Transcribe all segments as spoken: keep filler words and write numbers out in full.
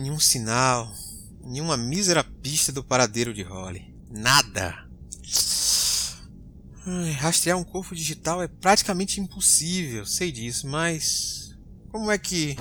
Nenhum sinal, nenhuma mísera pista do paradeiro de Holly. Nada. Ai, rastrear um corpo digital é praticamente impossível, sei disso, mas... como é que...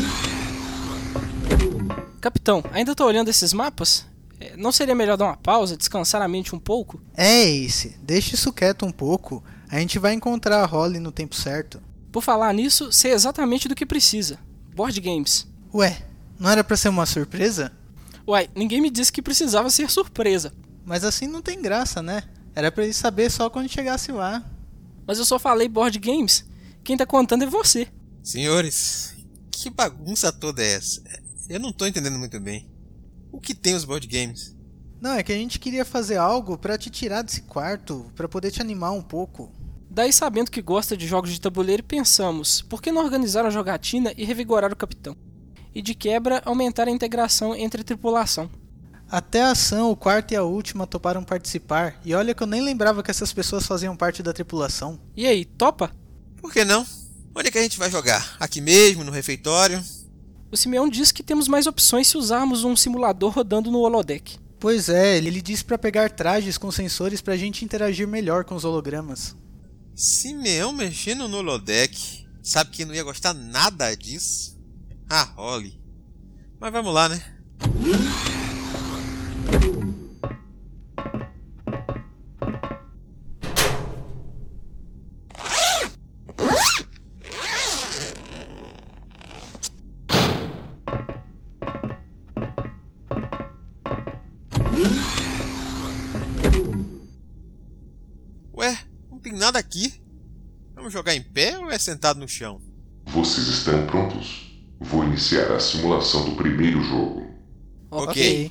Capitão, ainda tá olhando esses mapas? Não seria melhor dar uma pausa, descansar a mente um pouco? É, Ace, deixa isso quieto um pouco. A gente vai encontrar a Holly no tempo certo. Por falar nisso, sei exatamente do que precisa. Board games. Ué, não era pra ser uma surpresa? Uai, ninguém me disse que precisava ser surpresa. Mas assim não tem graça, né? Era pra ele saber só quando chegasse lá. Mas eu só falei board games. Quem tá contando é você. Senhores, que bagunça toda é essa? Eu não tô entendendo muito bem. O que tem os board games? Não, é que a gente queria fazer algo pra te tirar desse quarto, pra poder te animar um pouco. Daí, sabendo que gosta de jogos de tabuleiro, pensamos, por que não organizar a jogatina e revigorar o capitão? E de quebra, aumentar a integração entre a tripulação. Até a ação, o quarto e a última toparam participar, e olha que eu nem lembrava que essas pessoas faziam parte da tripulação. E aí, topa? Por que não? Onde é que a gente vai jogar? Aqui mesmo, no refeitório? O Simeão disse que temos mais opções se usarmos um simulador rodando no holodeck. Pois é, ele disse pra pegar trajes com sensores pra gente interagir melhor com os hologramas. Simeão mexendo no holodeck. Sabe que não ia gostar nada disso? Ah, Holly. Mas vamos lá, né? Ué, não tem nada aqui. Vamos jogar em pé ou é sentado no chão? Vocês estão prontos? Vou iniciar a simulação do primeiro jogo. Ok.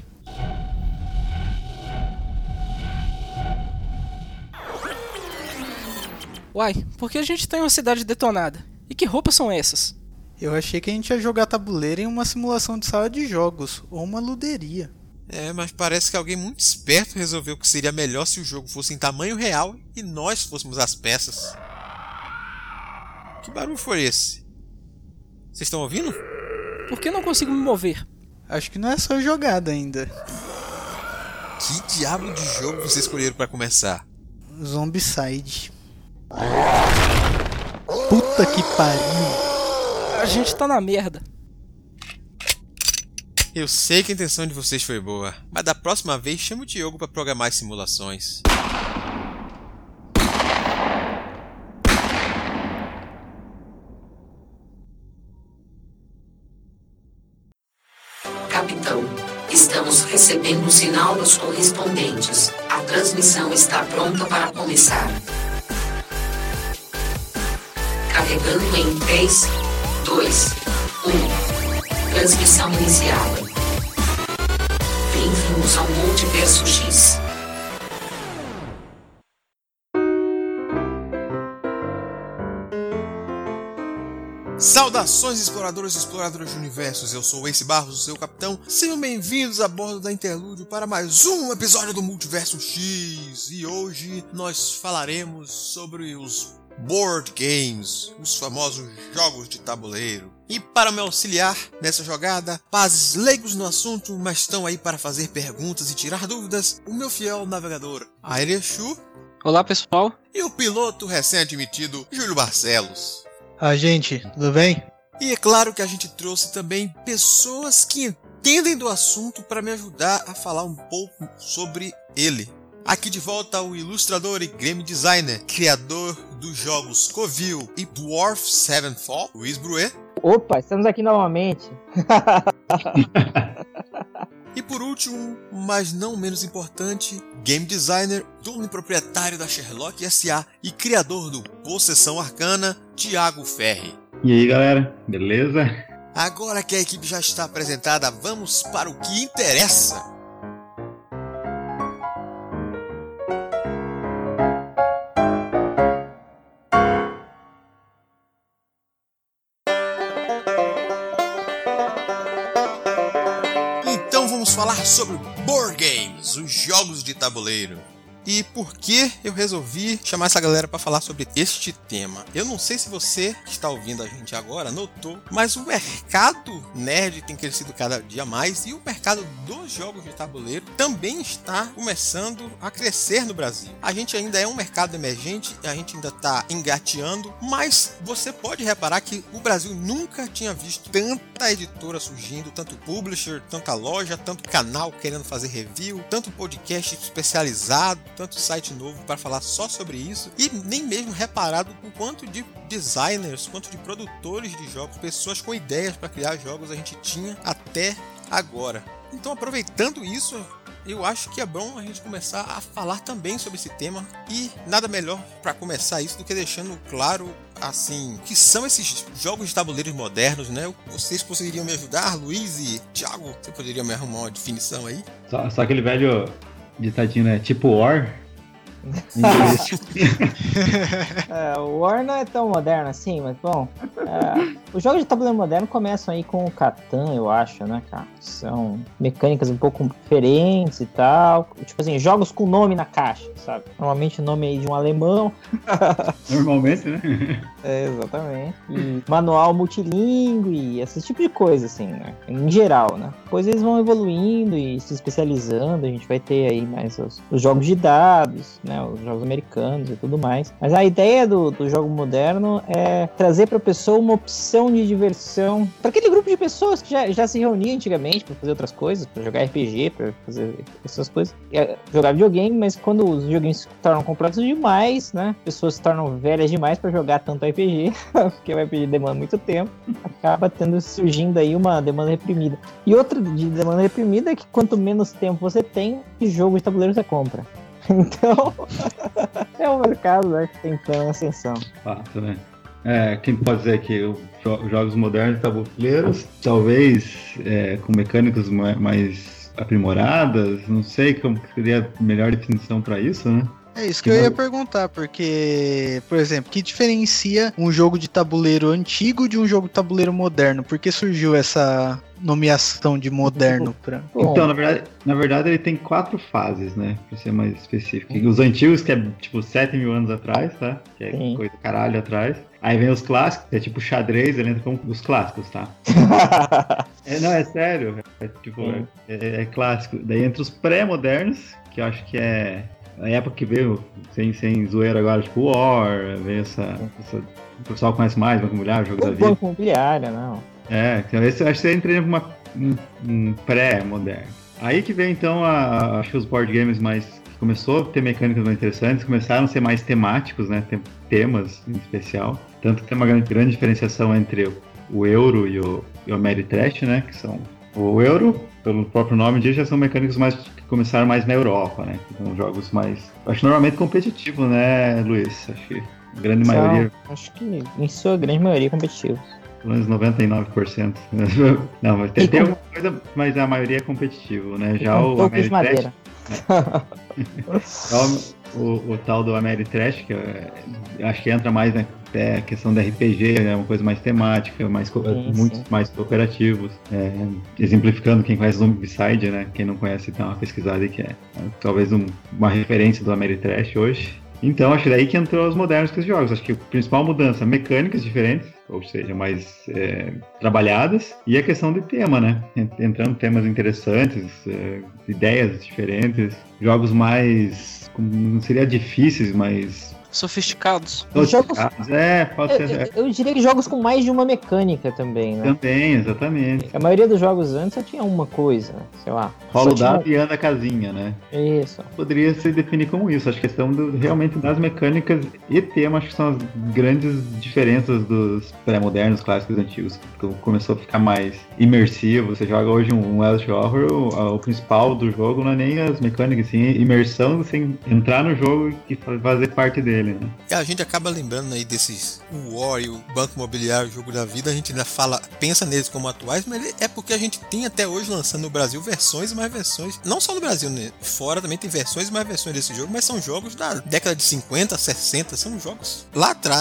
Uai, por que a gente tá em uma cidade detonada? E que roupas são essas? Eu achei que a gente ia jogar tabuleiro em uma simulação de sala de jogos, ou uma luderia. É, mas parece que alguém muito esperto resolveu que seria melhor se o jogo fosse em tamanho real e nós fôssemos as peças. Que barulho foi esse? Vocês estão ouvindo? Por que não consigo me mover? Acho que não é só jogada ainda. Que diabo de jogo vocês escolheram pra começar? Zombicide. Puta que pariu. A gente tá na merda. Eu sei que a intenção de vocês foi boa, mas da próxima vez chama o Diogo pra programar as simulações. Capitão, estamos recebendo o sinal dos correspondentes. A transmissão está pronta para começar. Carregando em três, dois, um. Transmissão iniciada. Bem-vindos ao Multiverso X. Saudações, exploradores e exploradoras de universos, eu sou o Ace Barros, o seu capitão. Sejam bem-vindos a bordo da Interlúdio para mais um episódio do Multiverso X. E hoje nós falaremos sobre os board games, os famosos jogos de tabuleiro. E para me auxiliar nessa jogada, pazes leigos no assunto, mas estão aí para fazer perguntas e tirar dúvidas, o meu fiel navegador, Airechu. Olá, pessoal. E o piloto recém-admitido, Júlio Barcelos. Ah, gente, tudo bem? E é claro que a gente trouxe também pessoas que entendem do assunto para me ajudar a falar um pouco sobre ele. Aqui de volta o ilustrador e game designer, criador dos jogos Covil e Dwarf Sevenfall, Luiz Bruet. Opa, estamos aqui novamente. E por último, mas não menos importante, game designer, dono e proprietário da Sherlock S A e criador do Possessão Arcana, Thiago Ferri. E aí, galera, beleza? Agora que a equipe já está apresentada, vamos para o que interessa. Falar sobre board games, os jogos de tabuleiro. E por que eu resolvi chamar essa galera para falar sobre este tema? Eu não sei se você que está ouvindo a gente agora notou, mas o mercado nerd tem crescido cada dia mais e o mercado dos jogos de tabuleiro também está começando a crescer no Brasil. A gente ainda é um mercado emergente, a gente ainda está engateando, mas você pode reparar que o Brasil nunca tinha visto tanta editora surgindo, tanto publisher, tanta loja, tanto canal querendo fazer review, tanto podcast especializado, tanto site novo para falar só sobre isso, e nem mesmo reparado o quanto de designers, quanto de produtores de jogos, pessoas com ideias para criar jogos a gente tinha até agora. Então, aproveitando isso, eu acho que é bom a gente começar a falar também sobre esse tema, e nada melhor para começar isso do que deixando claro assim, que são esses jogos de tabuleiros modernos, né? Vocês poderiam me ajudar, Luiz e Thiago? Você poderia me arrumar uma definição aí? Só, só aquele velho ditadinho, né? Tipo War. é, o War não é tão moderno assim, mas bom, é, os jogos de tabuleiro moderno começam aí com o Catan, eu acho, né, cara? São mecânicas um pouco diferentes e tal, tipo assim, jogos com nome na caixa, sabe? Normalmente o nome aí de um alemão. Normalmente, né? É, exatamente. E manual multilingüe, esse tipo de coisa, assim, né? Em geral, né? Depois eles vão evoluindo e se especializando, a gente vai ter aí mais os, os jogos de dados, né? Os jogos americanos e tudo mais. Mas a ideia do, do jogo moderno é trazer para a pessoa uma opção de diversão para aquele grupo de pessoas que já, já se reunia antigamente para fazer outras coisas, para jogar R P G, para fazer essas coisas, é, jogar videogame, mas quando os joguinhos se tornam complexos demais, né? Pessoas se tornam velhas demais para jogar tanto R P G, porque o R P G demanda muito tempo, acaba tendo surgindo aí uma demanda reprimida. E outra de demanda reprimida é que quanto menos tempo você tem, que jogo de tabuleiro você compra. Então, é um mercado, né, que tem plena ascensão. Fato, né? É, quem pode dizer que os jo- jogos modernos de tabuleiros, talvez é, com mecânicas mais, mais aprimoradas, não sei como seria a melhor definição para isso, né? É isso que eu ia perguntar, porque, por exemplo, o que diferencia um jogo de tabuleiro antigo de um jogo de tabuleiro moderno? Por que surgiu essa nomeação de moderno? Pra... Então, na verdade, na verdade, ele tem quatro fases, né? Pra ser mais específico. Os antigos, que é tipo sete mil anos atrás, tá? Que é Sim. coisa do caralho atrás. Aí vem os clássicos, que é tipo xadrez, ele entra como os clássicos, tá? é, não, é sério. É, tipo, é, é, é clássico. Daí entra os pré-modernos, que eu acho que é a época que veio, sem, sem zoeira agora, tipo War, veio essa, essa... O pessoal conhece mais, Banco Imobiliário, Jogo o da Vida. Banco Imobiliário, não. É, então esse, acho que você entra em uma, um, um pré-moderno. Aí que veio então, a, acho que os board games mais... Começou a ter mecânicas mais interessantes, começaram a ser mais temáticos, né? Tem temas em especial. Tanto que tem uma grande, grande diferenciação entre o, o Euro e o, e o Ameritrash, né? Que são... O Euro, pelo próprio nome diz, já são mecânicos mais que começaram mais na Europa, né? Que são jogos mais... Acho normalmente competitivos, né, Luiz? Acho que a grande São, maioria... Acho que em sua grande maioria competitivos. Pelo menos noventa e nove por cento. Não, mas tem, tem alguma coisa, mas a maioria é competitivo, né? Já o Ameritrash... o, o, o tal do Ameritrash, que eu acho que entra mais, né? É a questão da R P G, é né, uma coisa mais temática, mais co- sim, muitos sim. mais cooperativos. É, exemplificando, quem conhece o Zombicide, né? Quem não conhece, dá uma pesquisada aí, que é, é talvez um, uma referência do Ameritrash hoje. Então, acho que daí que entrou os modernos com os jogos. Acho que a principal mudança, mecânicas diferentes, ou seja, mais é, trabalhadas, e a questão de tema, né? Entrando temas interessantes, é, ideias diferentes, jogos mais, como não seria difíceis, mas... Sofisticados. Jogos- É, pode Eu, ser. eu, eu diria que jogos com mais de uma mecânica também, né? Também, exatamente. A maioria dos jogos antes só tinha uma coisa, sei lá. Rola o Só tinha- dado e anda a casinha, né? Isso. Poderia se definir como isso. Acho que a questão do, realmente das mecânicas e tema, acho que são as grandes diferenças dos pré-modernos, clássicos antigos. Que começou a ficar mais imersivo. Você joga hoje um, um Elite Horror, o, o principal do jogo não é nem as mecânicas, sim, imersão, você entrar no jogo e fazer parte dele, né? E a gente acaba lembrando aí desses o War e o Banco Imobiliário, o Jogo da Vida, a gente ainda fala, pensa neles como atuais, mas ele- é porque a gente tem até hoje lançando no Brasil versões e mais versões, não só no Brasil, né? Fora também tem versões e mais versões desse jogo, mas são jogos da década de cinquenta, sessenta, são jogos lá atrás.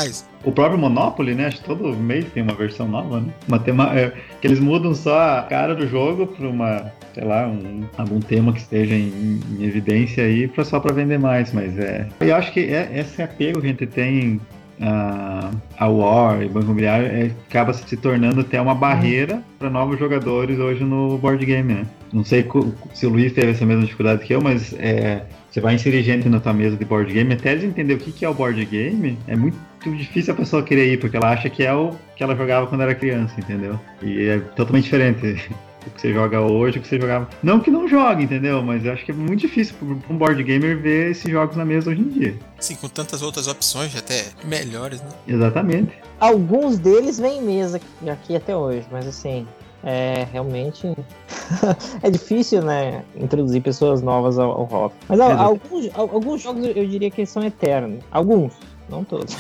O próprio Monopoly, né? Acho que todo mês tem uma versão nova, né? Uma tema... é, que eles mudam só a cara do jogo pra uma, sei lá, um, algum tema que esteja em, em evidência aí, pra, só pra vender mais, mas é... Eu acho que é, esse apego que a gente tem a, a War e Banco Imobiliário é, acaba se tornando até uma barreira para novos jogadores hoje no board game, né? Não sei se o Luiz teve essa mesma dificuldade que eu, mas é, você vai inserir gente na tua mesa de board game, até eles entender o que, que é o board game, é muito difícil a pessoa querer ir, porque ela acha que é o que ela jogava quando era criança, entendeu? E é totalmente diferente o que você joga hoje, o que você jogava... Não que não jogue, entendeu? Mas eu acho que é muito difícil para um board gamer ver esses jogos na mesa hoje em dia. Sim, com tantas outras opções, até melhores, né? Exatamente. Alguns deles vêm em mesa aqui até hoje, mas assim... É, realmente é difícil, né, introduzir pessoas novas ao, ao hobby. Mas a, alguns, alguns jogos eu diria que são eternos. Alguns, não todos.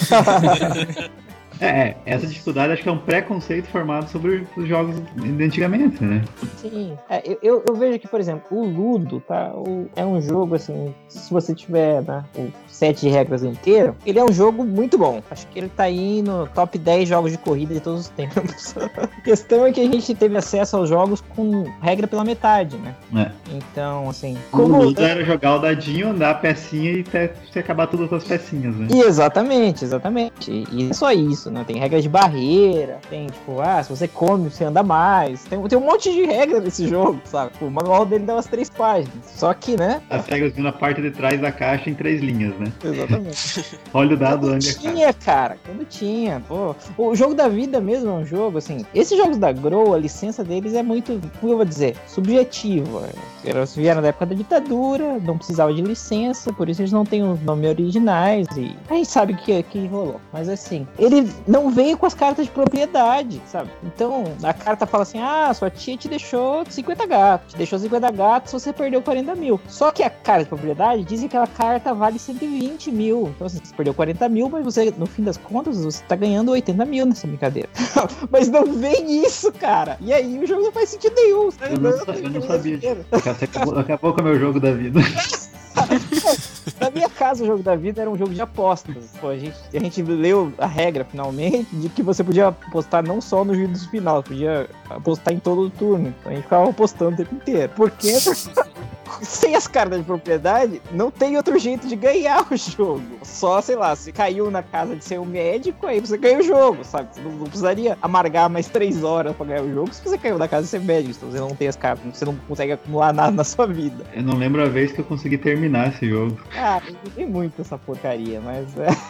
É, essa dificuldade acho que é um preconceito formado sobre os jogos de antigamente, né? Sim, é, eu, eu vejo que, por exemplo, o Ludo, tá, o, é um jogo, assim, se você tiver, né, o set de regras inteiro, ele é um jogo muito bom. Acho que ele tá aí no top dez jogos de corrida de todos os tempos. A questão é que a gente teve acesso aos jogos com regra pela metade, né? É. Então, assim... Como o Ludo era jogar o dadinho, andar a pecinha e até você acabar todas as pecinhas, né? E exatamente, exatamente. E é só isso. Não, tem regras de barreira, tem tipo, ah, se você come, você anda mais. Tem, tem um monte de regra nesse jogo, sabe? O manual dele dá umas três páginas. Só que, né? As regras na parte de trás da caixa em três linhas, né? Exatamente. Olha o dado, quando tinha, cara. Quando tinha, pô. O jogo da vida mesmo é um jogo, assim. Esses jogos da Grow, a licença deles é muito, como eu vou dizer, subjetiva. Eles vieram da época da ditadura, não precisava de licença, por isso eles não têm os nomes originais e a gente sabe que, que rolou. Mas assim, ele não veio com as cartas de propriedade, sabe? Então, a carta fala assim, ah, sua tia te deixou cinquenta gatos, te deixou cinquenta gatos, você perdeu quarenta mil. Só que a carta de propriedade diz que aquela carta vale cento e vinte mil. Então, assim, você perdeu quarenta mil, mas você, no fim das contas, você tá ganhando oitenta mil nessa brincadeira. Mas não vem isso, cara. E aí, o jogo não faz sentido nenhum. Eu não, eu não sabia disso. Acabou, acabou com o meu jogo da vida. Na minha casa, o jogo da vida era um jogo de apostas. Pô, a, gente, a gente leu a regra, finalmente, de que você podia apostar não só no juízo final, podia apostar em todo o turno. Então a gente ficava apostando o tempo inteiro. Porque sem as cartas de propriedade, não tem outro jeito de ganhar o jogo. Só, sei lá, se caiu na casa de ser um médico, aí você ganha o jogo, sabe? Você não, não precisaria amargar mais três horas pra ganhar o jogo se você caiu na casa de ser médico. Então você não tem as cartas, você não consegue acumular nada na sua vida. Eu não lembro a vez que eu consegui terminar esse jogo. Ah, eu joguei muito essa porcaria, mas...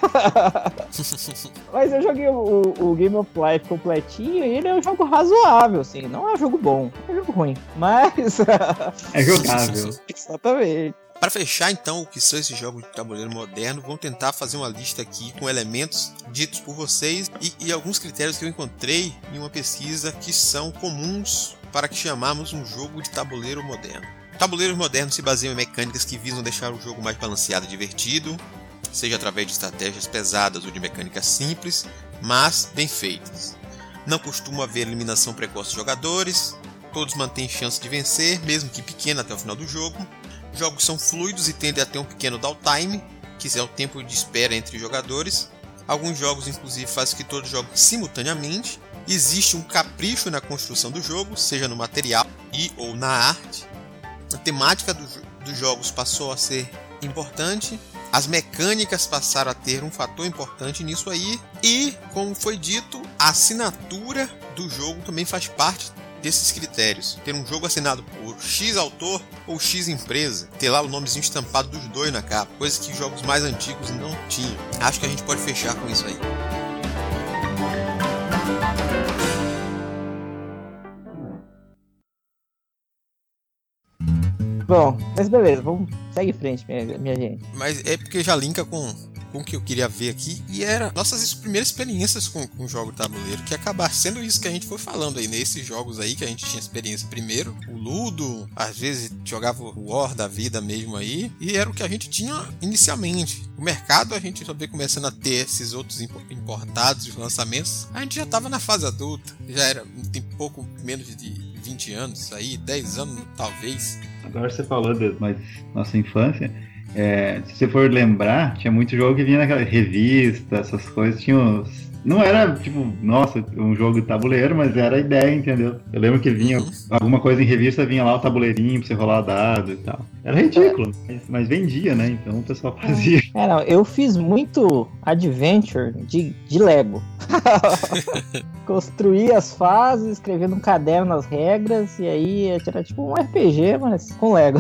mas eu joguei o, o Game of Life completinho e ele é um jogo razoável, assim. Não é um jogo bom, é um jogo ruim, mas... é jogável. Exatamente. Para fechar, então, o que são esses jogos de tabuleiro moderno, vamos tentar fazer uma lista aqui com elementos ditos por vocês e, e alguns critérios que eu encontrei em uma pesquisa que são comuns para que chamamos um jogo de tabuleiro moderno. Tabuleiros modernos se baseiam em mecânicas que visam deixar o jogo mais balanceado e divertido, seja através de estratégias pesadas ou de mecânicas simples, mas bem feitas. Não costuma haver eliminação precoce de jogadores, todos mantêm chance de vencer, mesmo que pequena até o final do jogo. Jogos são fluidos e tendem a ter um pequeno downtime, que é o tempo de espera entre jogadores. Alguns jogos, inclusive, fazem que todos joguem simultaneamente. Existe um capricho na construção do jogo, seja no material e ou na arte. A temática do, dos jogos passou a ser importante. As mecânicas passaram a ter um fator importante nisso aí. E, como foi dito, a assinatura do jogo também faz parte desses critérios. Ter um jogo assinado por X autor ou X empresa. Ter lá o nomezinho estampado dos dois na capa. Coisa que jogos mais antigos não tinham. Acho que a gente pode fechar com isso aí. Bom, mas beleza, vamos segue em frente, minha, minha gente. Mas é porque já linka com, com o que eu queria ver aqui, e era nossas primeiras experiências com, com jogo de tabuleiro, que acabar sendo isso que a gente foi falando aí, nesses jogos aí que a gente tinha experiência primeiro, o Ludo, às vezes jogava o War da vida mesmo aí, e era o que a gente tinha inicialmente. O mercado a gente só veio começando a ter esses outros importados de lançamentos, a gente já estava na fase adulta, já era, tem pouco menos de vinte anos aí, dez anos talvez. Agora você falou de mais nossa infância, é, se você for lembrar, tinha muito jogo que vinha naquela revista, essas coisas, tinha uns... Não era, tipo, nossa, um jogo de tabuleiro, mas era a ideia, entendeu? Eu lembro que vinha alguma coisa em revista, vinha lá o tabuleirinho pra você rolar dado e tal. Era ridículo, mas, mas vendia, né? Então o pessoal fazia. É, não, eu fiz muito adventure de, de Lego. Construí as fases, escrevi num caderno as regras, e aí era tipo um R P G, mas com Lego.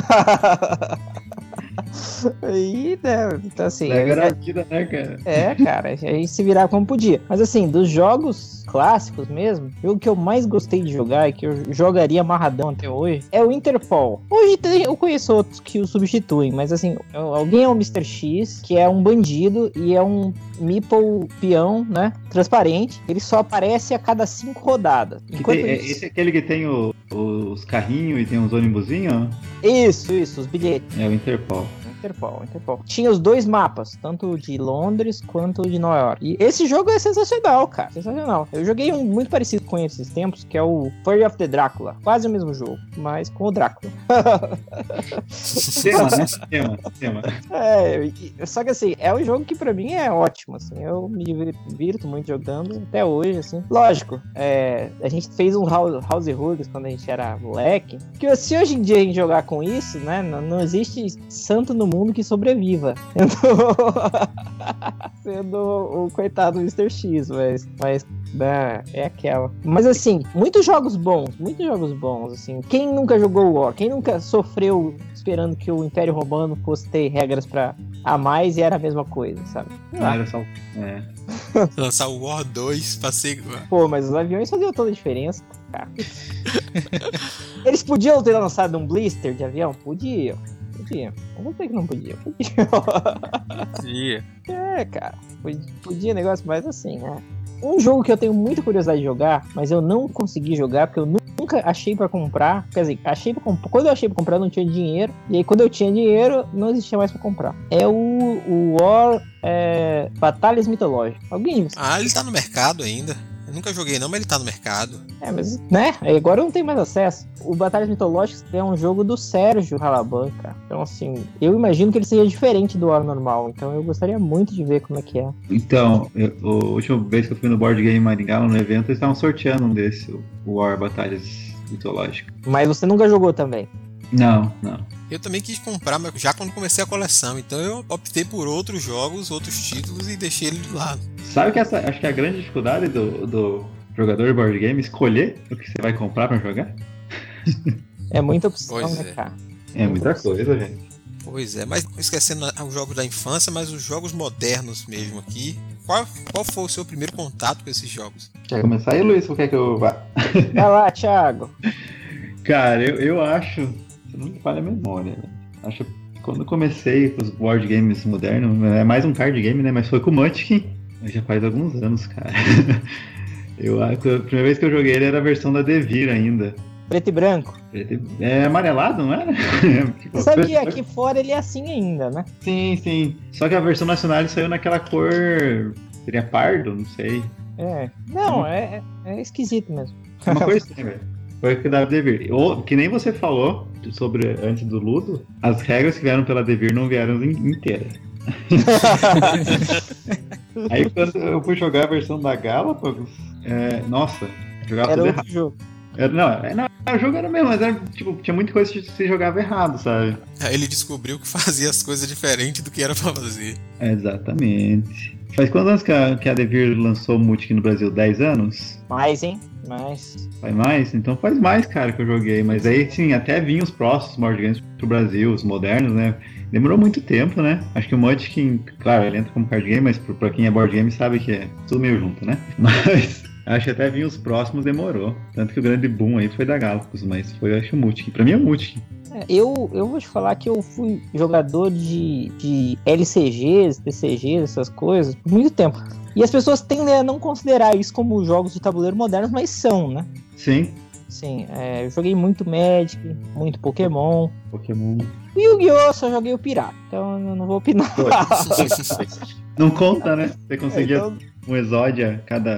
Aí, né, então assim... Lego era a vida, né, cara? É, cara, a gente se virava como podia. Mas assim, dos jogos clássicos mesmo, o jogo que eu mais gostei de jogar e que eu jogaria amarradão até hoje é o Interpol. Hoje tem, eu conheço outros que o substituem, mas assim, alguém é o mister X, que é um bandido e é um meeple peão, né, transparente. Ele só aparece a cada cinco rodadas. Tem, isso... Esse é aquele que tem o, os carrinhos e tem uns ônibusinhos? Isso, isso, os bilhetes. É o Interpol. Interpol, Interpol. Tinha os dois mapas, tanto de Londres quanto de Nova York. E esse jogo é sensacional, cara. Sensacional. Eu joguei um muito parecido com esses tempos, que é o Fury of the Drácula. Quase o mesmo jogo, mas com o Drácula. tema, né? Tema, tema. É, só que assim, é um jogo que pra mim é ótimo, assim. Eu me divirto muito jogando até hoje, assim. Lógico, é, a gente fez um House, house Rules quando a gente era moleque, que se hoje em dia a gente jogar com isso, né, não, não existe santo no mundo que sobreviva sendo, sendo o coitado do mister X, mas, mas né, é aquela. Mas assim, muitos jogos bons, muitos jogos bons, assim. Quem nunca jogou War? Quem nunca sofreu esperando que o Império Romano fosse ter regras pra a mais e era a mesma coisa, sabe? Ah, era só... É. Lançar o War dois pra ser... Pô, mas os aviões faziam toda a diferença, cara. Eles podiam ter lançado um blister de avião? Podiam. Podia. Eu não sei que não podia. Podia. Podia. É, cara. Podia, podia negócio, mas assim, né? Um jogo que eu tenho muita curiosidade de jogar, mas eu não consegui jogar porque eu nunca achei pra comprar. Quer dizer, achei pra comp... quando eu achei pra comprar, eu não tinha dinheiro. E aí, quando eu tinha dinheiro, não existia mais pra comprar. É o, o War é... Batalhas Mitológicas. Alguém? Ah, ele tá no mercado ainda. Eu nunca joguei não, mas ele tá no mercado. É, mas, né? Agora eu não tenho mais acesso. O Batalhas Mitológicas é um jogo do Sérgio Halaban, cara. Então, assim, eu imagino que ele seja diferente do War normal. Então, eu gostaria muito de ver como é que é. Então, eu, a última vez que eu fui no Board Game Maringá, no evento, eles estavam sorteando um desse, o War Batalhas Mitológicas. Mas você nunca jogou também? Não, não. Eu também quis comprar, mas já quando comecei a coleção. Então, eu optei por outros jogos, outros títulos e deixei ele de lado. Sabe que essa, acho que a grande dificuldade do, do jogador de board game é escolher o que você vai comprar pra jogar? É muita opção, Pois né, é. cara? É muita coisa, gente. Pois é, mas esquecendo os jogos da infância, mas os jogos modernos mesmo aqui. Qual, qual foi o seu primeiro contato com esses jogos? Quer começar aí, Luiz? Ou quer que eu vá? Vai lá, Thiago. Cara, eu, eu acho... Se não me falha a memória, né? Acho que quando eu comecei com os board games modernos, é mais um card game, né? Mas foi com o Munchkin. Já faz alguns anos, cara. Eu, a primeira vez que eu joguei ele era a versão da Devir ainda. Preto e branco. É amarelado, não era? Tipo, Você sabe que aqui fora ele é assim ainda, né? Sim, sim. Só que a versão nacional ele saiu naquela cor... Seria pardo? Não sei. É. Não, é, é esquisito mesmo. É uma coisa assim, velho. Foi que da Devir. Ou, que nem você falou sobre antes do Ludo, as regras que vieram pela Devir não vieram inteiras. Aí quando eu fui jogar a versão da Galápagos, é, nossa, jogava Era tudo outro errado. jogo. Era, não, era, não, o jogo era mesmo, mas era, tipo, tinha muita coisa que você jogava errado, sabe? Aí ele descobriu que fazia as coisas diferentes do que era pra fazer. Exatamente. Faz quantos anos que a, que a Devir lançou o Multic no Brasil? dez anos? Mais, hein? Mais. Faz mais? Então faz mais, cara, que eu joguei. Mas aí, sim, até vinham os próximos board games pro Brasil, os modernos, né? Demorou muito tempo, né? Acho que o Munchkin, claro, ele entra como card game, mas pra quem é board game sabe que é tudo meio junto, né? Mas acho que até vinha os próximos, demorou. Tanto que o grande boom aí foi da Galápagos, mas foi, acho, o Munchkin. Pra mim é o Munchkin. É, eu, eu vou te falar que eu fui jogador de, de L C Gs, T C Gs, essas coisas, por muito tempo. E as pessoas tendem a não considerar isso como jogos de tabuleiro modernos, mas são, né? Sim. Sim, é, eu joguei muito Magic, muito Pokémon. Pokémon. E o Yu-Gi-Oh! Só joguei o Pirata, então eu não vou opinar. Não conta, né? Você conseguia Então, um Exódia a cada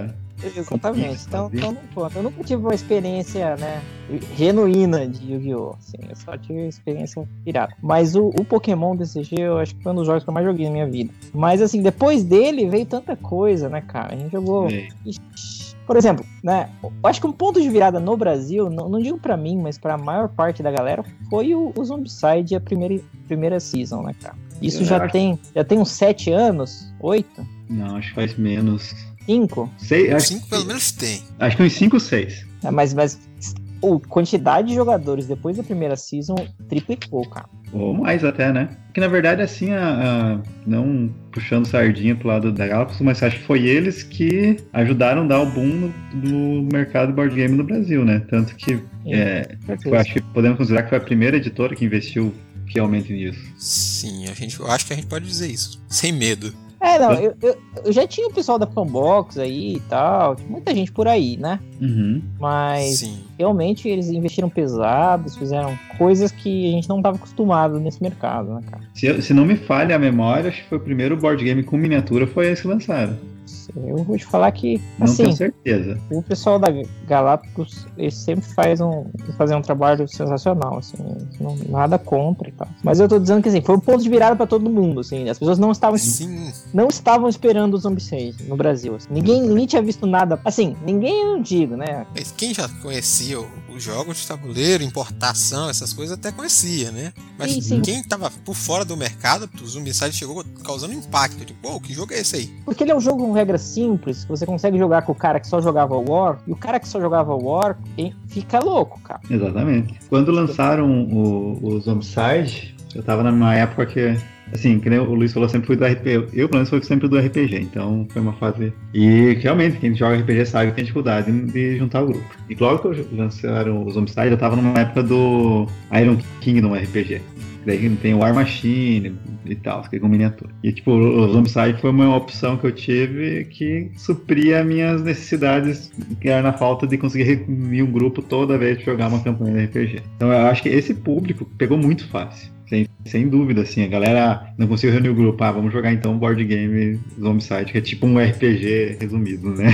Exatamente. Então, então não conta. Eu nunca tive uma experiência, né, genuína de Yu-Gi-Oh! Assim, eu só tive experiência pirata. Mas o, o Pokémon D C G, eu acho que foi um dos jogos que eu mais joguei na minha vida. Mas assim, depois dele veio tanta coisa, né, cara? A gente jogou. Ixi. Por exemplo, né, eu acho que um ponto de virada no Brasil, não, não digo pra mim, mas pra maior parte da galera, foi o, o Zombicide, a primeira, primeira season, né, cara? Isso eu já acho... tem, já tem uns sete anos? Oito? Não, acho que faz menos. Cinco? Seis, acho... Cinco pelo menos tem. Acho que uns cinco, seis. É, mas, mas a quantidade de jogadores depois da primeira season triplicou, cara. Ou mais até, né? Porque na verdade, assim, a, a, não puxando sardinha pro lado da Galápagos, mas acho que foi eles que ajudaram a dar o boom no, no mercado de board game no Brasil, né? Tanto que é, eu acho que podemos considerar que foi a primeira editora que investiu fielmente nisso. Sim, a gente, eu acho que a gente pode dizer isso, sem medo. É, não, eu, eu, eu já tinha o pessoal da Fanbox aí e tal, tinha muita gente por aí, né? Uhum. Mas Sim. realmente eles investiram pesados, fizeram coisas que a gente não estava acostumado nesse mercado, né, cara? Se, se não me falha a memória, acho que foi o primeiro board game com miniatura, foi esse que lançaram. Eu vou te falar que, não assim, tenho certeza. O pessoal da Galápagos, eles sempre faz um, fazem um trabalho sensacional, assim, não, nada contra e tal. Mas eu tô dizendo que, assim, foi um ponto de virada pra todo mundo, assim, as pessoas não estavam, Sim. não estavam esperando o Zombicide no Brasil, assim. Ninguém nem tinha visto nada, assim, ninguém, eu não digo, né? Mas quem já conhecia os jogos de tabuleiro, importação, essas coisas, até conhecia, né? Mas sim, sim. Quem tava por fora do mercado, o Zombicide chegou causando impacto, tipo, pô, que jogo é esse aí? Porque ele é um jogo com regra simples, que você consegue jogar com o cara que só jogava War, e o cara que só jogava War fica louco, cara. Exatamente. Quando lançaram o, o Zombicide, eu tava numa época que, assim, que nem o Luiz falou, sempre fui do R P G. Eu, pelo menos, fui sempre do R P G, então foi uma fase... E, realmente, quem joga R P G sabe que tem dificuldade de juntar o grupo. E logo que lançaram o Zombicide, eu tava numa época do Iron Kingdom R P G. Daí tem o War Machine e tal, que é com miniatura. E tipo, o Zombicide foi uma opção que eu tive que supria minhas necessidades, que era na falta de conseguir reunir um grupo toda vez pra jogar uma campanha de R P G. Então eu acho que esse público pegou muito fácil. Sem, sem dúvida, assim, a galera não conseguiu reunir o grupo. Ah, vamos jogar então um board game Zombicide, que é tipo um R P G resumido, né?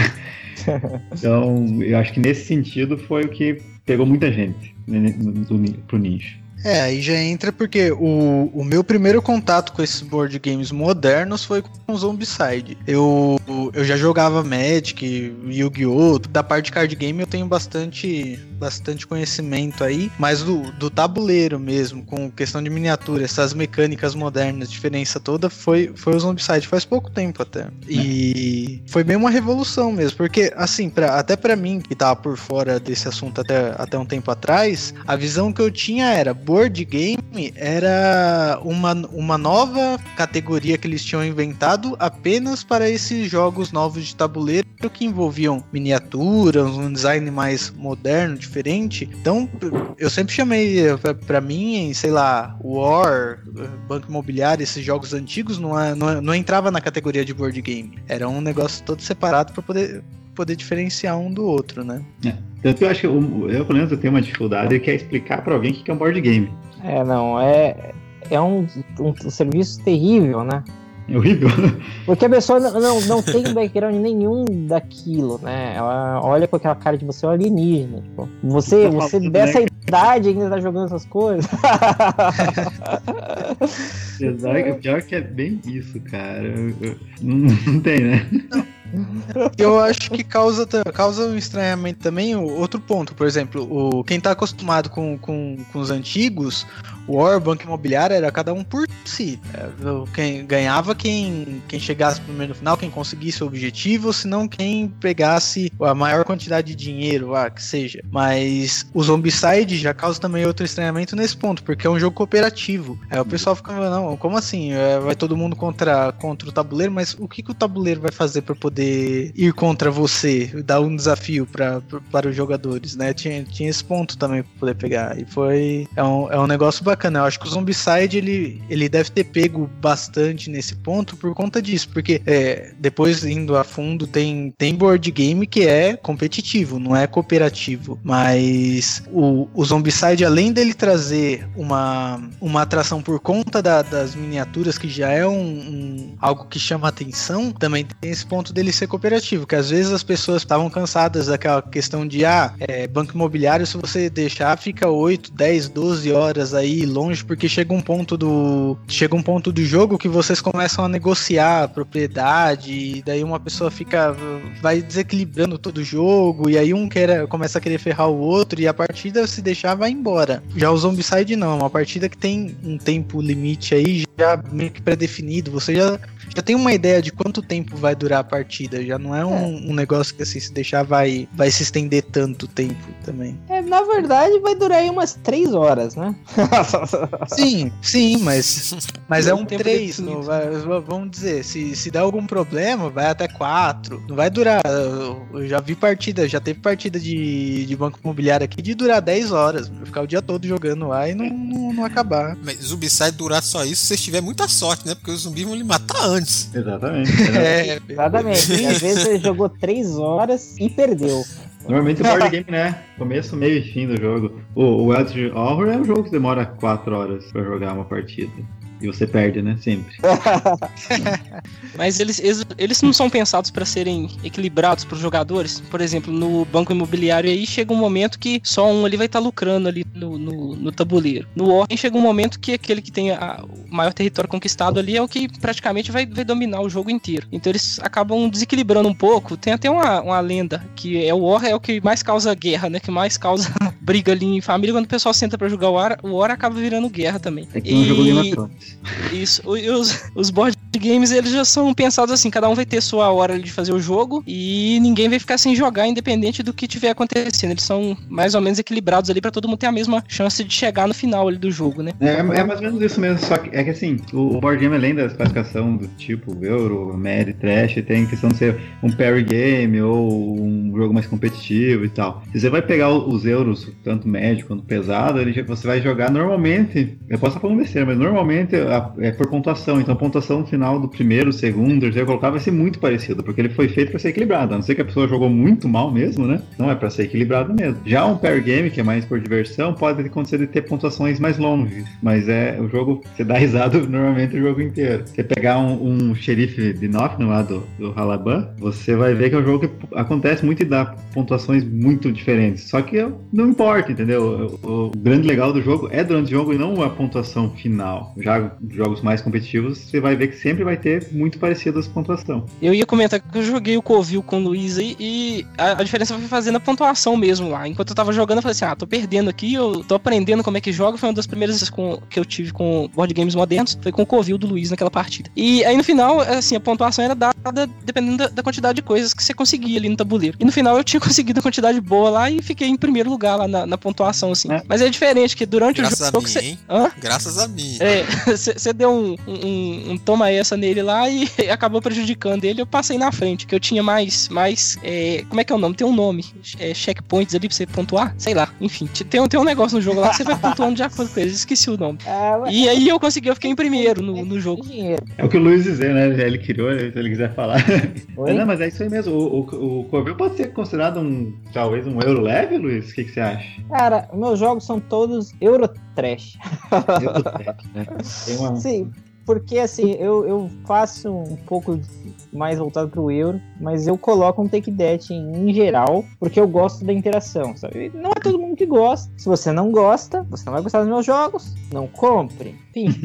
Então, eu acho que nesse sentido foi o que pegou muita gente, né, do, pro nicho. É, aí já entra porque o, o meu primeiro contato com esses board games modernos foi com o Zombicide. Eu, eu já jogava Magic, Yu-Gi-Oh! Da parte de card game eu tenho bastante, bastante conhecimento aí, mas do, do tabuleiro mesmo, com questão de miniatura, essas mecânicas modernas, diferença toda, foi, foi o Zombicide faz pouco tempo até. E foi bem uma revolução mesmo, porque assim, pra, até pra mim, que tava por fora desse assunto até, até um tempo atrás, a visão que eu tinha era board game era uma, uma nova categoria que eles tinham inventado apenas para esses jogos novos de tabuleiro que envolviam miniaturas, um design mais moderno, diferente. Então, eu sempre chamei, pra, pra mim, sei lá, War, Banco Imobiliário, esses jogos antigos não, não, não entrava na categoria de board game. Era um negócio todo separado para poder... poder diferenciar um do outro, né? É. Tanto que eu acho que eu, eu, pelo menos, eu tenho uma dificuldade que é explicar pra alguém o que é um board game. É, não, é, é um, um, um serviço terrível, né? É horrível. Porque a pessoa não, não, não tem background nenhum daquilo, né? Ela olha com aquela cara de você é um alienígena. Tipo, você, você dessa né? idade ainda tá jogando essas coisas. Exato, pior que é bem isso, cara. Não, não tem, né? Não. Eu acho que causa, causa um estranhamento também. Outro ponto, por exemplo, o, quem tá acostumado com, com, com os antigos, o War, Banco Imobiliário, era cada um por si. Quem ganhava quem, quem chegasse primeiro no final, quem conseguisse o objetivo, ou se não quem pegasse a maior quantidade de dinheiro, ah, que seja. Mas o Zombicide já causa também outro estranhamento nesse ponto, porque é um jogo cooperativo. Aí o pessoal fica, não, como assim? Vai todo mundo contra, contra o tabuleiro, mas o que, que o tabuleiro vai fazer para poder ir contra você, dar um desafio pra, pra, para os jogadores, né? Tinha, tinha esse ponto também pra poder pegar. E foi... É um, é um negócio bacana. Eu acho que o Zombicide, ele, ele deve ter pego bastante nesse ponto por conta disso, porque é, depois, indo a fundo, tem, tem board game que é competitivo, não é cooperativo. Mas o, o Zombicide, além dele trazer uma, uma atração por conta da, das miniaturas, que já é um, um, algo que chama atenção, também tem esse ponto dele ele ser cooperativo, que às vezes as pessoas estavam cansadas daquela questão de, ah, é, banco imobiliário, se você deixar, fica oito, dez, doze horas aí longe, porque chega um ponto do chega um ponto do jogo que vocês começam a negociar a propriedade, e daí uma pessoa fica, vai desequilibrando todo o jogo, e aí um quer, começa a querer ferrar o outro, e a partida, se deixar, vai embora. Já o Zombicide não, é uma partida que tem um tempo limite aí, já meio que pré-definido, você já, já tem uma ideia de quanto tempo vai durar a partida, já não é um, é. um negócio que assim, se deixar vai, vai se estender tanto tempo também. É, na verdade vai durar aí umas três horas, né? Sim, sim, mas, mas é um três, não vai, vamos dizer, se, se der algum problema, vai até quatro, não vai durar, eu já vi partida, já teve partida de, de banco imobiliário aqui de durar dez horas, vai ficar o dia todo jogando lá e não, não, não acabar. Mas Zombicide durar só isso, se você tiver muita sorte, né? Porque os zumbis vão lhe matar antes. Exatamente. É, exatamente. Às vezes ele jogou três horas e perdeu. Normalmente o board game, né? Começo, meio e fim do jogo. O, o Eldritch Horror é um jogo que demora quatro horas pra jogar uma partida. E você perde, né? Sempre. Mas eles, eles, eles não são pensados para serem equilibrados para os jogadores? Por exemplo, no banco imobiliário aí chega um momento que só um ali vai estar tá lucrando ali no, no, no tabuleiro. No Warren chega um momento que aquele que tem a, o maior território conquistado ali é o que praticamente vai, vai dominar o jogo inteiro. Então eles acabam desequilibrando um pouco. Tem até uma, uma lenda que é o War é o que mais causa guerra, né? Que mais causa briga ali em família. Quando o pessoal senta para jogar o War, o War acaba virando guerra também. É que não jogou Game of Thrones. Isso, os, os board games eles já são pensados assim, cada um vai ter sua hora de fazer o jogo e ninguém vai ficar sem jogar independente do que tiver acontecendo, eles são mais ou menos equilibrados ali pra todo mundo ter a mesma chance de chegar no final ali do jogo, né? É, é mais ou menos isso mesmo, só que é que assim, o, o board game além da classificação do tipo Euro, Mad, Trash, tem questão de ser um parry game ou um jogo mais competitivo e tal. Se você vai pegar os Euros, tanto médio quanto pesado, ele, você vai jogar normalmente, eu posso estar falando besteira, mas normalmente é por pontuação, então a pontuação no final do primeiro, segundo, terceiro colocar vai ser muito parecido, porque ele foi feito para ser equilibrado, a não ser que a pessoa jogou muito mal mesmo, né? Não é para ser equilibrado mesmo. Já um pair game, que é mais por diversão, pode acontecer de ter pontuações mais longas, mas é o jogo, você dá risada normalmente o jogo inteiro. Você pegar um, um xerife de Nottingham lá do, do Halaban, você vai ver que é um jogo que acontece muito e dá pontuações muito diferentes, só que não importa, entendeu? O, o grande legal do jogo é durante o jogo e não a pontuação final. Já jogos mais competitivos, você vai ver que sempre vai ter muito parecido as pontuação. Eu ia comentar que eu joguei o Covil com o Luiz aí e a, a diferença foi fazendo a pontuação mesmo lá. Enquanto eu tava jogando, eu falei assim, ah, tô perdendo aqui, eu tô aprendendo como é que joga. Foi uma das primeiras vezes com, que eu tive com board games modernos, foi com o Covil do Luiz naquela partida. E aí no final, assim, a pontuação era dada dependendo da, da quantidade de coisas que você conseguia ali no tabuleiro. E no final eu tinha conseguido a quantidade boa lá e fiquei em primeiro lugar lá na, na pontuação, assim. É. Mas é diferente, que durante Graças o jogo... A mim, você... hein? Hã? Graças a mim. É, você deu um, um, um toma essa nele lá e acabou prejudicando ele. Eu passei na frente, que eu tinha mais, mais é, como é que é o nome? Tem um nome, é, checkpoints ali pra você pontuar, sei lá, enfim, tem, tem um negócio no jogo lá que você vai pontuando de acordo com eles, esqueci o nome. É, e aí eu consegui, eu fiquei em primeiro no, no jogo. É o que o Luiz dizer, né? Ele criou, se ele quiser falar. Mas, não, mas é isso aí mesmo. O, o, o Covil pode ser considerado um, talvez um Euro leve, Luiz? O que, que você acha? Cara, meus jogos são todos Euro Trash. Euro Trash, né? Tem uma... Sim. Porque assim, eu, eu faço um pouco mais voltado pro Euro, mas eu coloco um Take That em, em geral, porque eu gosto da interação, sabe? Não é todo mundo que gosta. Se você não gosta, você não vai gostar dos meus jogos, não compre. Enfim.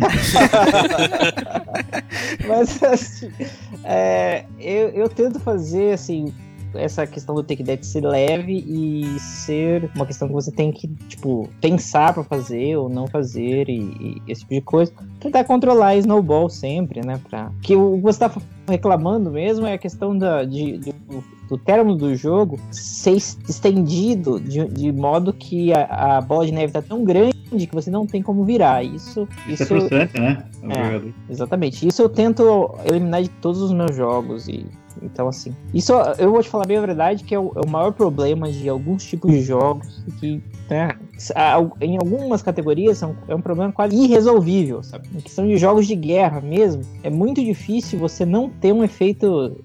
Mas assim, é, eu, eu tento fazer assim, essa questão do Take That ser leve e ser uma questão que você tem que, tipo, pensar pra fazer ou não fazer e, e esse tipo de coisa. Tentar controlar a Snowball sempre, né? Pra... Que o que você tá reclamando mesmo é a questão da, de, de, do, do término do jogo ser estendido de, de modo que a, a bola de neve tá tão grande que você não tem como virar. Isso, isso, isso é frustrante, né? É, exatamente. Isso eu tento eliminar de todos os meus jogos e então, assim, isso eu vou te falar bem a verdade, que é o, é o maior problema de alguns tipos de jogos, que, né, em algumas categorias são, é um problema quase irresolvível, sabe? Em questão de jogos de guerra mesmo, é muito difícil você não ter um efeito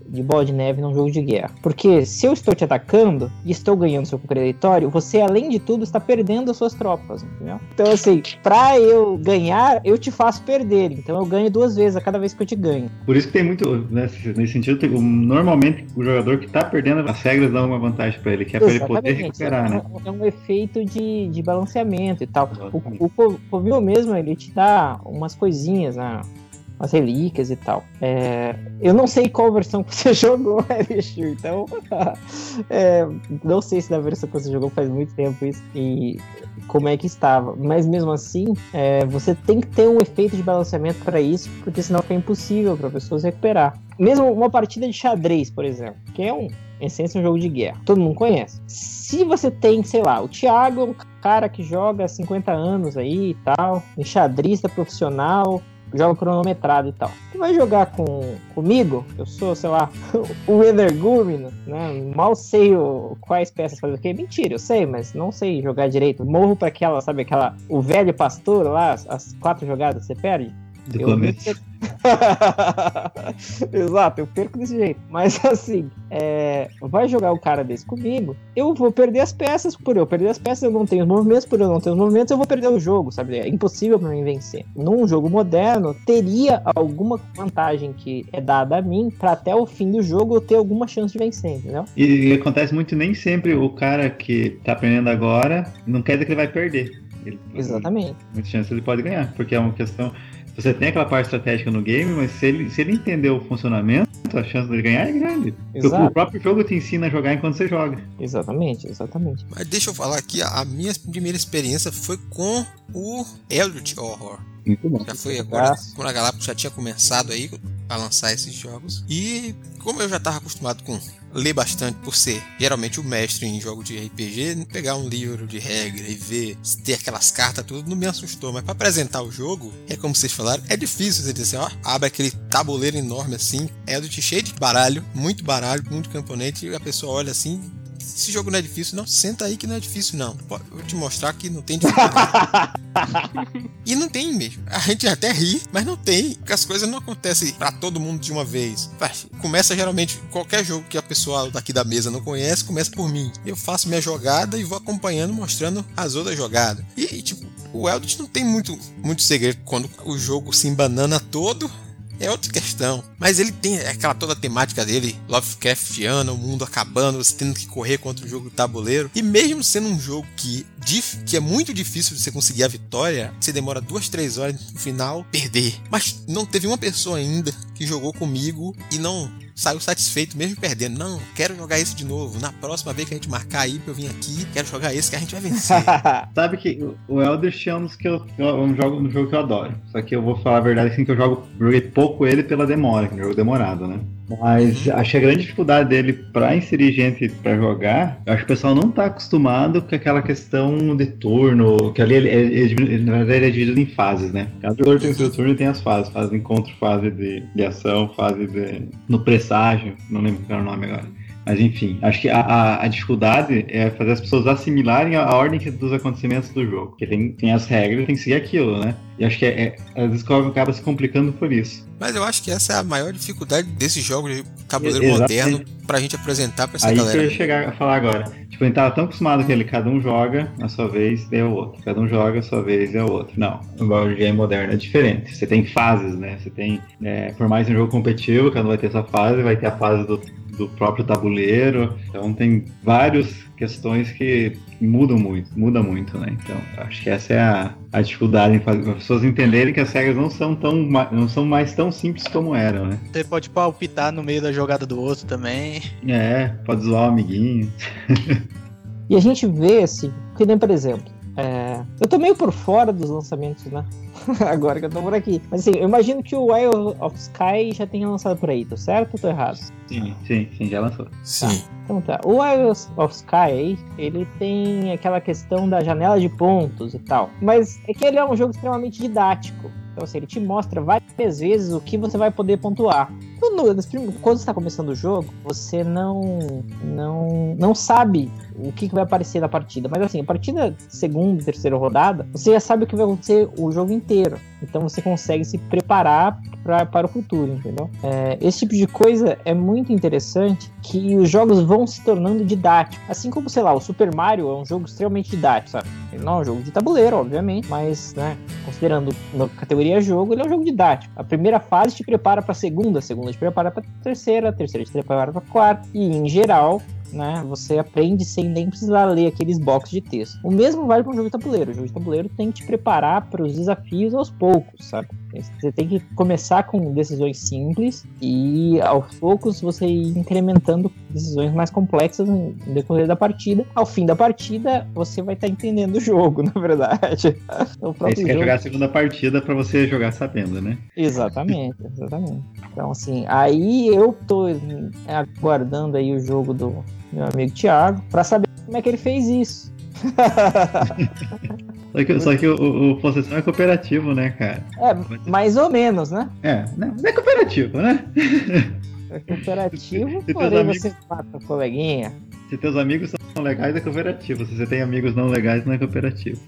de bola de neve num jogo de guerra. Porque se eu estou te atacando e estou ganhando seu território, você, além de tudo, está perdendo as suas tropas, entendeu? Então, assim, pra eu ganhar, eu te faço perder. Então eu ganho duas vezes a cada vez que eu te ganho. Por isso que tem muito, né, nesse sentido, tem, normalmente o jogador que tá perdendo, as regras dão uma vantagem pra ele, que é pra ele poder recuperar, é, né? É um efeito de, de balanceamento e tal. O, o Covil mesmo, ele te dá umas coisinhas, né? Umas relíquias e tal. É, eu não sei qual versão que você jogou, bicho, então é, não sei se da versão que você jogou faz muito tempo isso e como é que estava, mas mesmo assim é, você tem que ter um efeito de balanceamento para isso, porque senão fica impossível para pessoas recuperar. Mesmo uma partida de xadrez, por exemplo, que é um, em essência, um jogo de guerra, todo mundo conhece. Se você tem, sei lá, o Thiago é um cara que joga há cinquenta anos aí e tal, enxadrista profissional, joga cronometrado e tal. Tu vai jogar com, comigo, eu sou, sei lá, o Energúmeno, né? Mal sei o, quais peças fazer o quê. Mentira, eu sei, mas não sei jogar direito. Morro pra aquela, sabe, aquela, o velho pastor lá, as, as quatro jogadas você perde. Do eu começo. Exato, eu perco desse jeito. Mas assim, é, vai jogar um cara desse comigo, eu vou perder as peças. Por eu perder as peças, eu não tenho os movimentos. Por eu não ter os movimentos, eu vou perder o jogo, sabe? É impossível pra mim vencer. Num jogo moderno, teria alguma vantagem que é dada a mim pra até o fim do jogo eu ter alguma chance de vencer, entendeu? E, e acontece muito, nem sempre o cara que tá aprendendo agora não quer dizer que ele vai perder. Ele, Exatamente. Muitas chances ele pode ganhar, porque é uma questão. Você tem aquela parte estratégica no game, mas se ele, se ele entender o funcionamento, a chance dele ganhar é grande. Exato. O próprio jogo te ensina a jogar enquanto você joga. Exatamente, exatamente. Mas deixa eu falar aqui, a minha primeira experiência foi com o Eldritch Horror. Muito bom. Já foi agora, quando a Galápagos já tinha começado aí a lançar esses jogos. E como eu já estava acostumado com ler bastante por ser geralmente o mestre em jogo de R P G, pegar um livro de regra e ver, ter aquelas cartas, tudo, não me assustou. Mas para apresentar o jogo, é como vocês falaram, é difícil você dizer assim, ó, abre aquele tabuleiro enorme assim, Eldritch cheio de baralho, muito baralho, muito camponete, e a pessoa olha assim, esse jogo não é difícil, não, senta aí que não é difícil não, vou te mostrar que não tem dificuldade. E não tem mesmo, a gente até ri, mas não tem, porque as coisas não acontecem pra todo mundo de uma vez. Começa geralmente, qualquer jogo que a pessoa daqui da mesa não conhece, começa por mim, eu faço minha jogada e vou acompanhando, mostrando as outras jogadas. E tipo, o Eldritch não tem muito, muito segredo. Quando o jogo se embanana todo, é outra questão. Mas ele tem aquela toda a temática dele, Lovecraftiana, o mundo acabando, você tendo que correr contra o jogo do tabuleiro. E mesmo sendo um jogo que, que é muito difícil de você conseguir a vitória, você demora duas, três horas no final, perder. Mas não teve uma pessoa ainda que jogou comigo e não saiu satisfeito mesmo perdendo. Não, quero jogar esse de novo. Na próxima vez que a gente marcar aí pra eu vir aqui, quero jogar esse que a gente vai vencer. Sabe que o Eldritch é um dos que eu, eu um jogo, um jogo que eu adoro. Só que eu vou falar a verdade assim, que eu jogo, joguei pouco ele pela demora, que é um jogo demorado, né? Mas uhum. Acho que a grande dificuldade dele pra inserir gente pra jogar, eu acho que o pessoal não tá acostumado com aquela questão de turno, que ali ele, ele, ele, na verdade ele é dividido em fases, né? Cada jogador tem o seu turno e tem as fases. Fase de encontro, fase de, de ação, fase de, no presságio, não lembro qual era o nome agora. Mas enfim, acho que a, a, a dificuldade é fazer as pessoas assimilarem a, a ordem dos acontecimentos do jogo. Porque tem, tem as regras, tem que seguir aquilo, né? E acho que é, é, às vezes acaba se complicando por isso. Mas eu acho que essa é a maior dificuldade desse jogo de tabuleiro é, moderno pra gente apresentar pra essa aí galera. Aí que eu ia chegar a falar agora. Tipo, a gente tava tão acostumado com ele, cada um joga a sua vez, é o outro. Cada um joga a sua vez, é o outro. Não, o board game moderno é diferente. Você tem fases, né? Você tem, é, por mais um jogo competitivo, cada um vai ter essa fase, vai ter a fase do do próprio tabuleiro, então tem várias questões que mudam muito, muda muito, né? Então, acho que essa é a, a dificuldade em fazer as pessoas entenderem que as regras não são tão, não são mais tão simples como eram, né? Você pode palpitar no meio da jogada do outro também. É, pode zoar o amiguinho. E a gente vê, assim, que nem, por exemplo, é... eu tô meio por fora dos lançamentos, né? Agora que eu tô por aqui. Mas assim, eu imagino que o Wild of Sky já tenha lançado por aí, tô certo ou tô errado? Sim, sim, sim, já lançou. Sim. Tá. Então tá. O Wild of Sky aí, ele tem aquela questão da janela de pontos e tal. Mas é que ele é um jogo extremamente didático. Então assim, ele te mostra várias vezes o que você vai poder pontuar. no, no, quando você tá começando o jogo, você não, não, não sabe o que, que vai aparecer na partida. Mas assim, a partir da segunda, terceira rodada, você já sabe o que vai acontecer o jogo inteiro. Então você consegue se preparar pra, para o futuro, entendeu? É, esse tipo de coisa é muito interessante, que os jogos vão se tornando didáticos. Assim como, sei lá, o Super Mario é um jogo extremamente didático, sabe? Ele não é um jogo de tabuleiro, obviamente, mas, né, considerando na categoria jogo, ele é um jogo didático. A primeira fase te prepara pra segunda, a segunda te prepara pra terceira, a terceira te prepara pra quarta, e em geral, né, você aprende sem nem precisar ler aqueles boxes de texto. O mesmo vale para um jogo de tabuleiro. O jogo de tabuleiro tem que te preparar para os desafios aos poucos, sabe? Você tem que começar com decisões simples e aos poucos você ir incrementando decisões mais complexas no decorrer da partida. Ao fim da partida, você vai estar tá entendendo o jogo, na verdade. O Aí você quer jogar a segunda partida para você jogar sabendo, né? Exatamente, exatamente. Então, assim, aí eu tô aguardando aí o jogo do meu amigo Thiago para saber como é que ele fez isso. Só que, só que o, o Possessão é cooperativo, né, cara? É, mais ou menos, né? É, não é cooperativo, né? É cooperativo, se porém amigos, você mata o coleguinha. Se teus amigos são legais, é cooperativo. Se você tem amigos não legais, não é cooperativo.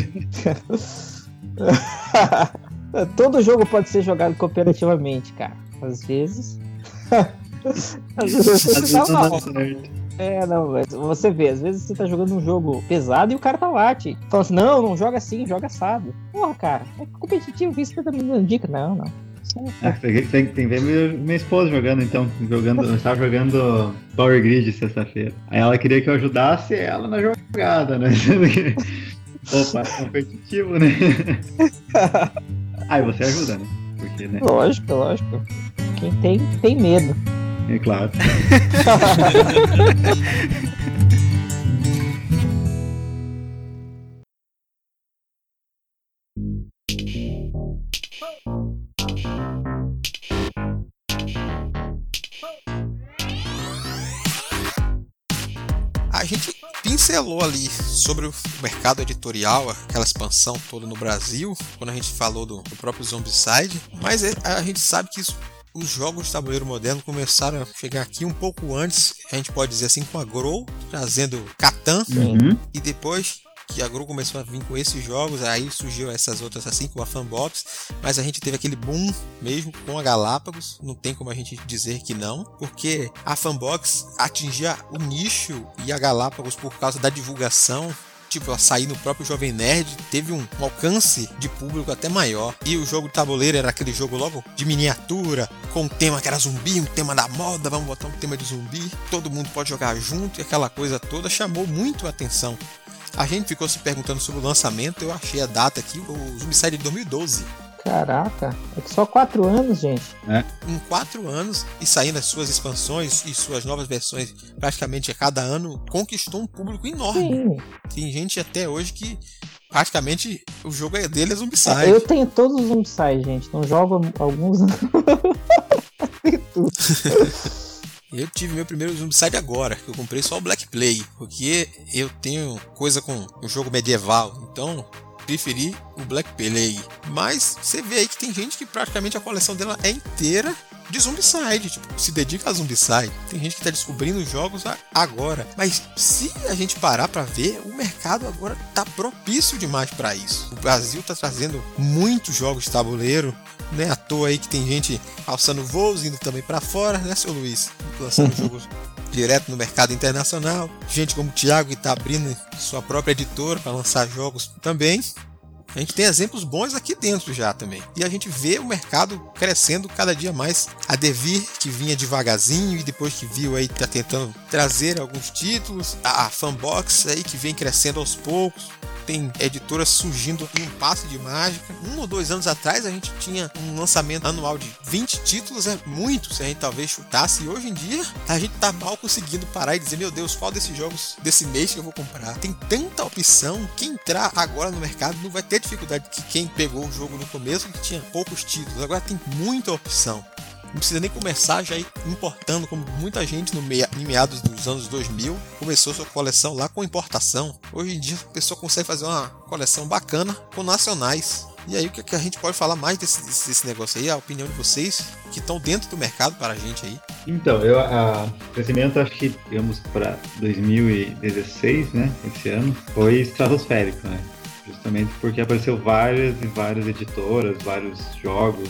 Todo jogo pode ser jogado cooperativamente, cara. Às vezes... Às vezes você tá mal. É, não, mas você vê, às vezes você tá jogando um jogo pesado e o cara tá lá, te fala assim, não, não joga assim, joga assado. Porra, cara, é competitivo, isso que você tá me dando dica. Não, não. Ah, tem, tem, tem que ver minha, minha esposa jogando, então, jogando, eu estava jogando Power Grid sexta-feira. Aí ela queria que eu ajudasse ela na jogada, né? Opa, competitivo, né? Aí você ajuda, né? Porque, né? Lógico, lógico. Quem tem, tem medo. É claro. A gente pincelou ali sobre o mercado editorial, aquela expansão toda no Brasil, quando a gente falou do, do próprio Zombicide, mas a gente sabe que isso, os jogos de tabuleiro moderno começaram a chegar aqui um pouco antes, a gente pode dizer assim, com a Grow, trazendo Catan, uhum. E depois que a Grow começou a vir com esses jogos, aí surgiu essas outras assim, como a Fanbox, mas a gente teve aquele boom mesmo com a Galápagos, não tem como a gente dizer que não, porque a Fanbox atingia o nicho e a Galápagos, por causa da divulgação, tipo, a sair no próprio Jovem Nerd, teve um alcance de público até maior. E o jogo de tabuleiro era aquele jogo logo de miniatura, com um tema que era zumbi, um tema da moda, vamos botar um tema de zumbi, todo mundo pode jogar junto, e aquela coisa toda chamou muito a atenção. A gente ficou se perguntando sobre o lançamento, eu achei a data aqui, o Zombicide de dois mil e doze. Caraca, é que só quatro anos, gente. É. Em quatro anos, e saindo as suas expansões e suas novas versões praticamente a cada ano, conquistou um público enorme. Sim. Tem gente até hoje que praticamente o jogo é dele, é Zombicide. Eu tenho todos os Zombicide, gente, não jogo alguns. Tem tudo. Eu tive meu primeiro Zombicide agora, que eu comprei só o Black Play, porque eu tenho coisa com o jogo medieval, então preferi o Black Play. Mas você vê aí que tem gente que praticamente a coleção dela é inteira de Zombicide, tipo, se dedica a Zombicide. Tem gente que tá descobrindo os jogos agora, mas se a gente parar pra ver, o mercado agora tá propício demais pra isso. O Brasil tá trazendo muitos jogos de tabuleiro, não é à toa aí que tem gente alçando voos, indo também pra fora, né, seu Luiz? Lançando jogos direto no mercado internacional. Gente como o Thiago que tá abrindo sua própria editora para lançar jogos também. A gente tem exemplos bons aqui dentro já também. E a gente vê o mercado crescendo cada dia mais. A Devir, que vinha devagarzinho e depois que viu aí tá tentando trazer alguns títulos. A Fanbox aí que vem crescendo aos poucos. Tem editoras surgindo em um passe de mágica. Um ou dois anos atrás a gente tinha um lançamento anual de vinte títulos, é muito se a gente talvez chutasse. E hoje em dia a gente tá mal conseguindo parar e dizer, meu Deus, qual desses jogos desse mês que eu vou comprar? Tem tanta opção que entrar agora no mercado não vai ter dificuldade que quem pegou o jogo no começo que tinha poucos títulos. Agora tem muita opção. Não precisa nem começar já ir importando, como muita gente no meia, em meados dos anos dois mil começou sua coleção lá com importação. Hoje em dia a pessoa consegue fazer uma coleção bacana com nacionais. E aí, o que, que a gente pode falar mais desse, desse, desse negócio aí? A opinião de vocês que estão dentro do mercado para a gente aí. Então, eu, a crescimento, acho que, digamos, para dois mil e dezesseis, né, esse ano, foi estratosférico, né? Justamente porque apareceu várias e várias editoras, vários jogos,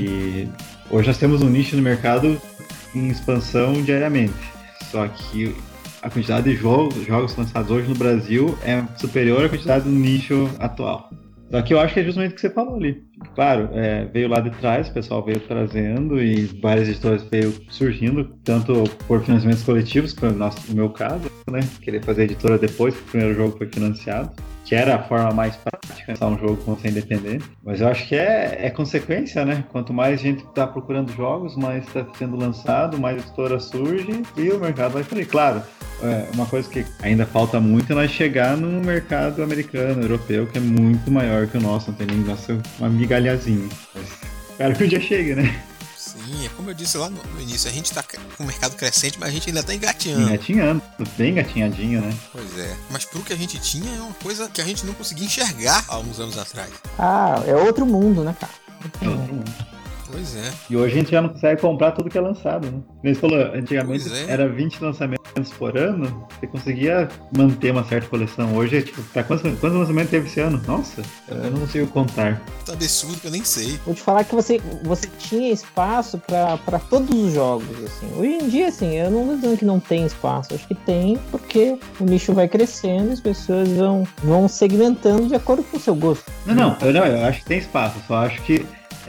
e hoje nós temos um nicho no mercado em expansão diariamente. Só que a quantidade de jogos, jogos lançados hoje no Brasil é superior à quantidade do nicho atual. Só que eu acho que é justamente o que você falou ali. Claro, é, veio lá de trás, o pessoal veio trazendo e várias editoras veio surgindo, tanto por financiamentos coletivos, que foi o, nosso, o meu caso, né? Querer fazer editora depois que o primeiro jogo foi financiado, que era a forma mais prática de lançar um jogo com ser independente. Mas eu acho que é, é consequência, né? Quanto mais gente está procurando jogos, mais está sendo lançado, mais editora surge e o mercado vai por aí. Claro, é, uma coisa que ainda falta muito é nós chegar no mercado americano, europeu, que é muito maior que o nosso, não tem nem nossa, uma migalhazinha. Mas espero que o dia chegue, né? Sim, é como eu disse lá no, no início, a gente tá com o mercado crescente, mas a gente ainda tá engatinhando. Engatinhando, bem engatinhadinho, né? Pois é, mas pro que a gente tinha é uma coisa que a gente não conseguia enxergar há uns anos atrás. Ah, é outro mundo, né, cara? É outro mundo. Pois é. E hoje a gente já não consegue comprar tudo que é lançado, né? Como você falou, antigamente é. era vinte lançamentos por ano, você conseguia manter uma certa coleção. Hoje é tipo, tá, quantos, quantos lançamentos teve esse ano? Nossa, eu não consigo contar. Tá absurdo que eu nem sei. Vou te falar que você, você tinha espaço pra, pra todos os jogos, assim. Hoje em dia, assim, eu não tô dizendo que não tem espaço, acho que tem, porque o nicho vai crescendo e as pessoas vão, vão segmentando de acordo com o seu gosto. Não, não, eu, não, eu acho que tem espaço, só acho que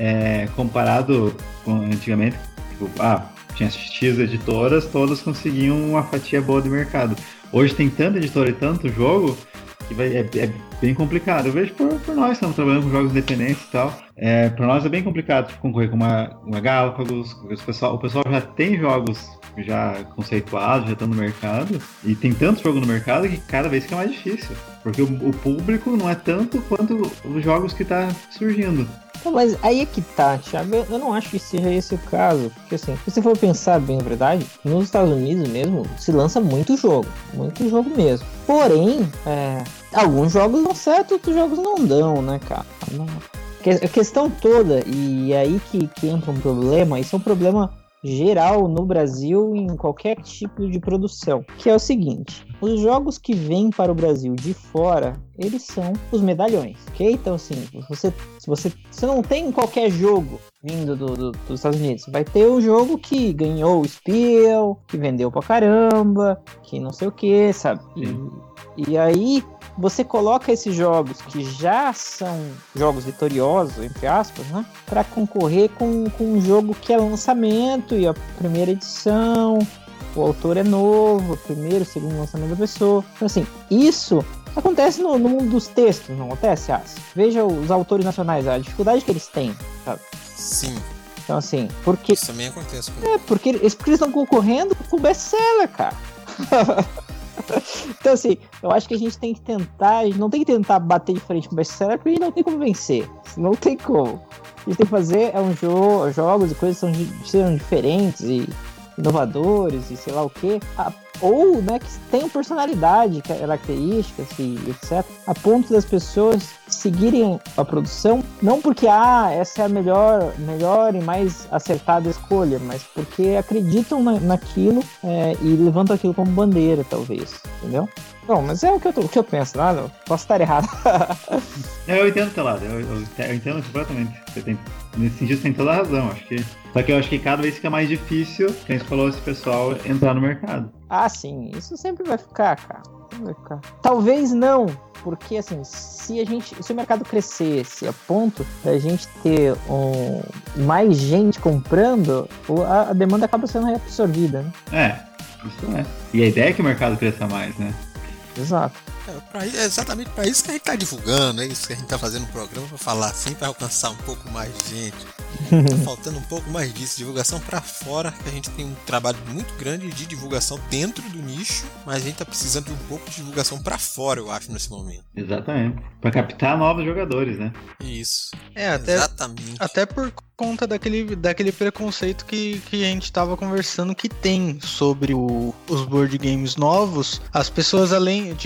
É, comparado com antigamente, tipo, ah, tinha X editoras, todas conseguiam uma fatia boa do mercado. Hoje tem tanta editora e tanto jogo que vai, é, é bem complicado. Eu vejo por, por nós, estamos trabalhando com jogos independentes e tal. É, para nós é bem complicado tipo, concorrer com uma, uma Galápagos. O pessoal, o pessoal já tem jogos já conceituados, já estão no mercado. E tem tanto jogo no mercado que cada vez fica mais difícil. Porque o, o público não é tanto quanto os jogos que estão surgindo. Não, mas aí é que tá, Thiago, eu não acho que seja esse o caso, porque assim, se você for pensar bem a verdade, nos Estados Unidos mesmo se lança muito jogo, muito jogo mesmo. Porém, é, alguns jogos dão certo, outros jogos não dão, né, cara? Não. A questão toda, e é aí que, que entra um problema, isso é um problema geral no Brasil em qualquer tipo de produção, que é o seguinte: os jogos que vêm para o Brasil de fora, eles são os medalhões, ok? Então assim, você, se você, você não tem qualquer jogo vindo do, do, dos Estados Unidos, vai ter um jogo que ganhou o Spiel, que vendeu pra caramba, que não sei o que, sabe? E, e aí você coloca esses jogos que já são jogos vitoriosos, entre aspas, né? Para concorrer com, com um jogo que é lançamento e a primeira edição, o autor é novo, o primeiro, o segundo lançamento da pessoa. Então, assim, isso acontece no, no mundo dos textos, não acontece, As? Veja os autores nacionais, a dificuldade que eles têm, sabe? Sim. Então, assim, porque... Isso também acontece com... É, porque eles porque estão concorrendo com o best-seller, cara. Então, assim, eu acho que a gente tem que tentar, a gente não tem que tentar bater de frente com o best-seller, porque a gente não tem como vencer. Não tem como. A gente tem que fazer é um jogo, jogos e coisas que são, sejam diferentes e inovadores e sei lá o que, ou né, que tenham personalidade, características e etcétera, a ponto das pessoas seguirem a produção, não porque ah, essa é a melhor, melhor e mais acertada escolha, mas porque acreditam na, naquilo é, e levantam aquilo como bandeira, talvez, entendeu? Bom, mas é o que eu, tô, o que eu penso, não, não posso estar errado. Eu entendo o teu lado, eu, eu, eu entendo completamente. Você tem, nesse sentido, você tem toda a razão. Acho que, só que eu acho que cada vez fica mais difícil, quem a gente falou, esse pessoal entrar no mercado. Ah, sim, isso sempre vai ficar, cara. Sempre vai ficar. Talvez não, porque assim, se a gente, se o mercado crescesse a ponto da gente ter um, mais gente comprando, a, a demanda acaba sendo reabsorvida, né? É, isso é. E a ideia é que o mercado cresça mais, né? Exato. É, pra, é exatamente para isso que a gente tá divulgando, é isso que a gente tá fazendo um programa para falar assim, para alcançar um pouco mais de gente. Tá faltando um pouco mais disso, divulgação para fora, que a gente tem um trabalho muito grande de divulgação dentro do nicho, mas a gente tá precisando de um pouco de divulgação para fora, eu acho, nesse momento. Exatamente. Para captar novos jogadores, né? Isso. É, até, exatamente. Até por conta daquele, daquele preconceito que, que a gente tava conversando que tem sobre o, os board games novos. As pessoas, além, tipo, muito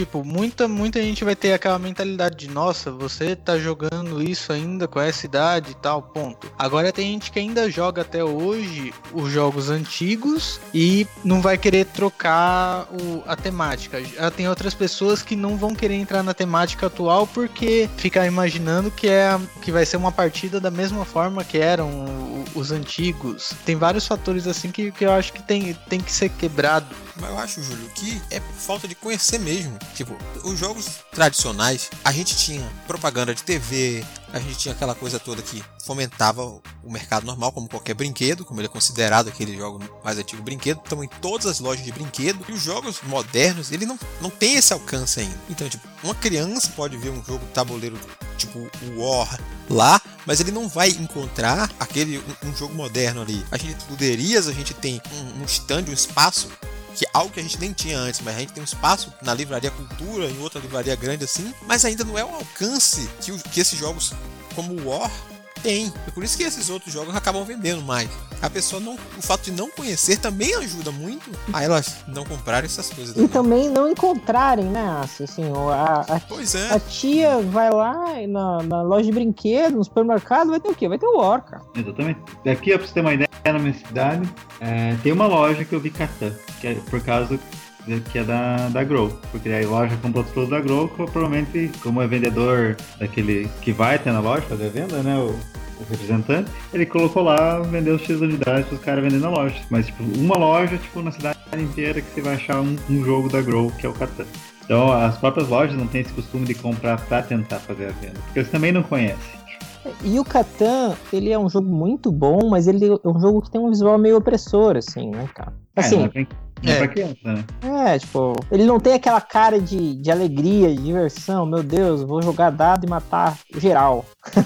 muita, muita gente vai ter aquela mentalidade de, nossa, você tá jogando isso ainda com essa idade e tal, ponto. Agora tem gente que ainda joga até hoje os jogos antigos e não vai querer trocar o, a temática. Já tem outras pessoas que não vão querer entrar na temática atual porque ficar imaginando que, é, que vai ser uma partida da mesma forma que eram os antigos. Tem vários fatores assim que, que eu acho que tem, tem que ser quebrado. Mas eu acho, Júlio, que é por falta de conhecer mesmo. Tipo, os jogos tradicionais, a gente tinha propaganda de T V, a gente tinha aquela coisa toda que fomentava o mercado normal, como qualquer brinquedo, como ele é considerado aquele jogo mais antigo brinquedo. Estão em todas as lojas de brinquedo. E os jogos modernos, ele não, não tem esse alcance ainda. Então, tipo, uma criança pode ver um jogo tabuleiro tipo o War lá, mas ele não vai encontrar aquele um, um jogo moderno ali. A gente, Luderias, a gente tem um, um stand, um espaço, que é algo que a gente nem tinha antes, mas a gente tem um espaço na Livraria Cultura, em outra livraria grande assim, mas ainda não é o alcance que, o, que esses jogos como o War tem. É por isso que esses outros jogos acabam vendendo mais. A pessoa não, o fato de não conhecer também ajuda muito a elas não comprarem essas coisas. E também não encontrarem, né, assim, a, a, pois é. A tia vai lá na, na loja de brinquedos, no supermercado, vai ter o quê? Vai ter o War, cara. Exatamente. Aqui, pra você ter uma ideia, na minha cidade, é, tem uma loja que eu vi Catan, que é por causa que é da, da Grow, porque a loja comprou os produtos da Grow, provavelmente como é vendedor daquele que vai ter na loja fazer a venda, né, o, o representante, ele colocou lá, vendeu os X unidades para os caras vendendo na loja, mas tipo, uma loja tipo na cidade inteira que você vai achar um, um jogo da Grow, que é o Catan. Então as próprias lojas não têm esse costume de comprar para tentar fazer a venda, porque eles também não conhecem. E o Catan, ele é um jogo muito bom, mas ele é um jogo que tem um visual meio opressor, assim, né, cara? Assim, é, não é pra, não é pra criança, né? É, tipo, ele não tem aquela cara de, de alegria, de diversão, meu Deus, vou jogar dado e matar geral.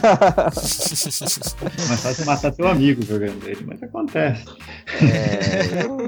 Mas fácil matar seu amigo jogando ele, mas acontece. É, eu...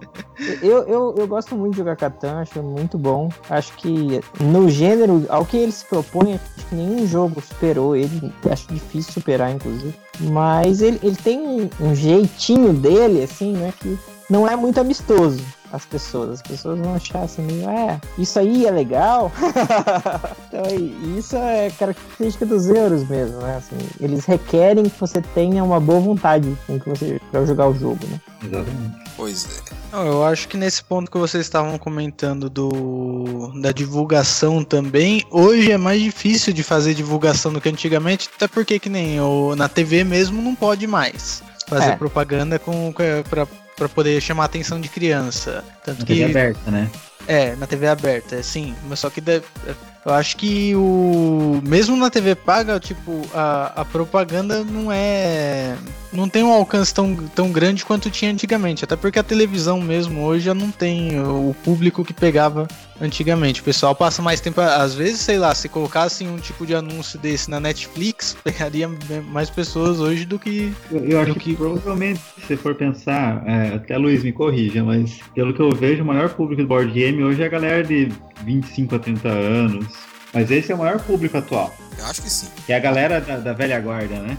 Eu, eu, eu gosto muito de jogar Catan, acho muito bom. Acho que no gênero, ao que ele se propõe, acho que nenhum jogo superou ele. Acho difícil superar, inclusive. Mas ele, ele tem um, um jeitinho dele, assim, né, que não é muito amistoso as pessoas. As pessoas vão achar assim, meio, é, isso aí é legal. Então, isso é característica dos euros mesmo, né? Assim, eles requerem que você tenha uma boa vontade com que você para jogar o jogo, né? Exatamente. Pois é. Não, eu acho que nesse ponto que vocês estavam comentando do, da divulgação também, hoje é mais difícil de fazer divulgação do que antigamente, até porque que nem eu, na T V mesmo não pode mais fazer é. propaganda com, pra, pra poder chamar a atenção de criança. Tanto na que, T V aberta, né? É, na T V aberta, sim, mas só que deve, eu acho que o mesmo na T V paga, tipo, a, a propaganda não é... não tem um alcance tão, tão grande quanto tinha antigamente, até porque a televisão mesmo hoje já não tem o público que pegava antigamente. O pessoal passa mais tempo, às vezes, sei lá, se colocassem um tipo de anúncio desse na Netflix, pegaria mais pessoas hoje do que... Eu, eu acho do que, que provavelmente, se for pensar, é, até Luiz me corrija, mas pelo que eu vejo, o maior público do board game hoje é a galera de vinte e cinco a trinta anos, mas esse é o maior público atual. Eu acho que sim. Que é a galera da, da velha guarda, né?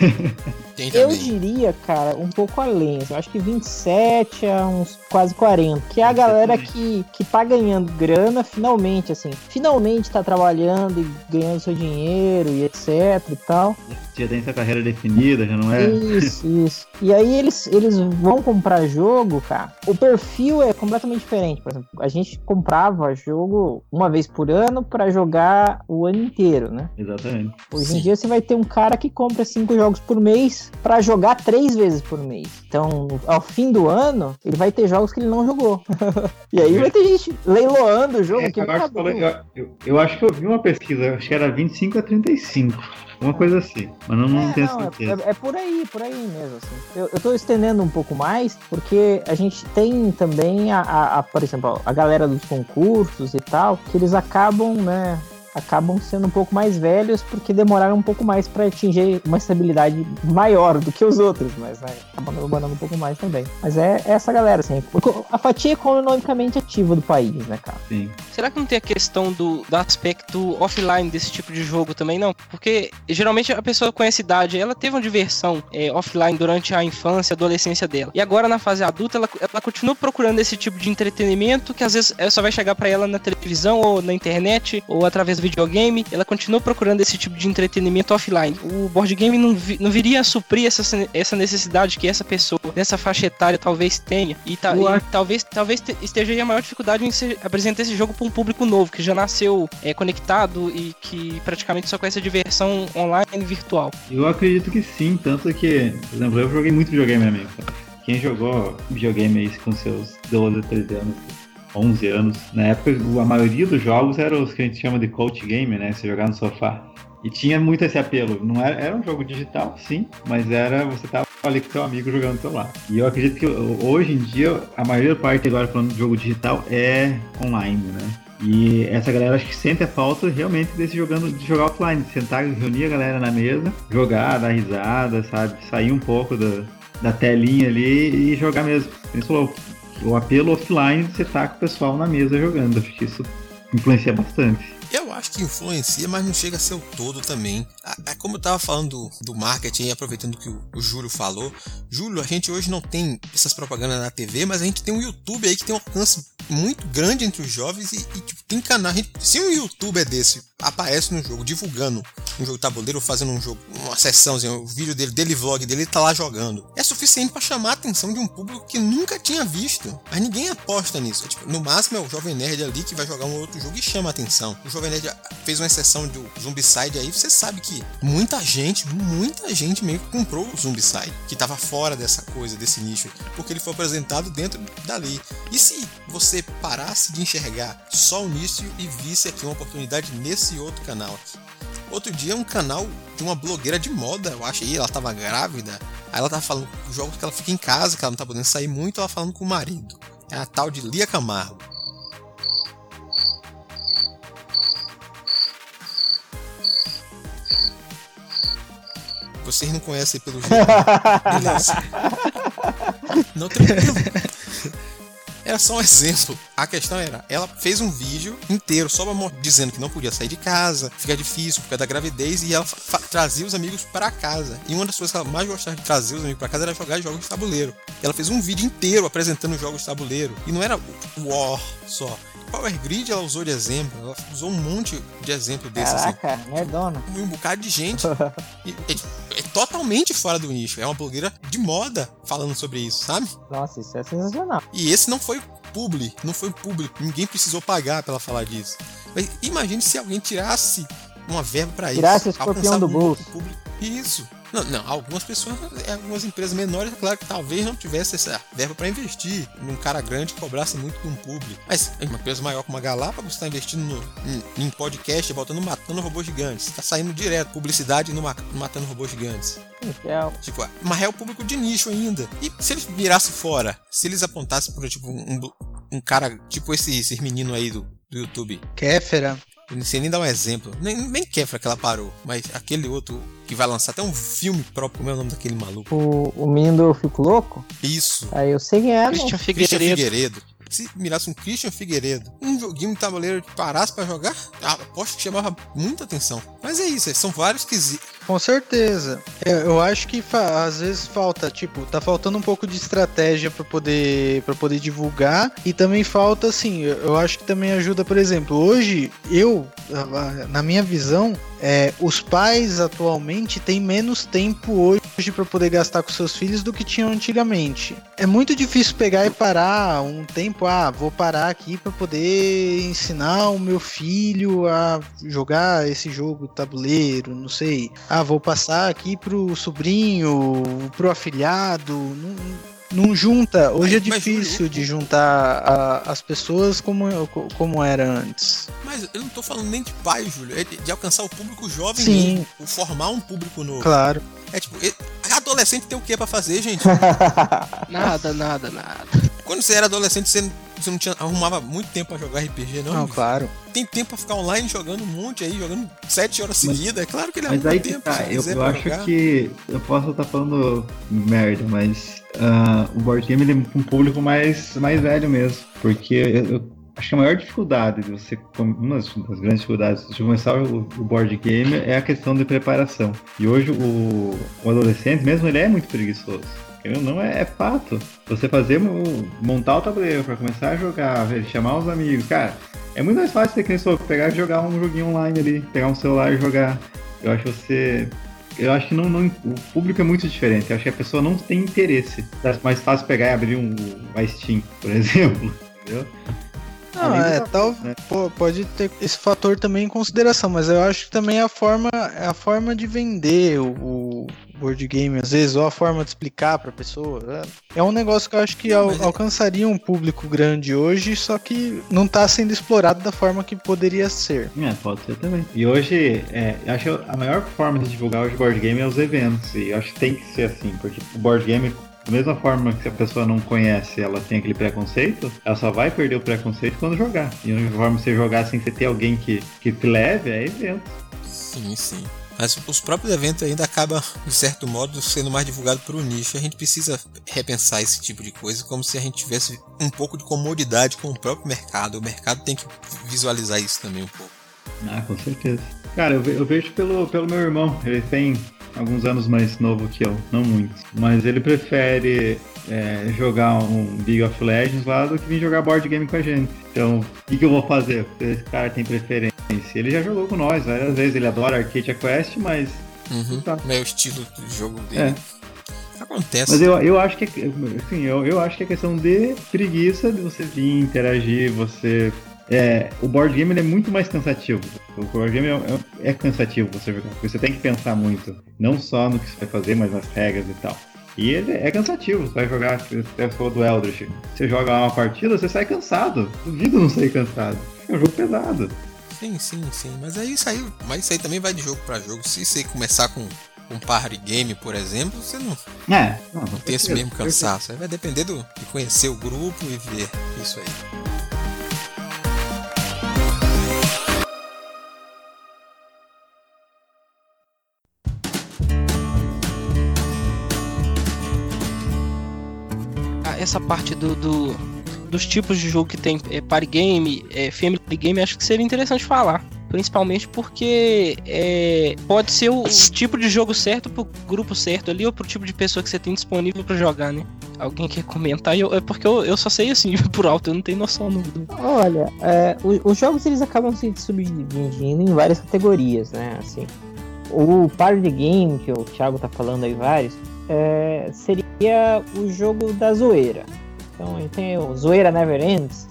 Tem Eu também. diria, cara, um pouco além. Eu acho que vinte e sete a uns quase quarenta. Que é a galera que, que tá ganhando grana finalmente, assim. Finalmente tá trabalhando e ganhando seu dinheiro e etc e tal. Já tem essa carreira definida, já não é? Isso, isso. E aí eles, eles vão comprar jogo, cara. O perfil é completamente diferente. Por exemplo, a gente comprava jogo uma vez por ano pra jogar o ano inteiro, né? Exatamente. Hoje Sim. em dia você vai ter um cara que compra cinco jogos por mês pra jogar três vezes por mês. Então, ao fim do ano, ele vai ter jogos que ele não jogou. E aí vai ter gente leiloando o jogo É, que eu, não acho que acabou. eu, eu, eu acho que eu vi uma pesquisa, acho que era vinte e cinco a trinta e cinco. Uma coisa assim, mas não, não É, tenho não, certeza. é, é por aí, por aí mesmo, assim. Eu, eu tô estendendo um pouco mais, porque a gente tem também, a, a, a, por exemplo, a galera dos concursos e tal, que eles acabam, né, acabam sendo um pouco mais velhos porque demoraram um pouco mais para atingir uma estabilidade maior do que os outros, mas né, acabam demorando um pouco mais também. Mas é, é essa galera, assim, a fatia economicamente ativa do país, né, cara? Sim. Será que não tem a questão do, do aspecto offline desse tipo de jogo também, não? Porque geralmente a pessoa com essa idade, ela teve uma diversão é, offline durante a infância, a adolescência dela. E agora na fase adulta, ela, ela continua procurando esse tipo de entretenimento que às vezes só vai chegar pra ela na televisão ou na internet ou através do videogame. Ela continua procurando esse tipo de entretenimento offline. O board game não, vi, não viria a suprir essa, essa necessidade que essa pessoa dessa faixa etária talvez tenha. E, ta, e talvez, talvez esteja aí a maior dificuldade em se, apresentar esse jogo para um público novo, que já nasceu é, conectado e que praticamente só conhece a diversão online e virtual. Eu acredito que sim, tanto que, por exemplo, eu joguei muito videogame, meu amigo. Quem jogou videogame aí com seus doze, treze anos, onze anos, na época a maioria dos jogos eram os que a gente chama de coach game, né? Você jogar no sofá. E tinha muito esse apelo. Não era, era um jogo digital, sim, mas era você tava ali com seu amigo jogando do seu lado. E eu acredito que hoje em dia a maior parte agora falando de jogo digital é online, né? E essa galera acho que sente a falta realmente desse jogando, de jogar offline, de sentar e reunir a galera na mesa, jogar, dar risada, sabe? Sair um pouco da, da telinha ali e jogar mesmo. Ele falou, o apelo offline de você estar com o pessoal na mesa jogando. Acho que isso influencia bastante. Eu acho que influencia, mas não chega a ser o todo também. É como eu tava falando do, do marketing, aproveitando o que o, o Júlio falou. Júlio, a gente hoje não tem essas propagandas na T V, mas a gente tem um YouTube aí que tem um alcance muito grande entre os jovens e, e tipo, tem canal. A gente, se um youtuber desse aparece no jogo, divulgando um jogo tabuleiro ou fazendo um jogo, uma sessãozinha, o vídeo dele, dele vlog dele, ele tá lá jogando, é suficiente pra chamar a atenção de um público que nunca tinha visto. Mas ninguém aposta nisso. É, tipo, no máximo é o Jovem Nerd ali que vai jogar um outro jogo e chama a atenção. O Jovem Nerd fez uma exceção do Zombicide aí, você sabe que muita gente, muita gente meio que comprou o Zombicide, que tava fora dessa coisa, desse nicho, porque ele foi apresentado dentro dali. E se você parasse de enxergar só o nicho e visse aqui uma oportunidade nesse outro canal aqui? Outro dia um canal de uma blogueira de moda, eu acho, aí ela tava grávida, aí ela tava falando dos jogos que ela fica em casa, que ela não tá podendo sair muito, ela falando com o marido. É a tal de Lia Camargo. Vocês não conhecem pelo jeito. Beleza. Não, tranquilo. Era só um exemplo. A questão era, ela fez um vídeo inteiro só dizendo que não podia sair de casa, fica difícil por causa da gravidez, e ela trazia os amigos para casa. E uma das coisas que ela mais gostava de trazer os amigos para casa era jogar jogos de tabuleiro. Ela fez um vídeo inteiro apresentando jogos de tabuleiro. E não era o War só. Power Grid ela usou de exemplo, ela usou um monte de exemplo desses. Caraca, assim. nerdona. Um bocado de gente. E, é, é totalmente fora do nicho. É uma blogueira de moda falando sobre isso, sabe? Nossa, isso é sensacional. E esse não foi publi, não foi público. Ninguém precisou pagar pra ela falar disso. Mas imagine se alguém tirasse uma verba pra isso. Tirasse o escorpião do bolso. Público. Isso. Não, não, algumas pessoas, algumas empresas menores, é claro que talvez não tivesse essa verba para investir num cara grande que cobrasse muito de um público. Mas uma empresa maior como a Galápagos está investindo no, em, em podcast, botando Matando Robôs Gigantes. Está saindo direto publicidade no, no Matando Robôs Gigantes. É. Tipo, mas é o público de nicho ainda. E se eles mirassem fora, se eles apontassem por tipo um, um cara, tipo esse, esse menino aí do, do YouTube. Kéfera. Eu não sei nem dar um exemplo. Nem, nem Kéfera que ela parou, mas aquele outro que vai lançar até um filme próprio. Como é o nome daquele maluco? O, o menino do Eu Fico Louco? Isso. Aí eu sei quem é. Christian não. Figueiredo. Christian Figueiredo. Se mirasse um Christian Figueiredo, um joguinho de tabuleiro que parasse pra jogar, aposto que chamava muita atenção. Mas é isso, são vários quesitos. Com certeza. Eu, eu acho que fa- às vezes falta, tipo, tá faltando um pouco de estratégia pra poder, pra poder divulgar. E também falta, assim, eu, eu acho que também ajuda, por exemplo, hoje, eu, na minha visão, é, os pais atualmente têm menos tempo hoje pra poder gastar com seus filhos do que tinham antigamente. É muito difícil pegar e parar um tempo, ah, vou parar aqui pra poder ensinar o meu filho a jogar esse jogo de tabuleiro, não sei. Ah, vou passar aqui pro sobrinho, pro afilhado, não, não junta. Hoje é difícil mas, de juntar a, as pessoas como, como era antes. Mas eu não tô falando nem de pai, Júlio, é de, de alcançar o público jovem Sim. mesmo, ou formar um público novo. Claro. É tipo, adolescente tem o que pra fazer, gente? Nada, nada, nada. Quando você era adolescente, você você não tinha, arrumava muito tempo pra jogar R P G, não? Não, claro. Tem tempo pra ficar online jogando um monte aí, jogando sete horas seguidas. É claro que ele Mas arruma aí que tempo. tá, se eu, quiser eu pra acho jogar. que eu posso estar falando merda, mas uh, o board game ele é um público mais, mais velho mesmo. Porque eu, eu acho que a maior dificuldade de você, uma das grandes dificuldades de começar o, o board game é a questão de preparação. E hoje o, o adolescente mesmo, ele é muito preguiçoso. Não é, é fato. Você fazer, montar o tabuleiro pra começar a jogar, chamar os amigos, cara, é muito mais fácil que você pegar e jogar um joguinho online ali, pegar um celular e jogar. Eu acho que você... Eu acho que não, não, o público é muito diferente. Eu acho que a pessoa não tem interesse. É mais fácil pegar e abrir um, um Steam, por exemplo. Entendeu? Não, é, tal, né? Pô, pode ter esse fator também em consideração, mas eu acho que também é a forma, é a forma de vender o, o board game, às vezes, ou a forma de explicar pra pessoa. É, é um negócio que eu acho que al, alcançaria um público grande hoje, só que não tá sendo explorado da forma que poderia ser. É, pode ser também. E hoje, é, eu acho que a maior forma de divulgar hoje o board game é os eventos, e eu acho que tem que ser assim, porque o board game... Da mesma forma que se a pessoa não conhece, ela tem aquele preconceito, ela só vai perder o preconceito quando jogar. E a única forma de você jogar sem você ter alguém que, que te leve é evento. Sim, sim. Mas os próprios eventos ainda acabam, de certo modo, sendo mais divulgados para o nicho. A gente precisa repensar esse tipo de coisa como se a gente tivesse um pouco de comodidade com o próprio mercado. O mercado tem que visualizar isso também um pouco. Ah, com certeza. Cara, eu, eu vejo pelo, pelo meu irmão. Ele tem alguns anos mais novo que eu, não muito. Mas ele prefere é, jogar um League of Legends lá do que vir jogar board game com a gente. Então, o que, que eu vou fazer? Esse cara tem preferência. Ele já jogou com nós várias vezes, ele adora Arcade Quest, mas... Uhum. Tá. Não é o estilo de jogo dele. É. Acontece. Mas eu, eu acho que assim, eu, eu acho que é questão de preguiça de você vir, interagir, você... É, o board game ele é muito mais cansativo. O board game é, é cansativo você jogar, porque você tem que pensar muito, não só no que você vai fazer, mas nas regras e tal. E ele é cansativo, você vai jogar, você falou do Eldritch, você joga uma partida, você sai cansado. Duvido não sair cansado. É um jogo pesado. Sim, sim, sim. Mas aí isso aí, mas isso aí também vai de jogo pra jogo. Se você começar com um party game, por exemplo, você não, é, não, não tem esse mesmo cansaço. Aí vai depender do, de conhecer o grupo e ver isso aí. Essa parte do, do, dos tipos de jogo que tem é, party game, é, family game, acho que seria interessante falar. Principalmente porque é, pode ser o, o tipo de jogo certo pro grupo certo ali, ou pro tipo de pessoa que você tem disponível pra jogar, né? Alguém quer comentar? Eu, é porque eu, eu só sei assim, por alto, eu não tenho noção no... do... Olha, é, o, os jogos eles acabam se subdividindo em várias categorias, né? Assim, o party game, que o Thiago tá falando aí vários, é, seria o jogo da zoeira. Então a gente tem o Zoeira Never Ends,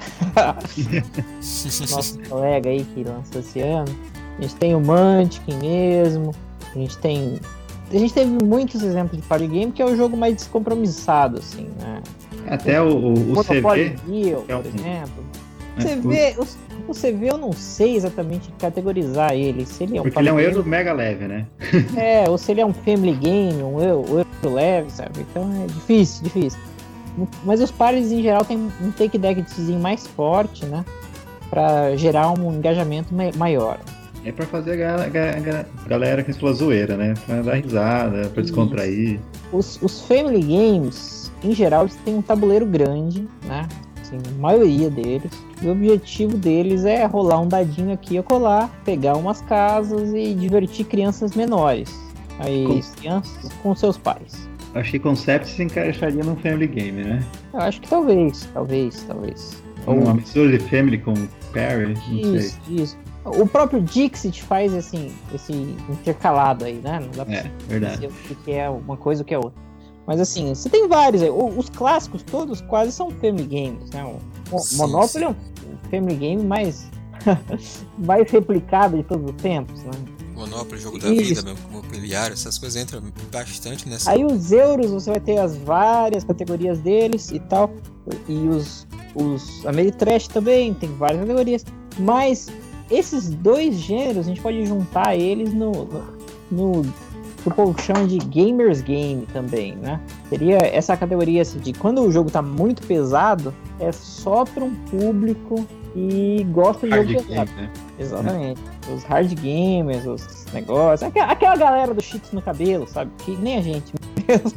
nosso colega aí que lançou esse ano. A gente tem o Munchkin mesmo. A gente tem. A gente teve muitos exemplos de party game que é o jogo mais descompromissado, assim, né? Até o, o, o C V. Deal, por é exemplo. O C V, o, o C V eu não sei exatamente categorizar ele. Se ele é um Porque ele é um euro mega leve, né? É, ou se ele é um family game, um euro, euro leve, sabe? Então é difícil, difícil. Mas os pares em geral tem um take deckzinho mais forte, né? Pra gerar um engajamento maior. É pra fazer a galera, a galera que sua zoeira, né? Pra dar risada, pra descontrair. Os, os family games, em geral, eles têm um tabuleiro grande, né? Assim, a maioria deles. E o objetivo deles é rolar um dadinho aqui e colar, pegar umas casas e divertir crianças menores. Aí, com... crianças com seus pais. Acho que Concept se encaixaria num family game, né? Eu acho que talvez, talvez, talvez. Uma mistura de family com party, não isso, sei. Isso, o próprio Dixit faz assim, esse intercalado aí, né? Não dá pra é, verdade. dizer o que é uma coisa ou o que é outra. Mas assim, você tem vários aí. Os clássicos todos quase são family games, né? O sim, Monopoly sim. é um family game mais, mais replicado de todos os tempos, né? Monopoly, jogo da Isso. vida, mobiliário, essas coisas entram bastante nessa. Aí os euros, você vai ter as várias categorias deles e tal. E os, os Ameritrash também, tem várias categorias. Mas esses dois gêneros, a gente pode juntar eles no, no, no que o povo chama de gamers game também, né? Seria essa categoria assim, de quando o jogo tá muito pesado, é só para um público que gosta de Hard jogo game, pesado. né? Exatamente. É. Os hard gamers, os negócios. Aquela, aquela galera do cheats no cabelo, sabe? Que nem a gente mesmo.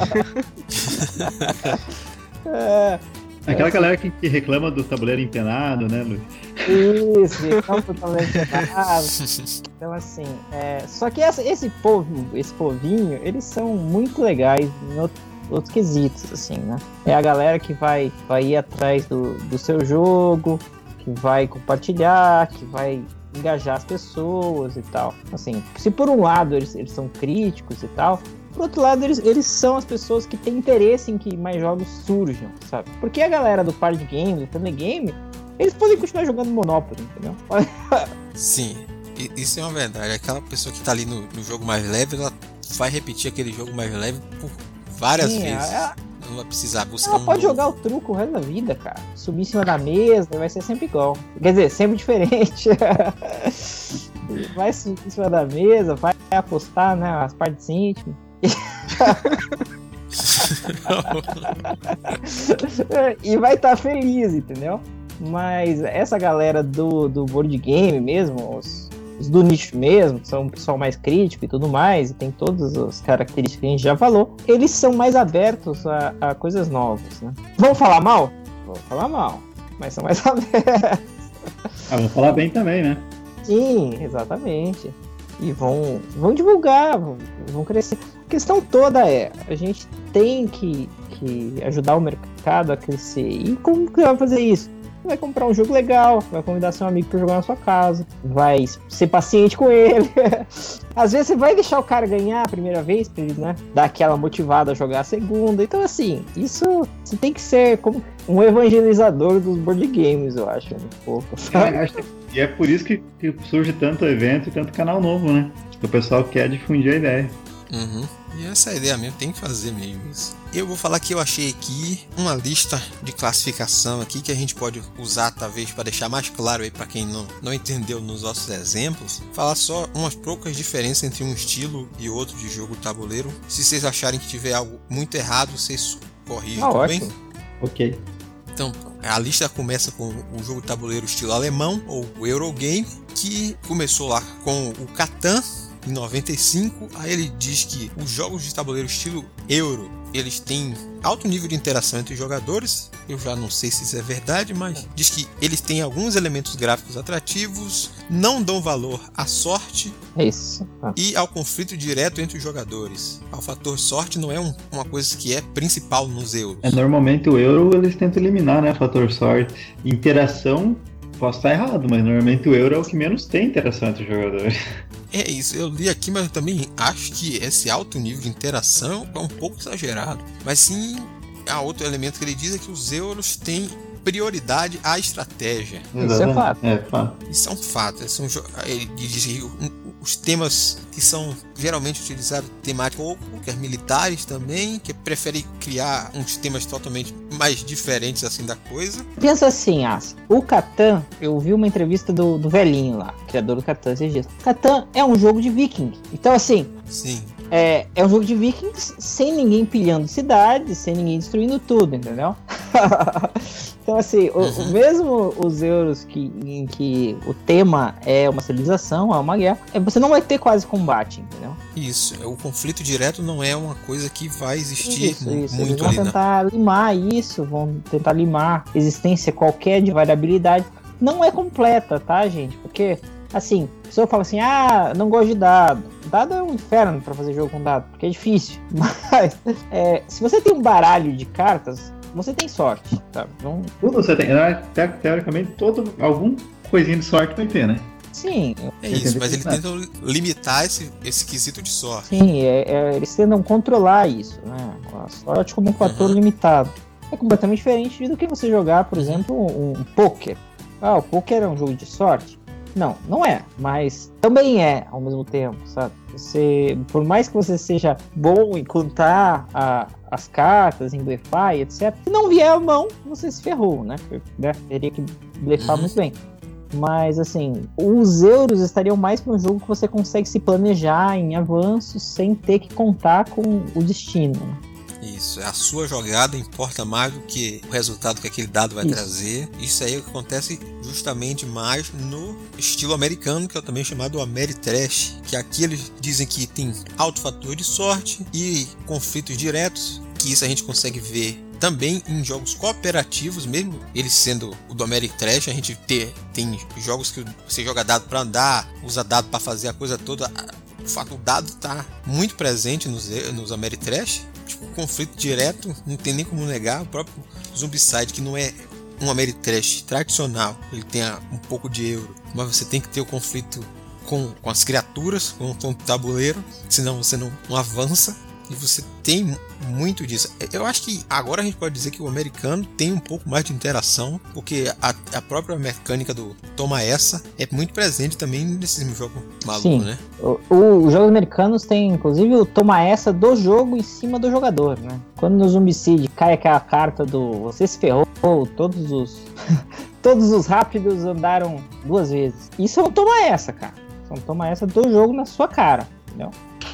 é, Aquela é, galera que, que reclama do tabuleiro empenado, né, Luiz? Isso, reclama do tabuleiro empenado. Então, assim, é, só que essa, esse povo, esse povinho, eles são muito legais em outro, outros quesitos, assim, né? É a galera que vai, vai ir atrás do, do seu jogo, que vai compartilhar, que vai engajar as pessoas e tal. Assim, se por um lado eles, eles são críticos e tal, por outro lado eles, eles são as pessoas que têm interesse em que mais jogos surjam, sabe? Porque a galera do party game, do family game, eles podem continuar jogando Monopoly, entendeu? Sim, isso é uma verdade. Aquela pessoa que tá ali no, no jogo mais leve, ela vai repetir aquele jogo mais leve por várias Sim, vezes. É... Não vai precisar buscar Ela um pode novo. jogar o truco o resto da vida, cara. Subir em cima da mesa, vai ser sempre igual. Quer dizer, sempre diferente. Vai subir em cima da mesa, vai apostar, né, as partes íntimas. E vai estar tá feliz, entendeu? Mas essa galera do, do board game mesmo, os, os do nicho mesmo, que são o pessoal mais crítico e tudo mais, e tem todas as características que a gente já falou, eles são mais abertos a, a coisas novas, né? Vão falar mal? Vão falar mal, mas são mais abertos. Ah, vamos falar bem também, né? Sim, exatamente. E vão, vão divulgar, vão, vão crescer. A questão toda é, a gente tem que, que ajudar o mercado a crescer. E como que vai fazer isso? Vai comprar um jogo legal, vai convidar seu amigo pra jogar na sua casa, vai ser paciente com ele. Às vezes você vai deixar o cara ganhar a primeira vez pra ele, né, dar aquela motivada a jogar a segunda. Então, assim, isso você tem que ser como um evangelizador dos board games, eu acho, um pouco. É, acho que, e é por isso que, que surge tanto evento e tanto canal novo, né? O pessoal quer difundir a ideia. Uhum. E essa é a ideia mesmo, tem que fazer mesmo isso. Eu vou falar que eu achei aqui uma lista de classificação aqui que a gente pode usar talvez para deixar mais claro aí para quem não, não entendeu nos nossos exemplos. Falar só umas poucas diferenças entre um estilo e outro de jogo tabuleiro. Se vocês acharem que tiver algo muito errado, vocês corrigem, Ah, tudo ótimo. bem? Ok. Então, a lista começa com o jogo tabuleiro estilo alemão, ou o Eurogame, que começou lá com o Catan, em noventa e cinco. Aí ele diz que os jogos de tabuleiro estilo Euro, eles têm alto nível de interação entre os jogadores. Eu já não sei se isso é verdade, mas diz que eles têm alguns elementos gráficos atrativos, não dão valor à sorte É isso. Ah. e ao conflito direto entre os jogadores. O fator sorte não é um, uma coisa que é principal nos euros. É, normalmente o euro eles tentam eliminar, né? Fator sorte. Interação, posso estar errado, mas normalmente o euro é o que menos tem interação entre os jogadores. É isso, eu li aqui, mas eu também acho que esse alto nível de interação é um pouco exagerado. Mas sim, há outro elemento que ele diz é que os euros têm prioridade à estratégia. Isso é fato. É fato. Isso é um fato. São, ele diz que os temas que são geralmente utilizados temáticos ou qualquer militares também, que preferem criar uns temas totalmente mais diferentes assim da coisa. Pensa assim, As, o Catan, eu vi uma entrevista do, do velhinho lá, criador do Catan esses dias. Catan é um jogo de viking. Então, assim, Sim. é, é um jogo de vikings sem ninguém pilhando cidades, sem ninguém destruindo tudo, entendeu? Então, assim, o, Uhum. o mesmo os euros que, em que o tema é uma civilização, é uma guerra, é, você não vai ter quase combate, entendeu? Isso, o conflito direto não é uma coisa que vai existir Isso, isso. Eles muito vão ali na... tentar limar isso, vão tentar limar existência qualquer de variabilidade. Não é completa, tá, gente? Porque, assim, a pessoa fala assim, ah, não gosto de dado. Dado é um inferno pra fazer jogo com dado, porque é difícil. Mas, é, se você tem um baralho de cartas, você tem sorte, sabe? Não... Tudo você tem. Te- Teoricamente, todo, algum coisinha de sorte vai ter, né? Sim, É isso, mas ele tenta limitar esse, esse quesito de sorte. sim, é, é, eles tentam controlar isso, né? A sorte como um fator Uhum. limitado. É completamente diferente do que você jogar, por exemplo, um, um poker. Ah, o poker é um jogo de sorte? Não, não é, mas também é ao mesmo tempo, sabe? Você, por mais que você seja bom em contar a, as cartas, em blefar e etcétera, se não vier a mão, você se ferrou, né? né? Teria que blefar Uhum. muito bem. Mas, assim, os euros estariam mais para um jogo que você consegue se planejar em avanços sem ter que contar com o destino. Isso, a sua jogada importa mais do que o resultado que aquele dado vai Isso. trazer. Isso aí é o que acontece justamente mais no estilo americano, que é também chamado Ameritrash, que aqui eles dizem que tem alto fator de sorte e conflitos diretos, que isso a gente consegue ver também em jogos cooperativos, mesmo eles sendo o do Ameritrash. A gente ter, tem jogos que você joga dado para andar, usa dado para fazer a coisa toda. O fato, o dado tá muito presente nos, nos Ameritrash. Tipo, conflito direto, não tem nem como negar. O próprio Zombicide, que não é um Ameritrash tradicional, ele tem um pouco de euro, mas você tem que ter o conflito com, com as criaturas, com, com o tabuleiro, senão você não, não avança. E você tem muito disso. Eu acho que agora a gente pode dizer que o americano tem um pouco mais de interação, porque a, a própria mecânica do toma essa é muito presente também nesses jogos malucos, né? O, o, os jogos americanos tem inclusive o toma essa do jogo em cima do jogador, né? Quando no Zombicide cai aquela carta do você se ferrou, todos os todos os rápidos andaram duas vezes. Isso é um toma essa, cara. Isso é um toma essa do jogo na sua cara, entendeu?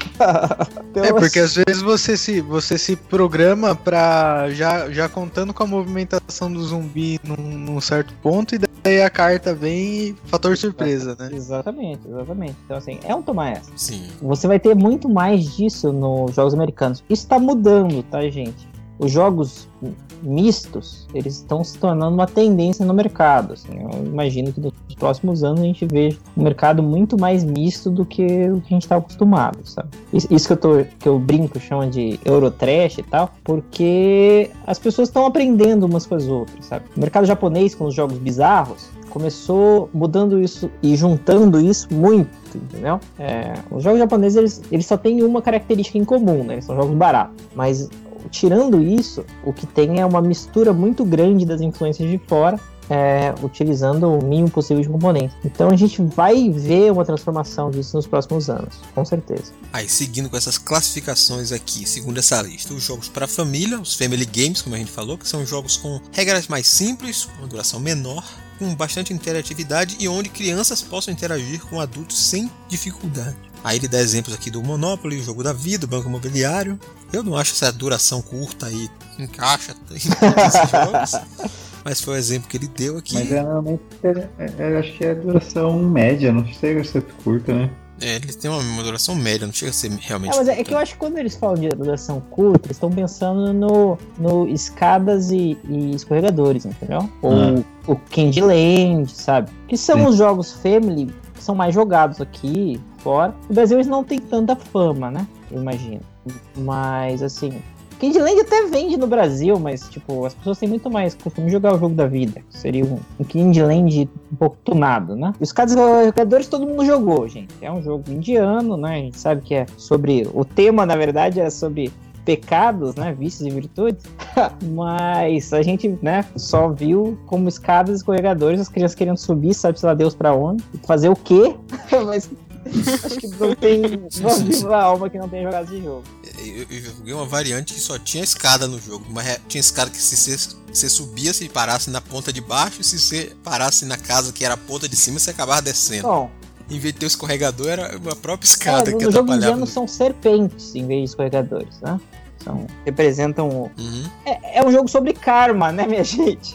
É, porque às vezes você se, você se programa pra já, já contando com a movimentação do zumbi num, num certo ponto, e daí a carta vem e fator surpresa, né? Exatamente, exatamente. Então, assim, é um tomar essa. Sim. Você vai ter muito mais disso nos jogos americanos. Isso tá mudando, tá, gente? Os jogos mistos, eles estão se tornando uma tendência no mercado, assim. Eu imagino que nos próximos anos a gente veja um mercado muito mais misto do que o que a gente está acostumado, sabe? Isso que eu, tô, que eu brinco, chama de Eurotrash e tal, porque as pessoas estão aprendendo umas com as outras, sabe? O mercado japonês, com os jogos bizarros, começou mudando isso e juntando isso muito, entendeu? É, os jogos japoneses, eles, eles só têm uma característica em comum, né? Eles são jogos baratos, mas tirando isso, o que tem é uma mistura muito grande das influências de fora, é, utilizando o mínimo possível de componentes. Então a gente vai ver uma transformação disso nos próximos anos, com certeza. Aí, seguindo com essas classificações aqui, segundo essa lista, os jogos para família, os Family Games, como a gente falou, que são jogos com regras mais simples, com uma duração menor, com bastante interatividade e onde crianças possam interagir com adultos sem dificuldade. Aí ele dá exemplos aqui do Monopoly, o Jogo da Vida, o Banco Imobiliário. Eu não acho essa duração curta aí, encaixa em todos esses jogos, mas foi o exemplo que ele deu aqui. Mas é, normalmente é, é, acho que é duração média, não chega a ser curta, né? É, ele tem uma, uma duração média, não chega a ser realmente é, mas é, curta. É que eu acho que quando eles falam de duração curta, eles estão pensando no, no escadas e, e escorregadores, entendeu? Ou ah. o Candyland, sabe? Que são Sim. os jogos family que são mais jogados aqui fora. No Brasil eles não têm tanta fama, né? Eu imagino. Mas, assim, Candyland até vende no Brasil, mas, tipo, as pessoas têm muito mais costume de jogar o jogo da vida. Seria um, um Candyland um pouco tunado, né? Os Escorregadores todo mundo jogou, gente. É um jogo indiano, né? A gente sabe que é sobre... O tema, na verdade, é sobre pecados, né? Vícios e virtudes. Mas a gente, né, só viu como escadas e escorregadores, as crianças querendo subir, sabe-se lá Deus pra onde. Fazer o quê? Mas... acho que não tem uma alma que não tenha jogado esse jogo. Eu, eu joguei uma variante que só tinha escada no jogo, mas tinha escada que se você, você subia, se parasse na ponta de baixo, e se você parasse na casa que era a ponta de cima, você acabava descendo. Bom, em vez de ter o escorregador, era uma própria escada é, que no jogo atrapalhava. indiano são serpentes em vez de escorregadores, né? São, representam o... Uhum. É, é um jogo sobre karma, né, minha gente?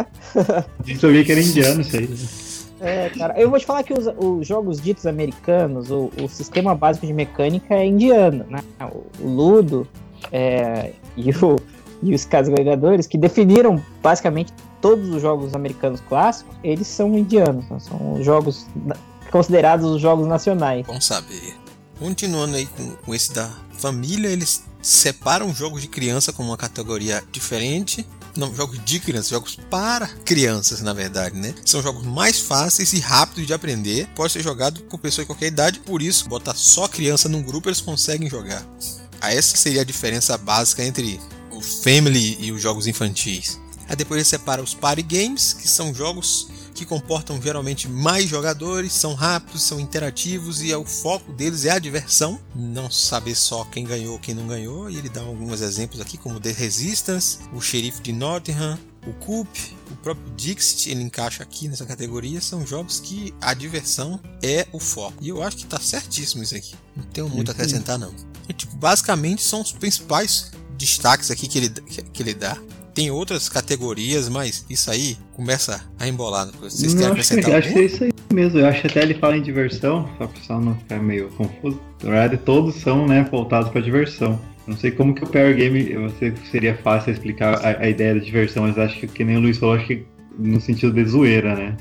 Eu sabia que era indiano isso aí. É, cara, eu vou te falar que os, os jogos ditos americanos, o, o sistema básico de mecânica é indiano, né? O, o Ludo é, e, o, e os escorregadores, que definiram basicamente todos os jogos americanos clássicos, eles são indianos, né? São jogos considerados os jogos nacionais. Bom saber. Continuando aí com, com esse da família, eles separam jogos de criança como uma categoria diferente. Não, jogos de crianças, jogos para crianças, na verdade, né? São jogos mais fáceis e rápidos de aprender. Pode ser jogado por pessoas de qualquer idade, por isso, botar só criança num grupo, eles conseguem jogar. Essa seria a diferença básica entre o Family e os jogos infantis. Aí depois ele separa os Party Games, que são jogos que comportam geralmente mais jogadores, são rápidos, são interativos e é o foco deles é a diversão, não saber só quem ganhou ou quem não ganhou. E ele dá alguns exemplos aqui, como The Resistance, o Xerife de Nottingham, o Coop, o próprio Dixit, ele encaixa aqui nessa categoria, são jogos que a diversão é o foco. E eu acho que tá certíssimo isso aqui. Não tenho muito a acrescentar, não. E, tipo, basicamente são os principais destaques aqui que ele, que, que ele dá. Tem outras categorias, mas isso aí começa a embolar. Vocês querem acrescentar algo? Acho que é isso aí mesmo. Eu acho que até ele fala em diversão, só para o pessoal não ficar meio confuso. Na verdade, todos são, né, voltados para diversão. Não sei como que o Power Game você, seria fácil explicar a, a ideia da diversão, mas acho que, que nem o Luiz falou, acho que no sentido de zoeira, né?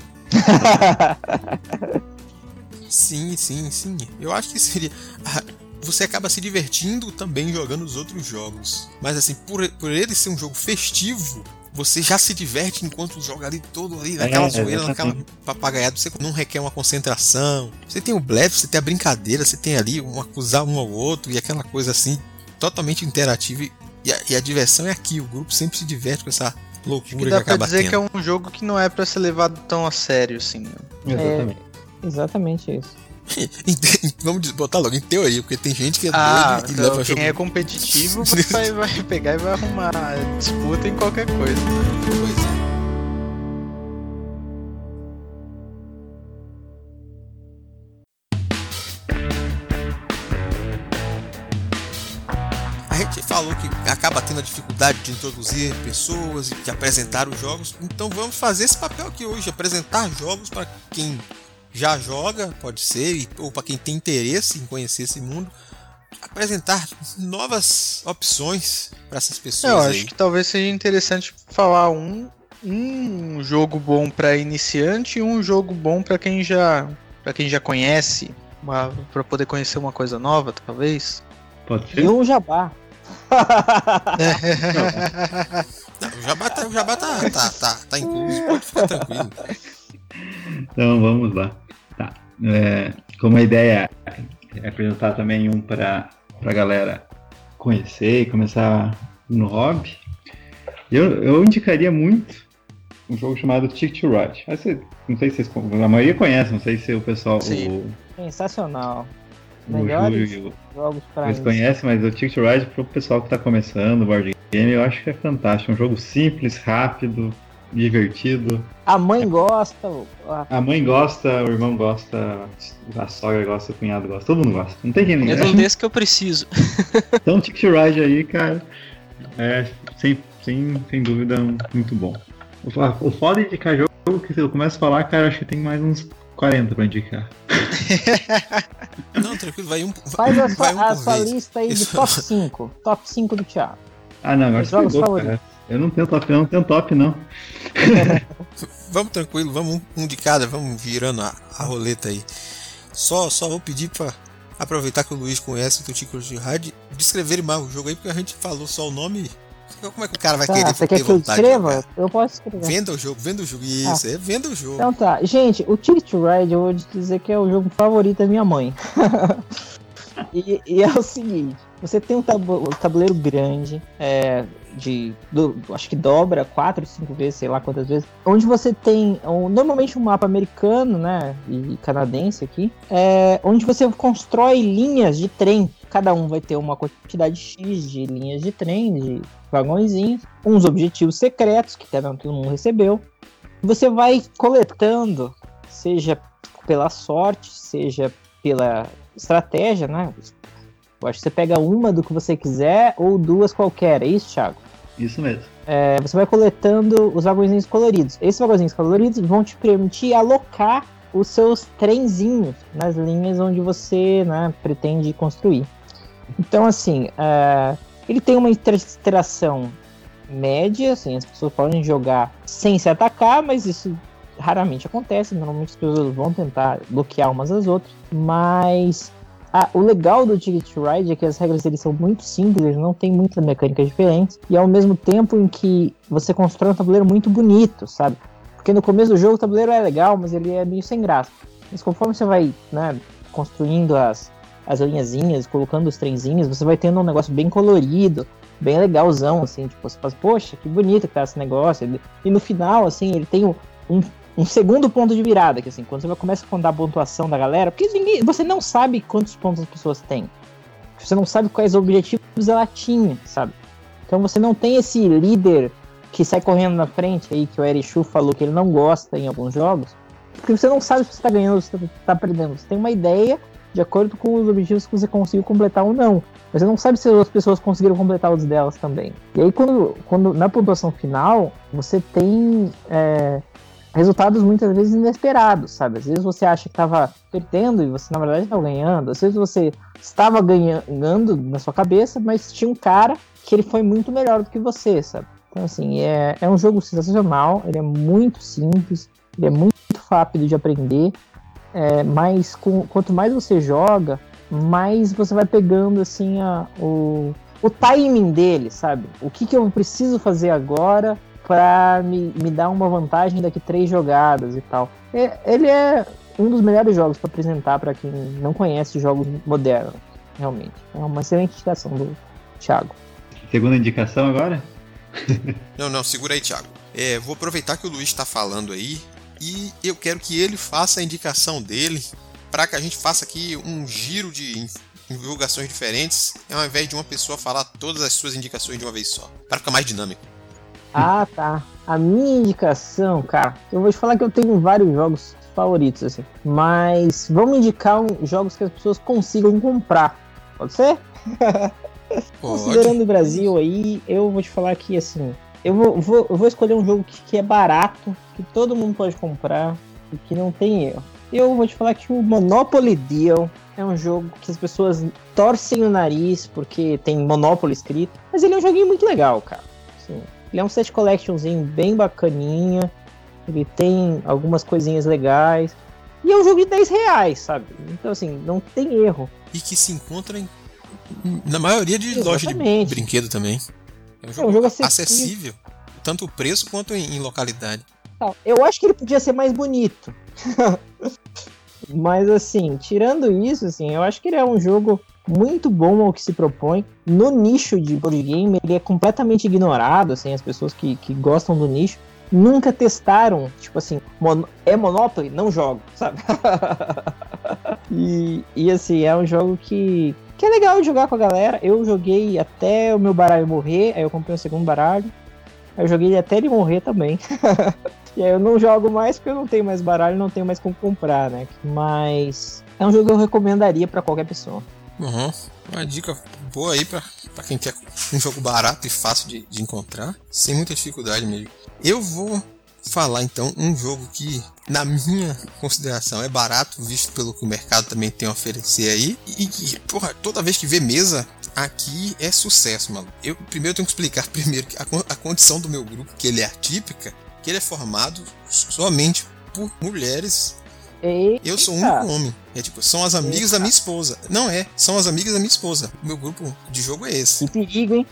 Sim, sim, sim. Eu acho que seria... Você acaba se divertindo também jogando os outros jogos. Mas assim, por, por ele ser um jogo festivo, você já se diverte enquanto joga ali todo ali, naquela é, zoeira, é naquela papagaiada. Você não requer uma concentração. Você tem o blefe, você tem a brincadeira, você tem ali um acusar um ao outro e aquela coisa assim, totalmente interativa. E a, e a diversão é aqui, o grupo sempre se diverte com essa loucura que, que dá acaba pra dizer tendo. Que é um jogo que não é pra ser levado tão a sério assim, né? Exatamente. É, exatamente isso. Vamos botar logo em teoria, porque tem gente que é ah, doido e então leva quem jogo... é competitivo vai, vai pegar e vai arrumar disputa em qualquer coisa. Pois é. A gente falou que acaba tendo a dificuldade de introduzir pessoas e de apresentar os jogos, então vamos fazer esse papel aqui hoje, apresentar jogos para quem já joga, pode ser, ou para quem tem interesse em conhecer esse mundo, apresentar novas opções para essas pessoas. Eu aí. acho que talvez seja interessante falar um, um jogo bom para iniciante e um jogo bom para quem já para quem já conhece, para poder conhecer uma coisa nova, talvez. Pode ser. E um jabá. Não, o jabá tá, o jabá tá, tá, tá, tá incluso, pode ficar tranquilo. Então vamos lá. Tá. É, como a ideia é apresentar também um para a galera conhecer e começar no hobby, eu, eu indicaria muito um jogo chamado Ticket to Ride. Não sei se vocês, a maioria conhece, não sei se o pessoal. O, Sensacional. O Melhores Júlio, jogos para vocês conhecem, mas o Ticket to Ride para o pessoal que está começando o board game, eu acho que é fantástico. É um jogo simples, rápido, divertido. A mãe gosta. A mãe gosta, o irmão gosta, a sogra gosta, o cunhado gosta, todo mundo gosta. Não tem quem não gosta. É um desse que eu preciso. Então o Ticket to Ride aí, cara, é sem, sem, sem dúvida muito bom. O, o foda de indicar jogo, que eu começo a falar, cara, acho que tem mais uns quarenta pra indicar. Não, tranquilo, vai um. Faz a sua, um a sua vez. lista aí Isso. de top cinco. Top cinco do Thiago. Ah, não, agora Os jogos pegou, favoritos. cara. Eu não tenho top, eu não tenho top, não. Vamos tranquilo, vamos um, um de cada, vamos virando a, a roleta aí. Só, só vou pedir pra aproveitar que o Luiz conhece o Ticket to Ride, descrever mais o jogo aí, porque a gente falou só o nome. Como é que o cara vai Tá, querer você ter quer que eu vontade? escreva? Eu posso escrever. Venda o jogo, venda o jogo. Isso, ah. é venda o jogo. Então tá, gente, o Ticket to Ride eu vou te dizer que é o jogo favorito da minha mãe. e, e é o seguinte, você tem um tabu- tabuleiro grande, é, de, do, acho que dobra quatro, cinco vezes, sei lá quantas vezes, onde você tem um, normalmente um mapa americano, né, e canadense aqui, é, onde você constrói linhas de trem. Cada um vai ter uma quantidade X de linhas de trem, de vagõezinhos, uns objetivos secretos que todo mundo recebeu. Você vai coletando, seja pela sorte, seja pela estratégia, né? Eu acho que você pega uma do que você quiser ou duas qualquer, é isso, Thiago? Isso mesmo. É, você vai coletando os vagõezinhos coloridos. Esses vagõezinhos coloridos vão te permitir alocar os seus trenzinhos nas linhas onde você, né, pretende construir. Então, assim, é, ele tem uma interação média, assim, as pessoas podem jogar sem se atacar, mas isso raramente acontece. Normalmente as pessoas vão tentar bloquear umas às outras. Mas ah, o legal do Ticket to Ride é que as regras dele são muito simples, não tem muitas mecânicas diferentes, e ao mesmo tempo em que você constrói um tabuleiro muito bonito, sabe? Porque no começo do jogo o tabuleiro é legal, mas ele é meio sem graça. Mas conforme você vai, né, construindo as as linhazinhas, colocando os trenzinhos, você vai tendo um negócio bem colorido, bem legalzão, assim, tipo, você fala, poxa, que bonito que tá esse negócio, e no final, assim, ele tem um, um segundo ponto de virada, que assim, quando você começa a contar a pontuação da galera, porque ninguém, você não sabe quantos pontos as pessoas têm, você não sabe quais objetivos ela tinha, sabe? Então você não tem esse líder que sai correndo na frente aí, que o Erichu falou que ele não gosta em alguns jogos, porque você não sabe se você tá ganhando ou se você tá perdendo. Você tem uma ideia de acordo com os objetivos que você conseguiu completar ou não. Mas você não sabe se as pessoas conseguiram completar os delas também. E aí, quando, quando na pontuação final, você tem é, resultados muitas vezes inesperados, sabe? Às vezes você acha que estava perdendo e você, na verdade, estava ganhando. Às vezes você estava ganhando na sua cabeça, mas tinha um cara que ele foi muito melhor do que você, sabe? Então, assim, é, é um jogo sensacional, ele é muito simples, ele é muito rápido de aprender, é, mas com, quanto mais você joga, mais você vai pegando, assim, a, o, o timing dele, sabe? O que, que eu preciso fazer agora para me, me dar uma vantagem daqui três jogadas e tal. É, ele é um dos melhores jogos para apresentar para quem não conhece jogos modernos, realmente. É uma excelente indicação do Thiago. Segunda indicação agora? Não, não, segura aí, Thiago. É, vou aproveitar que o Luiz está falando aí e eu quero que ele faça a indicação dele para que a gente faça aqui um giro de divulgações diferentes, ao invés de uma pessoa falar todas as suas indicações de uma vez só, para ficar mais dinâmico. Ah, tá. A minha indicação, cara, eu vou te falar que eu tenho vários jogos favoritos, assim, mas vamos indicar um, jogos que as pessoas consigam comprar. Pode ser? Considerando o Brasil aí, eu vou te falar que, assim, eu vou, vou, eu vou escolher um jogo que, que é barato, que todo mundo pode comprar e que não tem erro. Eu vou te falar que o Monopoly Deal é um jogo que as pessoas torcem o nariz porque tem Monopoly escrito, mas ele é um joguinho muito legal, cara. Assim, ele é um set collectionzinho bem bacaninha, ele tem algumas coisinhas legais, e é um jogo de dez reais, sabe? Então, assim, não tem erro. E que se encontra em, na maioria de lojas de brinquedo também. É um jogo, é um jogo acessível. acessível, tanto o preço quanto em, em localidade. Eu acho que ele podia ser mais bonito. Mas, assim, tirando isso, assim, eu acho que ele é um jogo muito bom ao que se propõe. No nicho de board game, ele é completamente ignorado, assim, as pessoas que, que gostam do nicho nunca testaram, tipo assim, mon- é Monopoly? Não jogo, sabe? e, e, assim, é um jogo que, que é legal de jogar com a galera. Eu joguei até o meu baralho morrer, aí eu comprei o segundo baralho, aí eu joguei até ele morrer também. E aí eu não jogo mais porque eu não tenho mais baralho, não tenho mais como comprar, né? Mas é um jogo que eu recomendaria pra qualquer pessoa. Uhum. Uma dica boa aí pra, pra quem quer um jogo barato e fácil de, de encontrar, sem muita dificuldade mesmo. Eu vou falar então um jogo que, na minha consideração, é barato, visto pelo que o mercado também tem a oferecer aí. E que, porra, toda vez que vê mesa, aqui é sucesso, mano. Eu primeiro tenho que explicar primeiro a, a condição do meu grupo, que ele é atípica, que ele é formado somente por mulheres. Eita. Eu sou o único homem. É tipo, são as amigas Eita. da minha esposa. Não é, são as amigas da minha esposa. O meu grupo de jogo é esse. Que perigo, hein?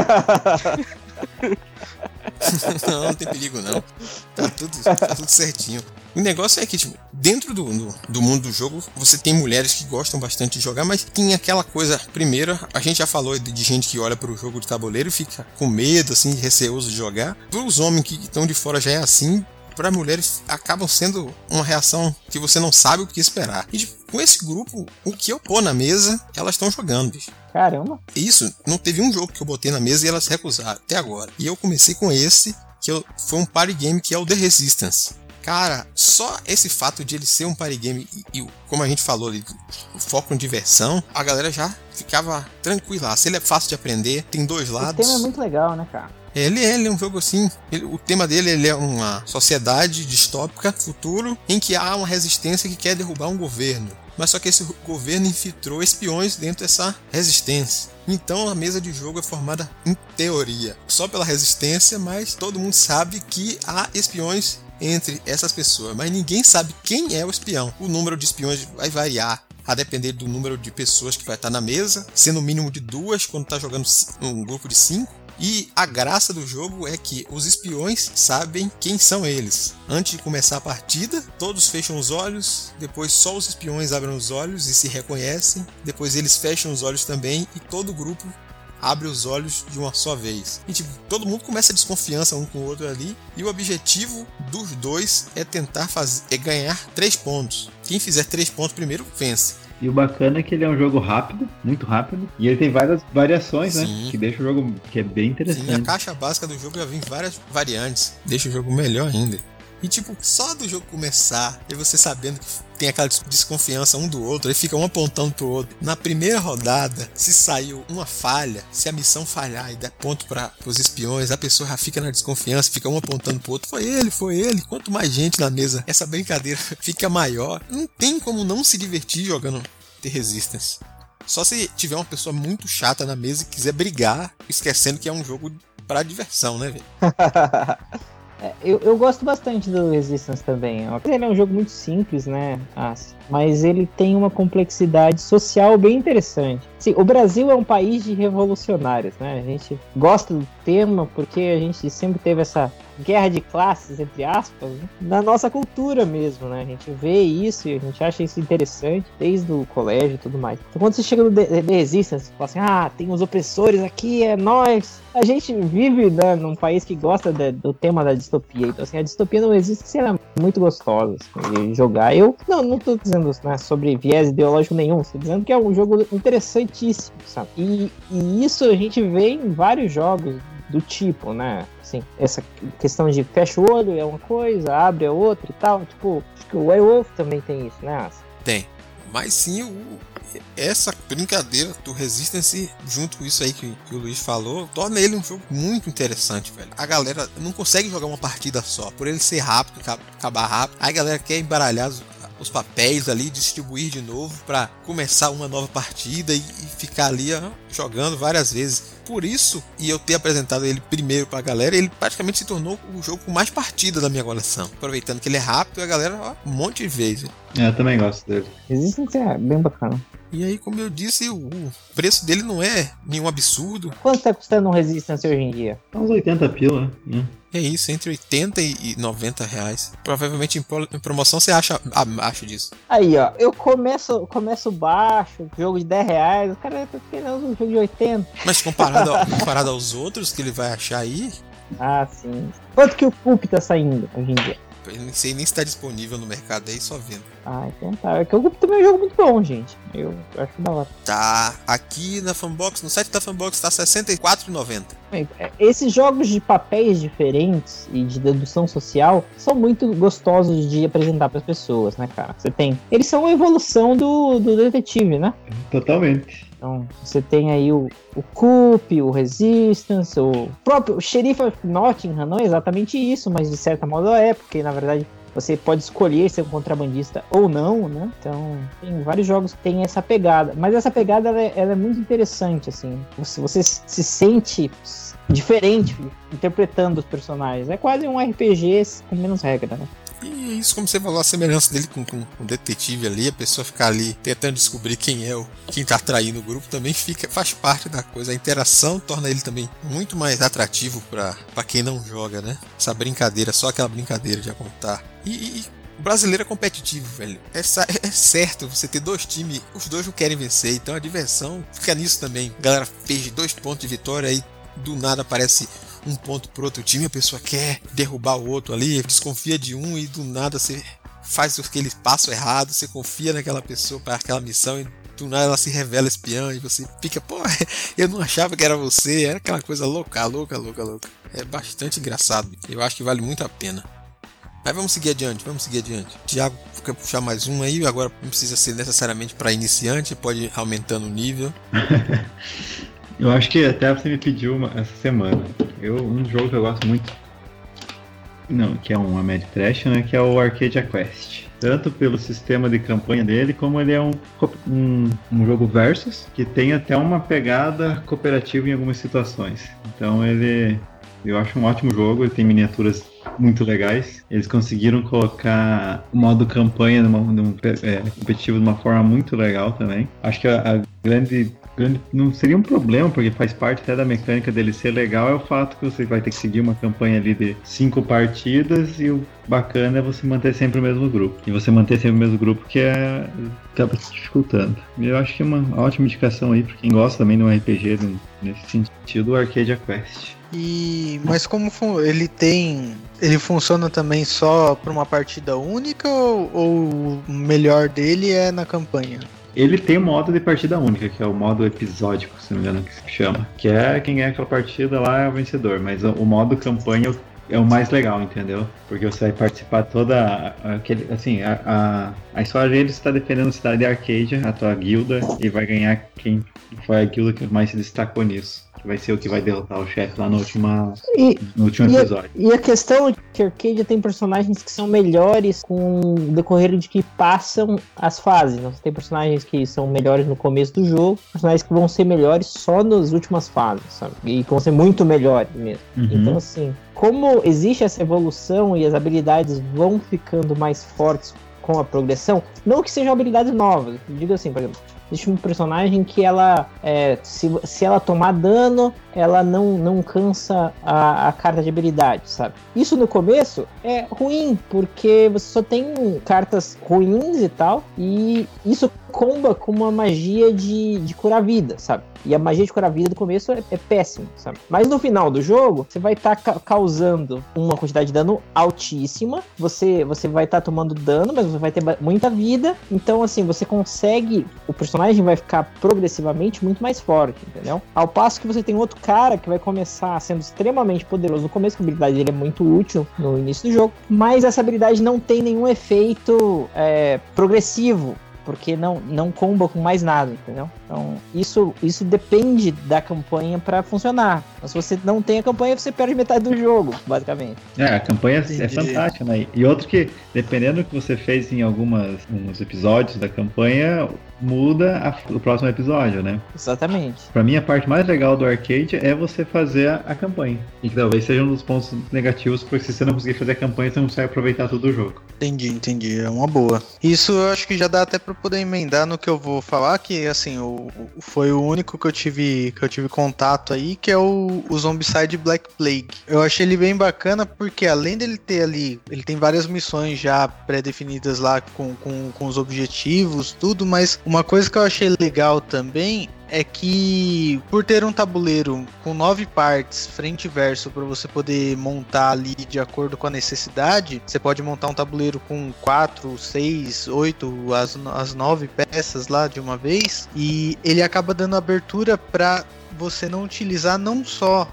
Não, não tem perigo não. Tá tudo, tá tudo certinho. O negócio é que, tipo, dentro do, do, do mundo do jogo, você tem mulheres que gostam bastante de jogar, mas tem aquela coisa, primeiro, a gente já falou de, de gente que olha pro jogo de tabuleiro e fica com medo, assim, receoso de jogar. Para os homens que estão de fora já é assim, para mulheres acabam sendo uma reação que você não sabe o que esperar. E tipo, com esse grupo, o que eu pôr na mesa, elas estão jogando, bicho. Caramba. Isso, não teve um jogo que eu botei na mesa e elas recusaram, até agora. E eu comecei com esse, que eu, foi um party game, que é o The Resistance. Cara, só esse fato de ele ser um party game e, e como a gente falou ali, o foco em diversão, a galera já ficava tranquila. Se ele é fácil de aprender, tem dois lados. O tema é muito legal, né, cara? Ele, ele é um jogo assim, ele, o tema dele ele é uma sociedade distópica, futuro, em que há uma resistência que quer derrubar um governo. Mas só que esse governo infiltrou espiões dentro dessa resistência. Então a mesa de jogo é formada, em teoria, só pela resistência, mas todo mundo sabe que há espiões entre essas pessoas. Mas ninguém sabe quem é o espião. O número de espiões vai variar a depender do número de pessoas que vai estar na mesa, sendo o mínimo de duas quando está jogando um grupo de cinco. E a graça do jogo é que os espiões sabem quem são eles. Antes de começar a partida, todos fecham os olhos, depois só os espiões abrem os olhos e se reconhecem, depois eles fecham os olhos também e todo o grupo abre os olhos de uma só vez. E tipo, todo mundo começa a desconfiança um com o outro ali, e o objetivo dos dois é tentar fazer, é ganhar três pontos. Quem fizer três pontos primeiro vence. E o bacana é que ele é um jogo rápido, muito rápido, e ele tem várias variações, Sim. né? Que deixa o jogo que é bem interessante. Sim, a caixa básica do jogo já vem várias variantes, deixa o jogo melhor ainda. E tipo, só do jogo começar, e você sabendo que tem aquela desconfiança um do outro, aí fica um apontando pro outro. Na primeira rodada, se saiu uma falha, se a missão falhar e der ponto para os espiões, a pessoa já fica na desconfiança, fica um apontando pro outro. Foi ele, foi ele. Quanto mais gente na mesa, essa brincadeira fica maior. Não tem como não se divertir jogando The Resistance. Só se tiver uma pessoa muito chata na mesa e quiser brigar, esquecendo que é um jogo pra diversão, né, velho? É, eu, eu gosto bastante do Resistance também. Ele é um jogo muito simples, né? Mas ele tem uma complexidade social bem interessante. Sim, o Brasil é um país de revolucionários, né? A gente gosta do tema porque a gente sempre teve essa guerra de classes, entre aspas, né? Na nossa cultura mesmo, né? A gente vê isso e a gente acha isso interessante desde o colégio e tudo mais. Então quando você chega no The Resistance, você fala assim, ah, tem os opressores aqui, é nós. A gente vive, né, num país que gosta de, do tema da distopia. Então assim, a distopia não existe se ela é muito gostosa assim, de jogar. Eu não, não tô dizendo, né, sobre viés ideológico nenhum, tô dizendo que é um jogo interessantíssimo, sabe? E, e isso a gente vê em vários jogos do tipo, né? Assim, essa questão de fecha o olho é uma coisa, abre é outra e tal. Tipo, acho que o Werewolf também tem isso, né? Tem. Mas sim, o, essa brincadeira do Resistance, junto com isso aí que, que o Luiz falou, torna ele um jogo muito interessante, velho. A galera não consegue jogar uma partida só, por ele ser rápido, acabar rápido. Aí a galera quer embaralhar os, os papéis ali, distribuir de novo pra começar uma nova partida e, e ficar ali ó, jogando várias vezes. Por isso, e eu ter apresentado ele primeiro pra galera, ele praticamente se tornou o jogo com mais partida da minha coleção. Aproveitando que ele é rápido, a galera, ó, um monte de vezes. É, eu também gosto dele. Resistance é bem bacana. E aí, como eu disse, o preço dele não é nenhum absurdo. Quanto tá custando um Resistance hoje em dia? Tá uns oitenta pila, né? É isso, entre oitenta e noventa reais. Provavelmente em, pro, em promoção você acha abaixo disso. Aí, ó, eu começo, começo baixo, jogo de dez reais, o cara tá querendo um jogo de oitenta. Mas comparado, ao, comparado aos outros que ele vai achar aí... Ah, sim. Quanto que o Pulp tá saindo hoje em dia? Eu não sei nem se está disponível no mercado aí, só vendo. Ah, então tá. É que o Pulp também é um jogo muito bom, gente. Eu, eu acho da hora. Tá, aqui na Fanbox, no site da Fanbox tá sessenta e quatro reais e noventa centavos. Esses jogos de papéis diferentes e de dedução social são muito gostosos de apresentar para as pessoas, né, cara? Você tem... Eles são a evolução do, do detetive, né? Totalmente. Então, você tem aí o, o Coop, o Resistance, o próprio o Sheriff of Nottingham, não é exatamente isso, mas de certa modo é, porque na verdade você pode escolher ser um contrabandista ou não, né? Então, tem vários jogos que tem essa pegada, mas essa pegada ela é, ela é muito interessante, assim. Você, você se sente diferente interpretando os personagens. É quase um R P G com menos regra, né? E isso, como você falou, a semelhança dele com, com, com o detetive ali, a pessoa ficar ali tentando descobrir quem é o quem tá traindo o grupo, também fica, faz parte da coisa. A interação torna ele também muito mais atrativo pra, pra quem não joga, né? Essa brincadeira, só aquela brincadeira de apontar. E, e o brasileiro é competitivo, velho. É, é certo você ter dois times, os dois não querem vencer, então a diversão fica nisso também. A galera fez dois pontos de vitória aí, do nada aparece um ponto pro outro time, a pessoa quer derrubar o outro ali, desconfia de um e do nada você faz aquele passo errado, você confia naquela pessoa para aquela missão e do nada ela se revela espiã e você fica, pô, eu não achava que era você, era aquela coisa louca, louca, louca, louca. É bastante engraçado, eu acho que vale muito a pena. Mas vamos seguir adiante, vamos seguir adiante. Thiago quer puxar mais um aí, agora não precisa ser necessariamente para iniciante, pode ir aumentando o nível. Eu acho que até você me pediu uma, essa semana. Eu, um jogo que eu gosto muito, não, que é um Mad Trash, né, que é o Arcadia Quest. Tanto pelo sistema de campanha dele, como ele é um, um, um jogo versus, que tem até uma pegada cooperativa em algumas situações. Então ele, eu acho um ótimo jogo, ele tem miniaturas muito legais. Eles conseguiram colocar o modo campanha numa, num, é, competitivo de uma forma muito legal também. Acho que a, a grande... não seria um problema, porque faz parte até da mecânica dele ser legal, é o fato que você vai ter que seguir uma campanha ali de cinco partidas e o bacana é você manter sempre o mesmo grupo. E você manter sempre o mesmo grupo que é acaba se dificultando. Eu acho que é uma ótima indicação aí para quem gosta também de um R P G nesse sentido, o Arcadia Quest. E, mas como ele tem... Ele funciona também só para uma partida única ou, ou o melhor dele é na campanha? Ele tem um modo de partida única, que é o modo episódico, se não me engano, que se chama. Que é quem ganha aquela partida lá é o vencedor. Mas o, o modo campanha é o mais legal, entendeu? Porque você vai participar toda aquele, assim, a, a, a história dele está defendendo a cidade de Arcadia, a tua guilda, e vai ganhar quem foi a guilda que mais se destacou nisso. Que vai ser o que vai derrotar o chefe lá no, última, e, no último e episódio. A, e a questão é que Arcadia tem personagens que são melhores com o decorrer de que passam as fases. Você tem personagens que são melhores no começo do jogo, personagens que vão ser melhores só nas últimas fases, sabe? E que vão ser muito melhores mesmo. Uhum. Então, assim, como existe essa evolução e as habilidades vão ficando mais fortes com a progressão, não que sejam habilidades novas, eu digo assim, por exemplo, existe um personagem que ela, é, se, se ela tomar dano, ela não, não cansa a, a carta de habilidade, sabe? Isso no começo é ruim, porque você só tem cartas ruins e tal, e isso comba com uma magia de, de curar vida, sabe? E a magia de curar vida do começo é, é péssima, sabe? Mas no final do jogo, você vai estar tá ca- causando uma quantidade de dano altíssima, você, você vai estar tá tomando dano, mas você vai ter ba- muita vida, então assim, você consegue, o personagem vai ficar progressivamente muito mais forte, entendeu? Ao passo que você tem outro cara que vai começar sendo extremamente poderoso no começo, que a habilidade dele é muito útil no início do jogo, mas essa habilidade não tem nenhum efeito é, progressivo, porque não, não comba com mais nada, entendeu? Então, isso, isso depende da campanha pra funcionar. Mas se você não tem a campanha, você perde metade do jogo, basicamente. É, a campanha Entendi. é fantástica, né? E outro que, dependendo do que você fez em algumas, alguns episódios da campanha, muda a, o próximo episódio, né? Exatamente. Pra mim, a parte mais legal do arcade é você fazer a, a campanha. E que talvez seja um dos pontos negativos, porque se você não conseguir fazer a campanha, você não consegue aproveitar todo o jogo. Entendi, entendi. É uma boa. Isso eu acho que já dá até pra poder emendar no que eu vou falar, que assim, o, o, foi o único que eu tive que eu tive contato aí, que é o, o Zombicide Black Plague. Eu achei ele bem bacana porque além dele ter ali, ele tem várias missões já pré-definidas lá com, com, com os objetivos, tudo, mas uma coisa que eu achei legal também é que por ter um tabuleiro com nove partes, frente e verso, para você poder montar ali de acordo com a necessidade, você pode montar um tabuleiro com quatro, seis, oito, as, as nove peças lá de uma vez, e ele acaba dando abertura para você não utilizar não só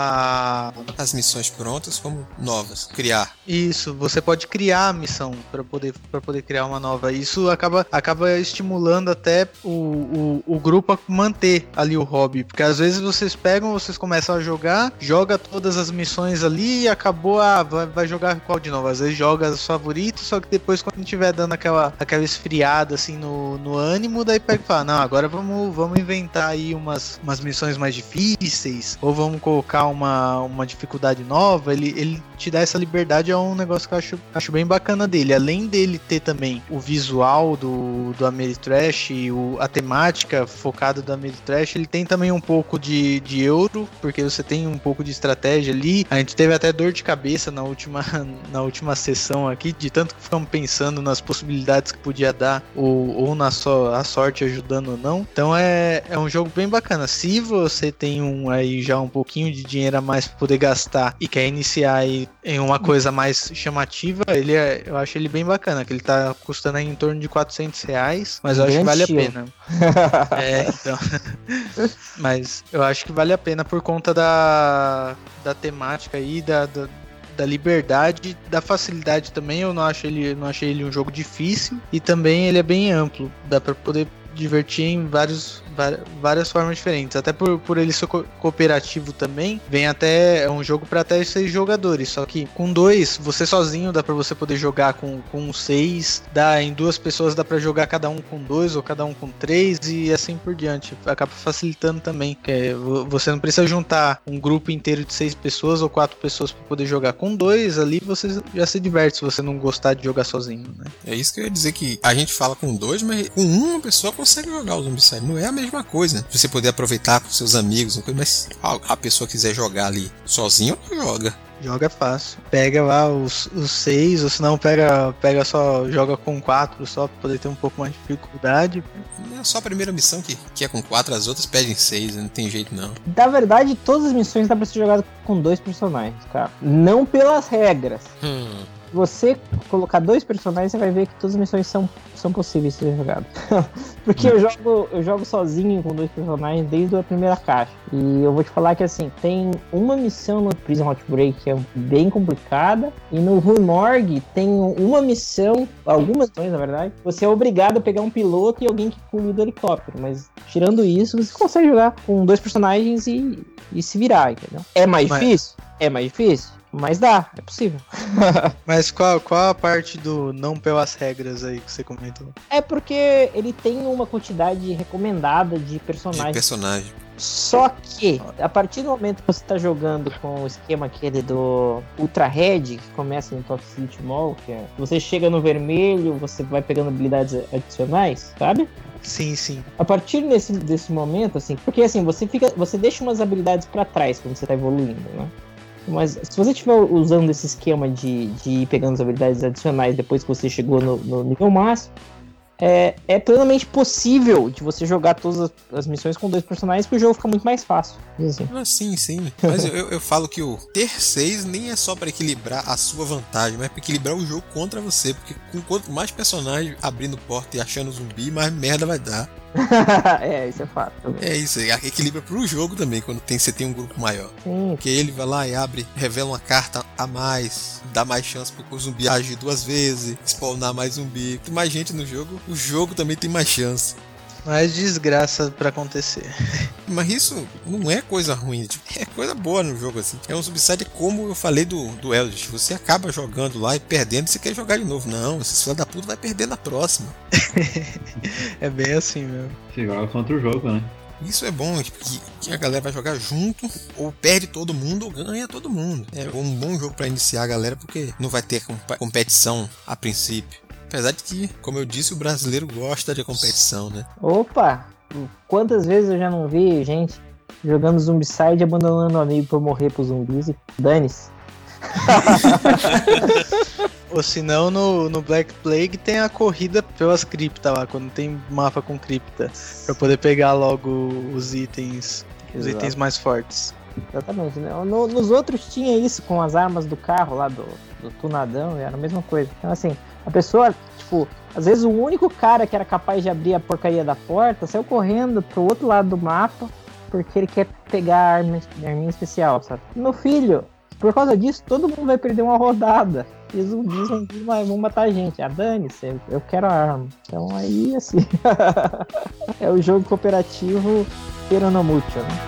a... as missões prontas, como novas. Criar. Isso, você pode criar a missão para poder, para poder criar uma nova. Isso acaba, acaba estimulando até o, o, o grupo a manter ali o hobby. Porque às vezes vocês pegam, vocês começam a jogar, joga todas as missões ali e acabou, ah, vai, vai jogar qual de novo? Às vezes joga os favoritos, só que depois quando tiver dando aquela, aquela esfriada assim no, no ânimo, daí pega e fala, não, agora vamos, vamos inventar aí umas, umas missões mais difíceis, ou vamos colocar uma, uma dificuldade nova. Ele, ele te dá essa liberdade, é um negócio que eu acho, acho bem bacana dele. Além dele ter também o visual do, do Ameritrash, o, a temática focada do Ameritrash, ele tem também um pouco de, de euro, porque você tem um pouco de estratégia ali. A gente teve até dor de cabeça na última, na última sessão aqui, de tanto que ficamos pensando nas possibilidades que podia dar, ou, ou na so, a sorte ajudando ou não. Então é, é um jogo bem bacana. Se você tem um, aí já um pouquinho de dinheiro a mais para poder gastar e quer iniciar aí em uma coisa mais chamativa, ele é, eu acho ele bem bacana, que ele tá custando aí em torno de quatrocentos reais, mas eu acho que vale a pena. É, então. Mas eu acho que vale a pena por conta da, da temática aí, da, da, da liberdade, da facilidade também. Eu não acho ele, não achei ele um jogo difícil, e também ele é bem amplo, dá para poder divertir em vários, várias formas diferentes. Até por, por ele ser co- cooperativo também, vem até, é um jogo para até seis jogadores, só que com dois, você sozinho dá para você poder jogar com, com seis, dá, em duas pessoas dá para jogar cada um com dois ou cada um com três e assim por diante. Acaba facilitando também, que é, você não precisa juntar um grupo inteiro de seis pessoas ou quatro pessoas para poder jogar com dois, ali você já se diverte se você não gostar de jogar sozinho, né? É isso que eu ia dizer, que a gente fala com dois, mas com uma pessoa consegue jogar o Zombicide. Não é a mesma coisa. Você poder aproveitar com seus amigos, mas a pessoa quiser jogar ali sozinho, joga. Joga fácil. Pega lá os, os seis, ou se não, pega, pega só, joga com quatro só pra poder ter um pouco mais de dificuldade. É só a primeira missão que, que é com quatro, as outras pedem seis, não tem jeito não. Na verdade, todas as missões dá pra ser jogado com dois personagens, cara. Não pelas regras. Hum. você colocar dois personagens, você vai ver que todas as missões são, são possíveis de ser jogadas. Porque eu jogo, eu jogo sozinho com dois personagens desde a primeira caixa. E eu vou te falar que assim, tem uma missão no Prison Outbreak que é bem complicada. E no Rue Morgue tem uma missão, algumas missões na verdade, você é obrigado a pegar um piloto e alguém que pule do helicóptero. Mas tirando isso, você consegue jogar com dois personagens e, e se virar, entendeu? É mais Mas... difícil? É mais difícil? Mas dá, é possível. Mas qual, qual a parte do não pelas regras aí que você comentou? É porque ele tem uma quantidade recomendada de personagens. De personagem. Só que, a partir do momento que você tá jogando com o esquema aquele do Ultra Red, que começa no Toxicity Mall, que é, você chega no vermelho, você vai pegando habilidades adicionais, sabe? Sim, sim. A partir desse, desse momento, assim, porque assim, você fica, você deixa umas habilidades pra trás quando você tá evoluindo, né? Mas se você estiver usando esse esquema de, de ir pegando as habilidades adicionais depois que você chegou no, no nível máximo, é, é plenamente possível de você jogar todas as, as missões com dois personagens, porque o jogo fica muito mais fácil. Assim. Ah, sim, sim. Mas eu, eu falo que o ter seis nem é só pra equilibrar a sua vantagem, mas é pra equilibrar o jogo contra você, porque com quanto mais personagens abrindo porta e achando zumbi, mais merda vai dar. É, isso é fato. É isso, equilibra pro jogo também, quando tem, você tem um grupo maior. Sim. Porque ele vai lá e abre, revela uma carta a mais, dá mais chance pro zumbi agir duas vezes, spawnar mais zumbi. Tem mais gente no jogo, o jogo também tem mais chance. Mais desgraça pra acontecer. Mas isso não é coisa ruim, é coisa boa no jogo, assim. É um subside como eu falei do, do Eldritch. Você acaba jogando lá e perdendo e você quer jogar de novo. Não, esse filho da puta vai perder na próxima. É bem assim mesmo. Você joga contra o jogo, né? Isso é bom, tipo, que, que a galera vai jogar junto, ou perde todo mundo, ou ganha todo mundo. É um bom jogo pra iniciar a galera, porque não vai ter comp- competição a princípio. Apesar de que, como eu disse, o brasileiro gosta de competição, né? Opa! Quantas vezes eu já não vi gente jogando Zombicide e abandonando o amigo pra morrer pros zumbis e dane-se. Ou senão no, no Black Plague tem a corrida pelas criptas lá, quando tem mapa com cripta, pra poder pegar logo os itens, os Exato. itens mais fortes. Exatamente, né? No, nos outros tinha isso com as armas do carro lá do, do tunadão, era a mesma coisa. Então assim, a pessoa, tipo, às vezes o único cara que era capaz de abrir a porcaria da porta saiu correndo pro outro lado do mapa porque ele quer pegar a arma, a arminha especial, sabe? Meu filho, por causa disso, todo mundo vai perder uma rodada. E os zumbis vão, vão matar a gente. Ah, dane-se, eu quero a arma. Então aí, assim, é o jogo cooperativo Peronomútil, né?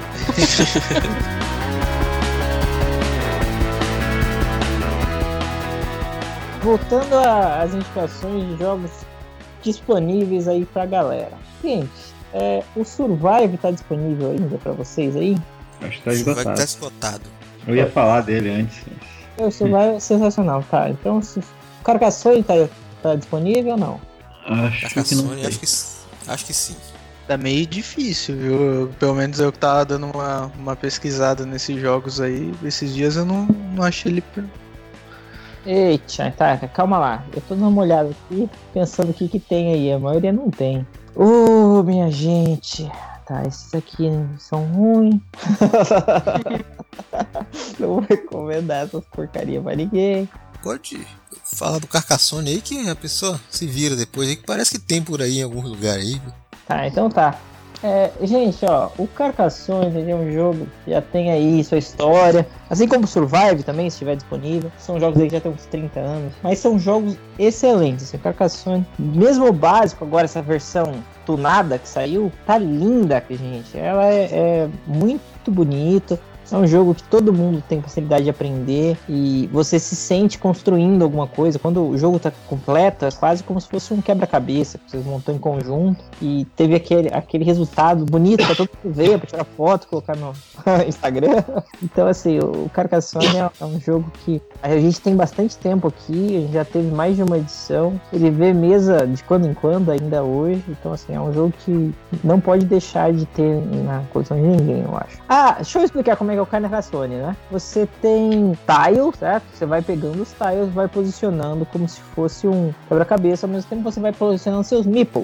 Voltando às indicações de jogos disponíveis aí pra galera. Gente, é, o Survive tá disponível ainda pra vocês aí? Acho que tá Vai esgotado. estar esgotado. Eu ia falar dele antes. O Survive é sensacional, tá? Então, se o Carcassonne tá, tá disponível ou não? Acho que não Carcassonne, sei. acho que, acho que sim. Tá meio difícil, viu? Eu- pelo menos eu que tava dando uma, uma pesquisada nesses jogos aí, esses dias eu não, não achei ele... per- Eita, tá, calma lá. Eu tô dando uma olhada aqui, pensando o que que tem aí. A maioria não tem. Ô, minha gente. Tá, esses aqui são ruins. Não vou recomendar essas porcarias pra ninguém. Pode falar do Carcassonne aí que a pessoa se vira depois aí, que parece que tem por aí em algum lugar aí. Tá, então tá. É, gente, ó, o Carcassonne ele é um jogo que já tem aí sua história, assim como o Survive também, se estiver disponível. São jogos aí que já tem uns trinta anos, mas são jogos excelentes. Assim, o Carcassonne, mesmo o básico, agora essa versão tunada que saiu, tá linda, gente. Ela é, é muito bonita. É um jogo que todo mundo tem facilidade de aprender e você se sente construindo alguma coisa. Quando o jogo tá completo, é quase como se fosse um quebra-cabeça que vocês montou em conjunto e teve aquele, aquele resultado bonito pra todo mundo ver, pra tirar foto, colocar no Instagram. Então, assim, o Carcassonne é é um jogo que a gente tem bastante tempo aqui, a gente já teve mais de uma edição. Ele vê mesa de quando em quando ainda hoje. Então, assim, é um jogo que não pode deixar de ter na coleção de ninguém, eu acho. Ah, deixa eu explicar como é que é o Carcassonne, né? Você tem tiles, certo? Você vai pegando os tiles, vai posicionando como se fosse um quebra-cabeça, ao mesmo tempo você vai posicionando seus meeples.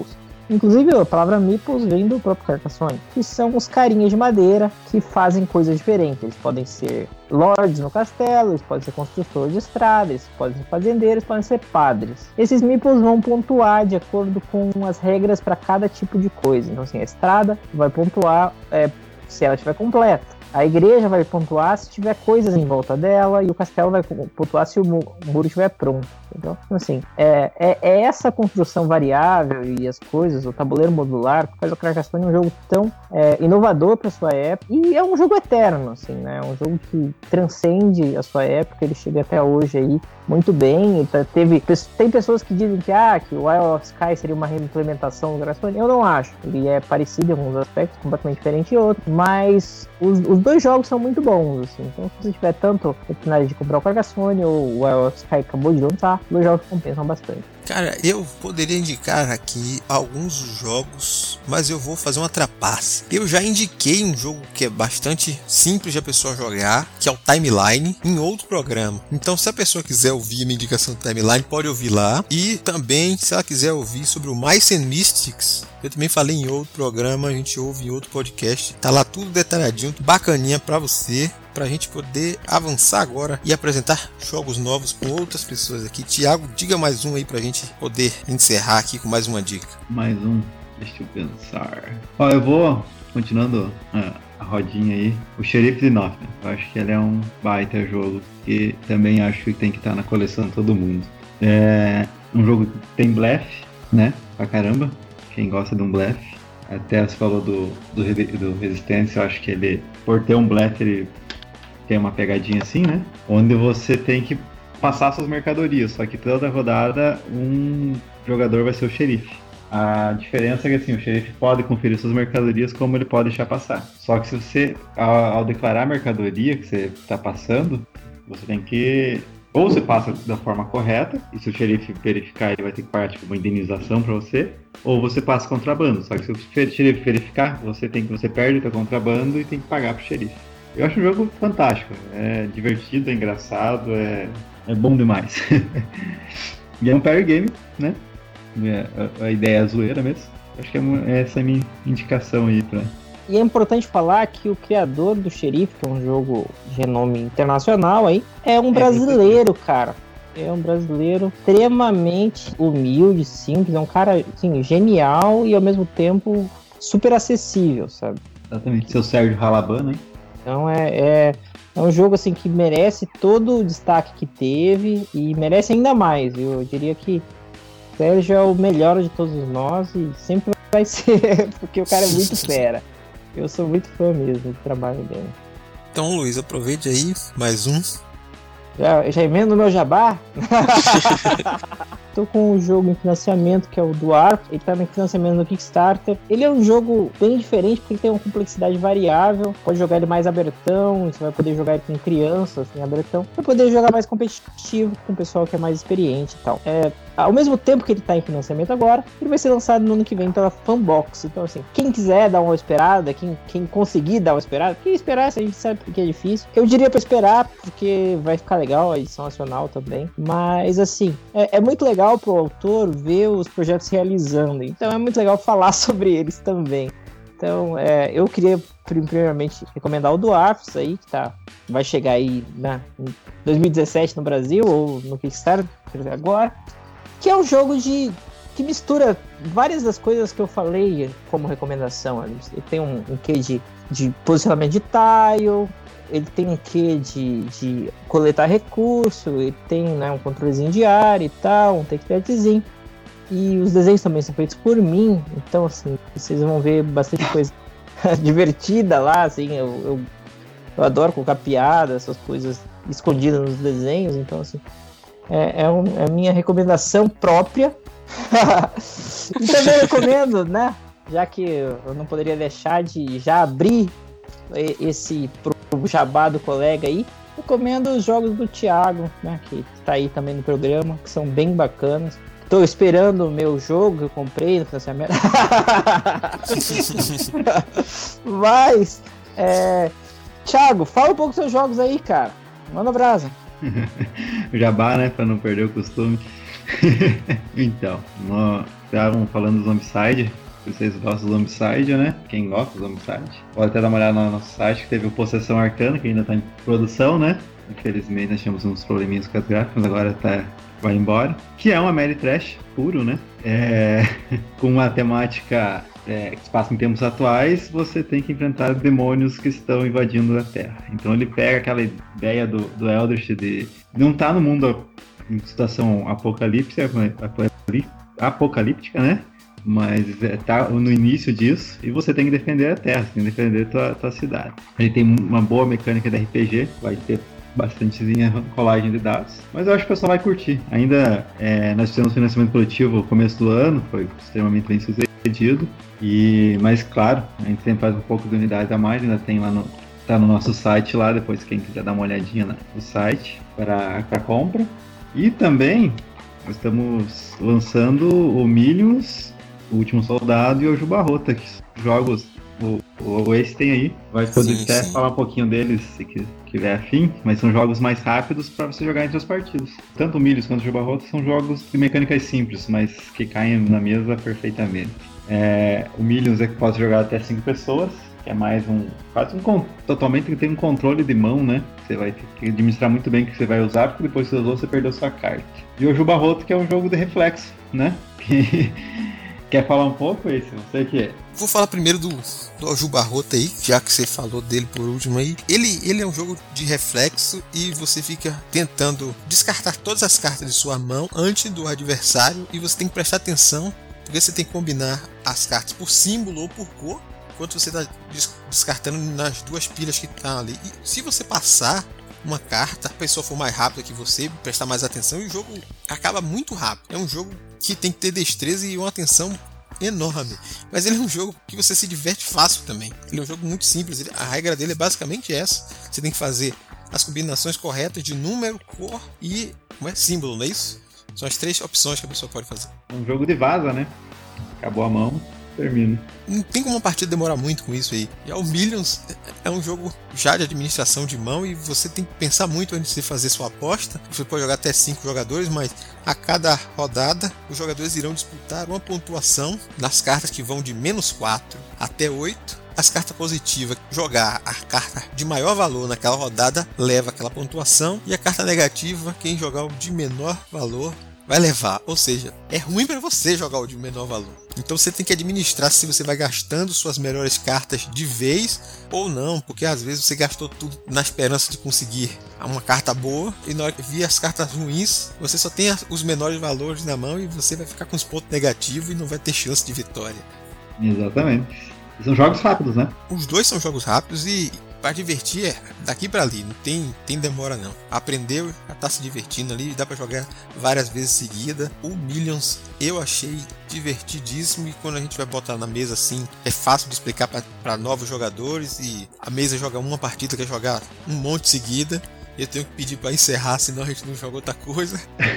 Inclusive, a palavra meeples vem do próprio Carcassonne, que são os carinhas de madeira que fazem coisas diferentes. Eles podem ser lords no castelo, eles podem ser construtores de estrada, eles podem ser fazendeiros, podem ser padres. Esses meeples vão pontuar de acordo com as regras para cada tipo de coisa. Então, assim, a estrada vai pontuar é, se ela estiver completa. A igreja vai pontuar se tiver coisas em volta dela, e o castelo vai pontuar se o muro estiver pronto. Então, assim, é, é, é essa construção variável e as coisas, o tabuleiro modular, que faz o Carcassonne um jogo tão é, inovador para sua época, e é um jogo eterno, assim, né? É um jogo que transcende a sua época, ele chega até hoje aí muito bem. Tá, teve, tem pessoas que dizem que, ah, que o Isle of Sky seria uma reimplementação do Carcassonne. Eu não acho. Ele é parecido em alguns aspectos, completamente diferente em outros, mas os, os dois jogos são muito bons, assim. Então, se você tiver tanto a oportunidade de comprar o Carcassonne ou o Isle of Sky acabou de lançar, os dois jogos compensam bastante. Cara, eu poderia indicar aqui alguns jogos, mas eu vou fazer uma trapaça. Eu já indiquei um jogo que é bastante simples de a pessoa jogar, que é o Timeline, em outro programa. Então, se a pessoa quiser ouvir a minha indicação do Timeline, pode ouvir lá. E também, se ela quiser ouvir sobre o Mice and Mystics, eu também falei em outro programa, a gente ouve em outro podcast. Tá lá tudo detalhadinho, bacaninha pra você, pra gente poder avançar agora e apresentar jogos novos com outras pessoas aqui. Tiago, diga mais um aí pra gente poder encerrar aqui com mais uma dica. Mais um, deixa eu pensar. Ó, eu vou, continuando a, a rodinha aí, o Sheriff de Nottingham. Eu acho que ele é um baita jogo que também acho que tem que estar na coleção de todo mundo. É um jogo que tem blefe, né, pra caramba. Quem gosta de um blefe. Até você falou do, do, do Resistência, eu acho que ele, por ter um blefe, ele tem uma pegadinha assim, né? Onde você tem que passar suas mercadorias, só que toda rodada um jogador vai ser o xerife. A diferença é que assim, o xerife pode conferir suas mercadorias como ele pode deixar passar. Só que se você, ao, ao declarar a mercadoria que você está passando, você tem que... Ou você passa da forma correta, e se o xerife verificar, ele vai ter que pagar tipo, uma indenização para você, ou você passa contrabando. Só que se o xerife verificar, você, tem que, você perde o seu contrabando e tem que pagar pro xerife. Eu acho um jogo fantástico, é divertido, é engraçado, é, é bom demais. E é um party game, né? A, a ideia é a zoeira mesmo. Acho que é essa é a minha indicação aí pra... E é importante falar que o criador do Xerife, que é um jogo de renome internacional aí, é um brasileiro, cara. É um brasileiro extremamente humilde, simples, é um cara assim, genial e ao mesmo tempo super acessível, sabe? Exatamente, seu Sérgio Ralabana, hein? Então é, é, é um jogo assim, que merece todo o destaque que teve e merece ainda mais. Eu diria que o Sérgio é o melhor de todos nós e sempre vai ser, porque o cara é muito fera. Eu sou muito fã mesmo do trabalho dele. Então, Luiz, aproveite aí, mais um. Já, já emendo o meu jabá? Tô com um jogo em financiamento que é o Dwarf. Ele tá em financiamento no Kickstarter. Ele é um jogo bem diferente porque ele tem uma complexidade variável. Pode jogar ele mais abertão, você vai poder jogar ele com crianças em abertão. Vai poder jogar mais competitivo com o pessoal que é mais experiente e tal. É, ao mesmo tempo que ele tá em financiamento agora, ele vai ser lançado no ano que vem pela Fanbox. Então assim, quem quiser dar uma esperada, quem, quem conseguir dar uma esperada, quem esperar, a gente sabe que é difícil. Eu diria pra esperar, porque vai ficar legal a edição nacional também. Mas assim, é, é muito legal pro autor ver os projetos realizando. Então é muito legal falar sobre eles também. Então é, eu queria primeiramente recomendar o Dwarfs aí, que tá, vai chegar aí na, em dois mil e dezessete no Brasil, ou no Kickstarter agora. Que é um jogo de que mistura várias das coisas que eu falei como recomendação. Ele tem um, um quê de, de posicionamento de tile, ele tem um quê de, de coletar recurso, ele tem, né, um controlezinho de área e tal, um take-padzinho. E os desenhos também são feitos por mim, então assim, vocês vão ver bastante coisa divertida lá, assim, eu, eu, eu adoro colocar piada, essas coisas escondidas nos desenhos, então assim, é, é, um, é a minha recomendação própria. E também recomendo, né, já que eu não poderia deixar de já abrir esse pro jabá do colega aí, recomendo os jogos do Thiago, né, que tá aí também no programa, que são bem bacanas. Tô esperando o meu jogo que eu comprei no financiamento. Mas, é... Thiago, fala um pouco dos seus jogos aí, cara. Manda brasa. O jabá, né, pra não perder o costume. Então, no... estavam falando do Zombicide. Vocês gostam do Zombicide, né? Quem gosta do Zombicide pode até dar uma olhada no nosso site, que teve o Possessão Arcana, que ainda tá em produção, né? Infelizmente nós tínhamos uns probleminhas com as gráficas, agora tá, vai embora. Que é uma Ameritrash puro, né? É, com uma temática é, que se passa em tempos atuais, você tem que enfrentar demônios que estão invadindo a Terra. Então ele pega aquela ideia do, do Eldritch de não estar tá no mundo em situação apocalíptica, apocalíptica, né? Mas é, tá no início disso e você tem que defender a Terra, você tem que defender a tua, tua cidade. Ele tem uma boa mecânica de R P G, vai ter bastantezinha rolagem de dados, mas eu acho que o pessoal vai curtir. Ainda é, nós fizemos financiamento coletivo no começo do ano, foi extremamente bem sucedido, e, mas claro, a gente sempre faz um pouco de unidade a mais, ainda tem lá no, tá no nosso site lá, depois quem quiser dar uma olhadinha no site para compra. E também nós estamos lançando o Millions, o Último Soldado e o Jubarrota, que são jogos, o, o esse tem aí, vai poder sim, até sim. falar um pouquinho deles se tiver afim, mas são jogos mais rápidos para você jogar entre os partidos. Tanto o Millions quanto o Jubarrota são jogos de mecânicas simples, mas que caem na mesa perfeitamente. É, o Millions é que pode jogar até cinco pessoas, que é mais um, quase um, totalmente tem um controle de mão, né? Você vai ter que administrar muito bem o que você vai usar, porque depois que você usou, você perdeu sua carta. E o Jubarrota, que é um jogo de reflexo, né? Quer falar um pouco, esse? Não sei o que é. Vou falar primeiro do, do Jubarrota aí, já que você falou dele por último aí. Ele, ele é um jogo de reflexo e você fica tentando descartar todas as cartas de sua mão antes do adversário, e você tem que prestar atenção, porque você tem que combinar as cartas por símbolo ou por cor, enquanto você está descartando nas duas pilhas que estão ali. E se você passar uma carta, a pessoa for mais rápida que você, prestar mais atenção, e o jogo acaba muito rápido. É um jogo que tem que ter destreza e uma atenção enorme, mas ele é um jogo que você se diverte fácil também. Ele é um jogo muito simples, a regra dele é basicamente essa: você tem que fazer as combinações corretas de número, cor e como é? Símbolo, não é isso? São as três opções que a pessoa pode fazer. É um jogo de vaza, né? Acabou a mão, termina. Não tem como uma partida demorar muito com isso aí. Já o Millions é um jogo já de administração de mão, e você tem que pensar muito antes de fazer sua aposta. Você pode jogar até cinco jogadores, mas a cada rodada os jogadores irão disputar uma pontuação nas cartas que vão de menos quatro até oito. As cartas positivas, jogar a carta de maior valor naquela rodada leva aquela pontuação, e a carta negativa, quem jogar o de menor valor vai levar. Ou seja, é ruim para você jogar o de menor valor. Então você tem que administrar se você vai gastando suas melhores cartas de vez ou não, porque às vezes você gastou tudo na esperança de conseguir uma carta boa, e na hora que vir as cartas ruins, você só tem os menores valores na mão e você vai ficar com os pontos negativos e não vai ter chance de vitória. Exatamente. São jogos rápidos, né? Os dois são jogos rápidos e para divertir é daqui para ali, não tem, tem demora não. Aprendeu, já tá se divertindo ali, dá para jogar várias vezes seguida. O Millions eu achei divertidíssimo, e quando a gente vai botar na mesa assim, é fácil de explicar para novos jogadores, e a mesa joga uma partida, quer jogar um monte seguida. Eu tenho que pedir para encerrar, senão a gente não joga outra coisa.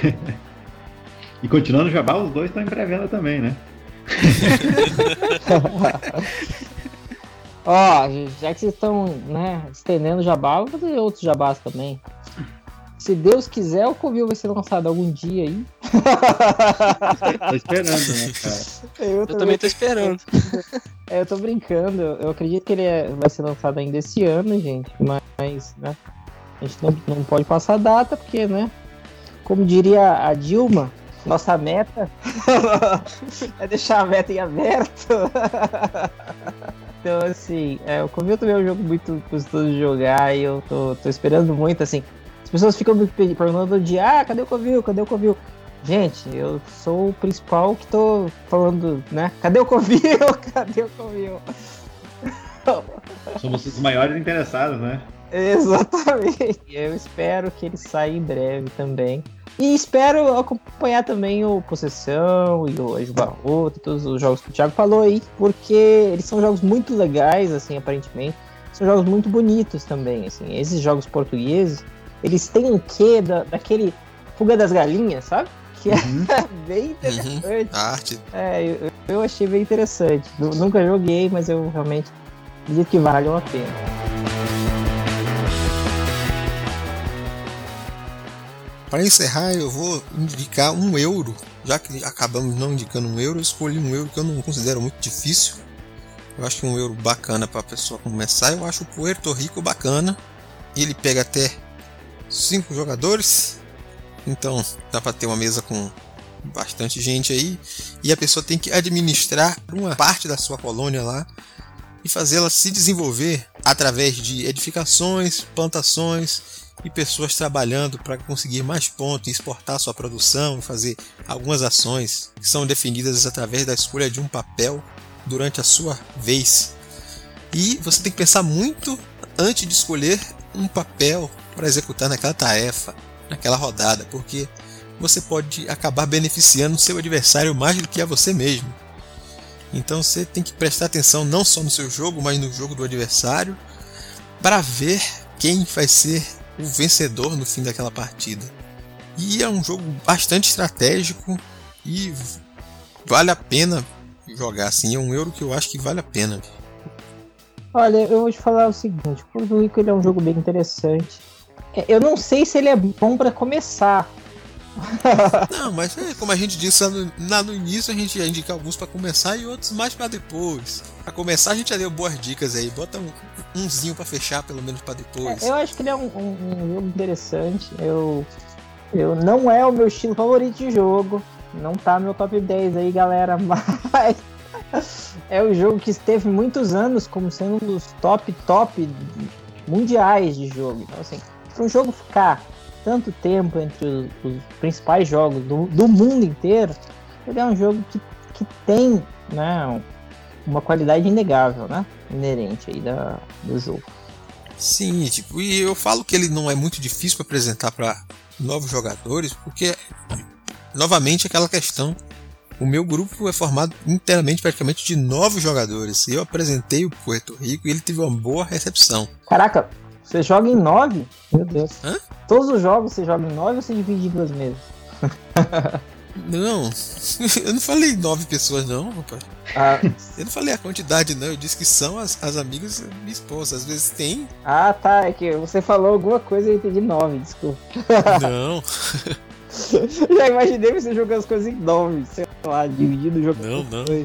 E continuando o jabá, os dois estão em pré-venda também, né? Ó, oh, já que vocês estão, né, estendendo o jabá, eu vou fazer outros jabás também. Se Deus quiser, o Covil vai ser lançado algum dia aí. Tô esperando, né, cara? Eu, eu também, também tô esperando. É, eu tô brincando. Eu acredito que ele é, vai ser lançado ainda esse ano, gente. Mas, né, a gente não, não pode passar a data, porque, né, como diria a Dilma, nossa meta é deixar a meta em aberto. Então, assim, é, o Covil também é um jogo muito gostoso de jogar, e eu tô, tô esperando muito, assim. As pessoas ficam me perguntando de, ah, cadê o Covil, cadê o Covil? Gente, eu sou o principal que tô falando, né? Cadê o Covil? Cadê o Covil? Somos os maiores interessados, né? Exatamente. Eu espero que ele saia em breve também. E espero acompanhar também o Possessão e o Jubarrota, todos os jogos que o Thiago falou aí, porque eles são jogos muito legais, assim, aparentemente. São jogos muito bonitos também, assim. Esses jogos portugueses, eles têm um quê da, daquele Fuga das Galinhas, sabe? Que é uhum. bem interessante. Uhum. A arte. É, eu, eu achei bem interessante. Eu nunca joguei, mas eu realmente acredito que valham a pena. Para encerrar, eu vou indicar um euro já que acabamos não indicando um euro, eu escolhi um euro que eu não considero muito difícil. Eu acho que um euro bacana para a pessoa começar. Eu acho o Puerto Rico bacana. Ele pega até cinco jogadores. Então dá para ter uma mesa com bastante gente aí. E a pessoa tem que administrar uma parte da sua colônia lá e fazê-la se desenvolver através de edificações, plantações e pessoas trabalhando para conseguir mais pontos, exportar sua produção e fazer algumas ações que são definidas através da escolha de um papel durante a sua vez. E você tem que pensar muito antes de escolher um papel para executar naquela tarefa, naquela rodada, porque você pode acabar beneficiando o seu adversário mais do que a você mesmo. Então você tem que prestar atenção não só no seu jogo, mas no jogo do adversário, para ver quem vai ser o vencedor no fim daquela partida. E é um jogo bastante estratégico e vale a pena jogar assim. É um euro que eu acho que vale a pena. Olha, eu vou te falar o seguinte, o Puerto Rico ele é um jogo bem interessante. Eu não sei se ele é bom para começar. Não, mas é, como a gente disse lá no, lá no início, a gente ia indicar alguns para começar e outros mais para depois. Para começar a gente já deu boas dicas aí, bota um, umzinho para fechar pelo menos para depois. É, eu acho que ele é um, um, um jogo interessante. Eu, eu não é o meu estilo favorito de jogo, não tá no meu top dez aí, galera, mas é um jogo que esteve muitos anos como sendo um dos top top mundiais de jogo. Então assim, para um jogo ficar tanto tempo entre os, os principais jogos do, do mundo inteiro, ele é um jogo que, que tem, né, uma qualidade inegável, né, inerente aí da, do jogo. Sim, tipo, e eu falo que ele não é muito difícil para apresentar para novos jogadores, porque novamente aquela questão, o meu grupo é formado inteiramente praticamente de novos jogadores. Eu apresentei o Puerto Rico e ele teve uma boa recepção. Caraca, você joga em nove? Meu Deus. Hã? Todos os jogos você joga em nove ou você divide em duas mesas? Não, eu não falei nove pessoas não, rapaz. Ah. Eu não falei a quantidade não, eu disse que são as, as amigas da minha esposa. Às vezes tem. Ah, tá, é que você falou alguma coisa e eu entendi nove, desculpa. Não. Já imaginei você jogando as coisas em nove, sei lá, dividindo o jogo. Não, não.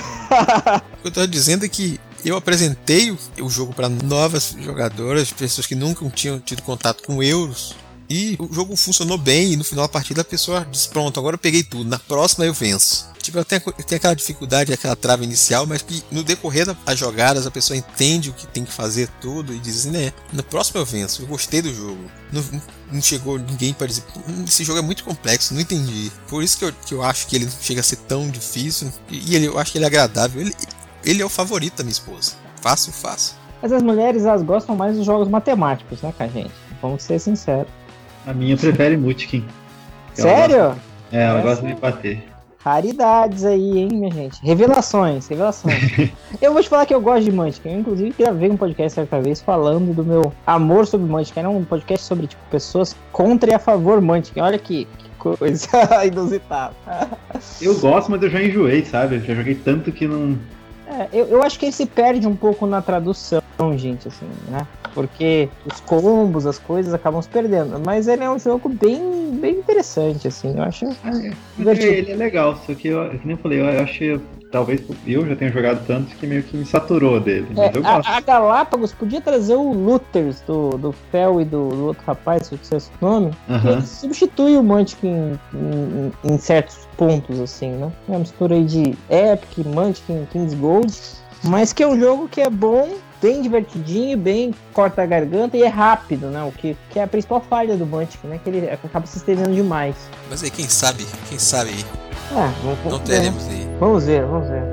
O que eu tô dizendo é que eu apresentei o, o jogo para novas jogadoras, pessoas que nunca tinham tido contato com euros. E o jogo funcionou bem e no final da partida a pessoa diz, pronto, agora eu peguei tudo, na próxima eu venço. Tipo, eu tenho, eu tenho aquela dificuldade, aquela trava inicial, mas que no decorrer das jogadas a pessoa entende o que tem que fazer tudo e diz, né, no próximo eu venço, eu gostei do jogo. Não, não chegou ninguém para dizer, esse jogo é muito complexo, não entendi. Por isso que eu, que eu acho que ele não chega a ser tão difícil e ele, eu acho que ele é agradável. Ele, ele é o favorito da minha esposa. Fácil, fácil. Mas as mulheres, elas gostam mais dos jogos matemáticos, né, cara, gente? Vamos ser sinceros. A minha prefere Munchkin. Sério? Ela gosta, é, ela Essa... gosta de bater. Raridades aí, hein, minha gente? Revelações, revelações. Eu vou te falar que eu gosto de Munchkin. Eu, inclusive, gravei um podcast certa vez falando do meu amor sobre Munchkin. Era um podcast sobre, tipo, pessoas contra e a favor Munchkin. Olha que, que coisa inusitada. Eu gosto, mas eu já enjoei, sabe? Eu já joguei tanto que não... É, eu, eu acho que ele se perde um pouco na tradução, gente, assim, né? Porque os combos, as coisas acabam se perdendo. Mas ele é um jogo bem, bem interessante, assim, eu acho. É, ele é legal, só que eu, que nem eu falei, eu acho que talvez eu já tenha jogado tanto que meio que me saturou dele. É, mas eu gosto. A, a Galápagos podia trazer o Luthers do, do Fel e do, do outro rapaz, se eu esqueci o nome. Uhum. Ele substitui o Munchkin em, em, em certos pontos, assim, né? Uma mistura aí de Epic, Munchkin, King's Gold. Mas que é um jogo que é bom, bem divertidinho, bem corta a garganta e é rápido, né? O que, que é a principal falha do Munchkin, né? Que ele acaba se estendendo demais. Mas aí, quem sabe, quem sabe aí. É, vamos, não vamos, teremos aí. Vamos ver, vamos ver.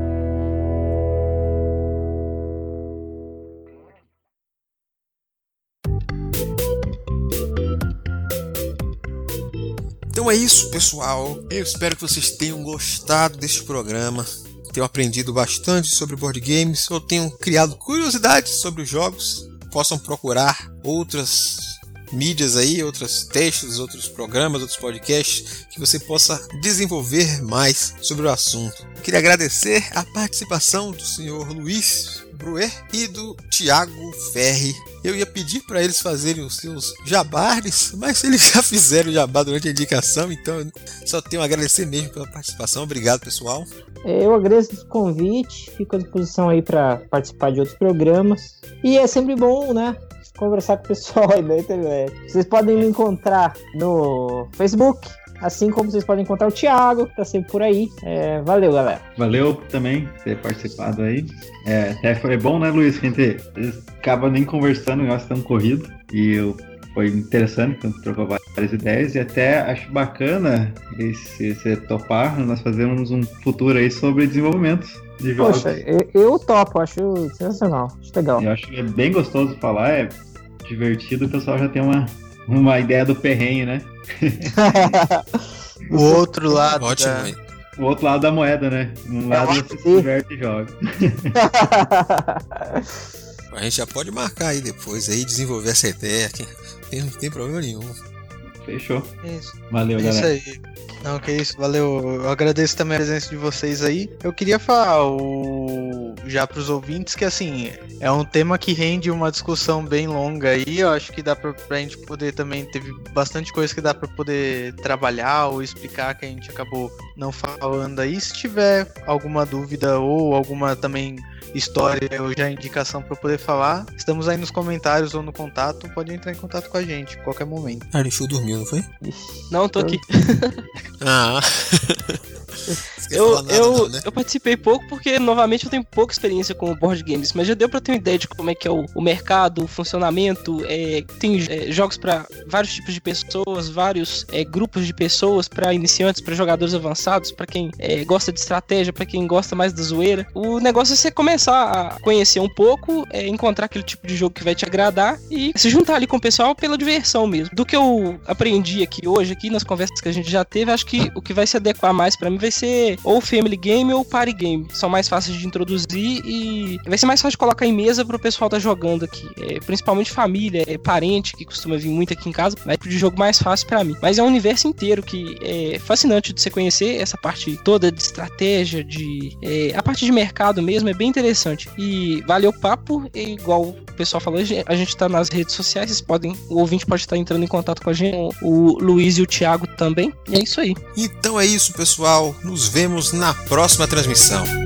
Então é isso, pessoal. Eu espero que vocês tenham gostado deste programa, tenham aprendido bastante sobre board games, ou tenham criado curiosidades sobre os jogos. Possam procurar outras mídias aí, outros textos, outros programas, outros podcasts, que você possa desenvolver mais sobre o assunto. Queria agradecer a participação do senhor Luiz Bruer e do Thiago Ferri. Eu ia pedir para eles fazerem os seus jabares, mas eles já fizeram o jabá durante a indicação, então eu só tenho a agradecer mesmo pela participação. Obrigado, pessoal. Eu agradeço o convite, fico à disposição aí para participar de outros programas. E é sempre bom, né, conversar com o pessoal aí da internet. Vocês podem me encontrar no Facebook, assim como vocês podem encontrar o Thiago, que tá sempre por aí. É, valeu, galera. Valeu também por ter participado aí. É, até foi bom, né, Luiz? Que a gente acaba nem conversando, o negócio tão corrido. E eu, foi interessante, quando trocou várias ideias. E até acho bacana, se você topar, nós fazemos um futuro aí sobre desenvolvimento de jogos. Poxa, eu, eu topo, acho sensacional, acho legal. Eu acho que é bem gostoso falar, é divertido, o pessoal já tem uma, uma ideia do perrengue, né? O outro lado Ótimo, da... hein? O outro lado da moeda, né? Um lado você se diverte e joga. A gente já pode marcar aí depois, aí desenvolver essa ideia, que tem, não tem problema nenhum. Fechou. Isso. Valeu, É galera. isso aí. Não, que isso, valeu. Eu agradeço também a presença de vocês aí. Eu queria falar o... já pros ouvintes que, assim, é um tema que rende uma discussão bem longa aí. Eu acho que dá pra, pra gente poder também, teve bastante coisa que dá pra poder trabalhar ou explicar que a gente acabou não falando aí. Se tiver alguma dúvida ou alguma também história ou já indicação pra poder falar, estamos aí nos comentários ou no contato. Pode entrar em contato com a gente a qualquer momento. Ah, o Chu dormiu, não foi? Não, tô aqui. Ah. Eu, nada, eu, não, né? eu participei pouco porque, novamente, eu tenho pouca experiência com board games, mas já deu pra ter uma ideia de como é que é o, o mercado, o funcionamento. É, tem é, jogos pra vários tipos de pessoas, vários é, grupos de pessoas, pra iniciantes, pra jogadores avançados, pra quem é, gosta de estratégia, pra quem gosta mais da zoeira. O negócio é você começar a conhecer um pouco, é, encontrar aquele tipo de jogo que vai te agradar e se juntar ali com o pessoal pela diversão mesmo. Do que eu aprendi aqui hoje, aqui nas conversas que a gente já teve, acho que o que vai se adequar mais pra mim vai ser ou family game ou party game. São mais fáceis de introduzir e vai ser mais fácil de colocar em mesa pro pessoal tá jogando aqui. É, principalmente família, é, parente que costuma vir muito aqui em casa, vai pro jogo mais fácil pra mim. Mas é um universo inteiro que é fascinante de você conhecer, essa parte toda de estratégia, de é, a parte de mercado mesmo, é bem interessante. E valeu o papo, e igual o pessoal falou, a gente tá nas redes sociais, vocês podem, o ouvinte pode estar entrando em contato com a gente, o Luiz e o Thiago também, e é isso aí. Então é isso, pessoal. Nos vemos na próxima transmissão.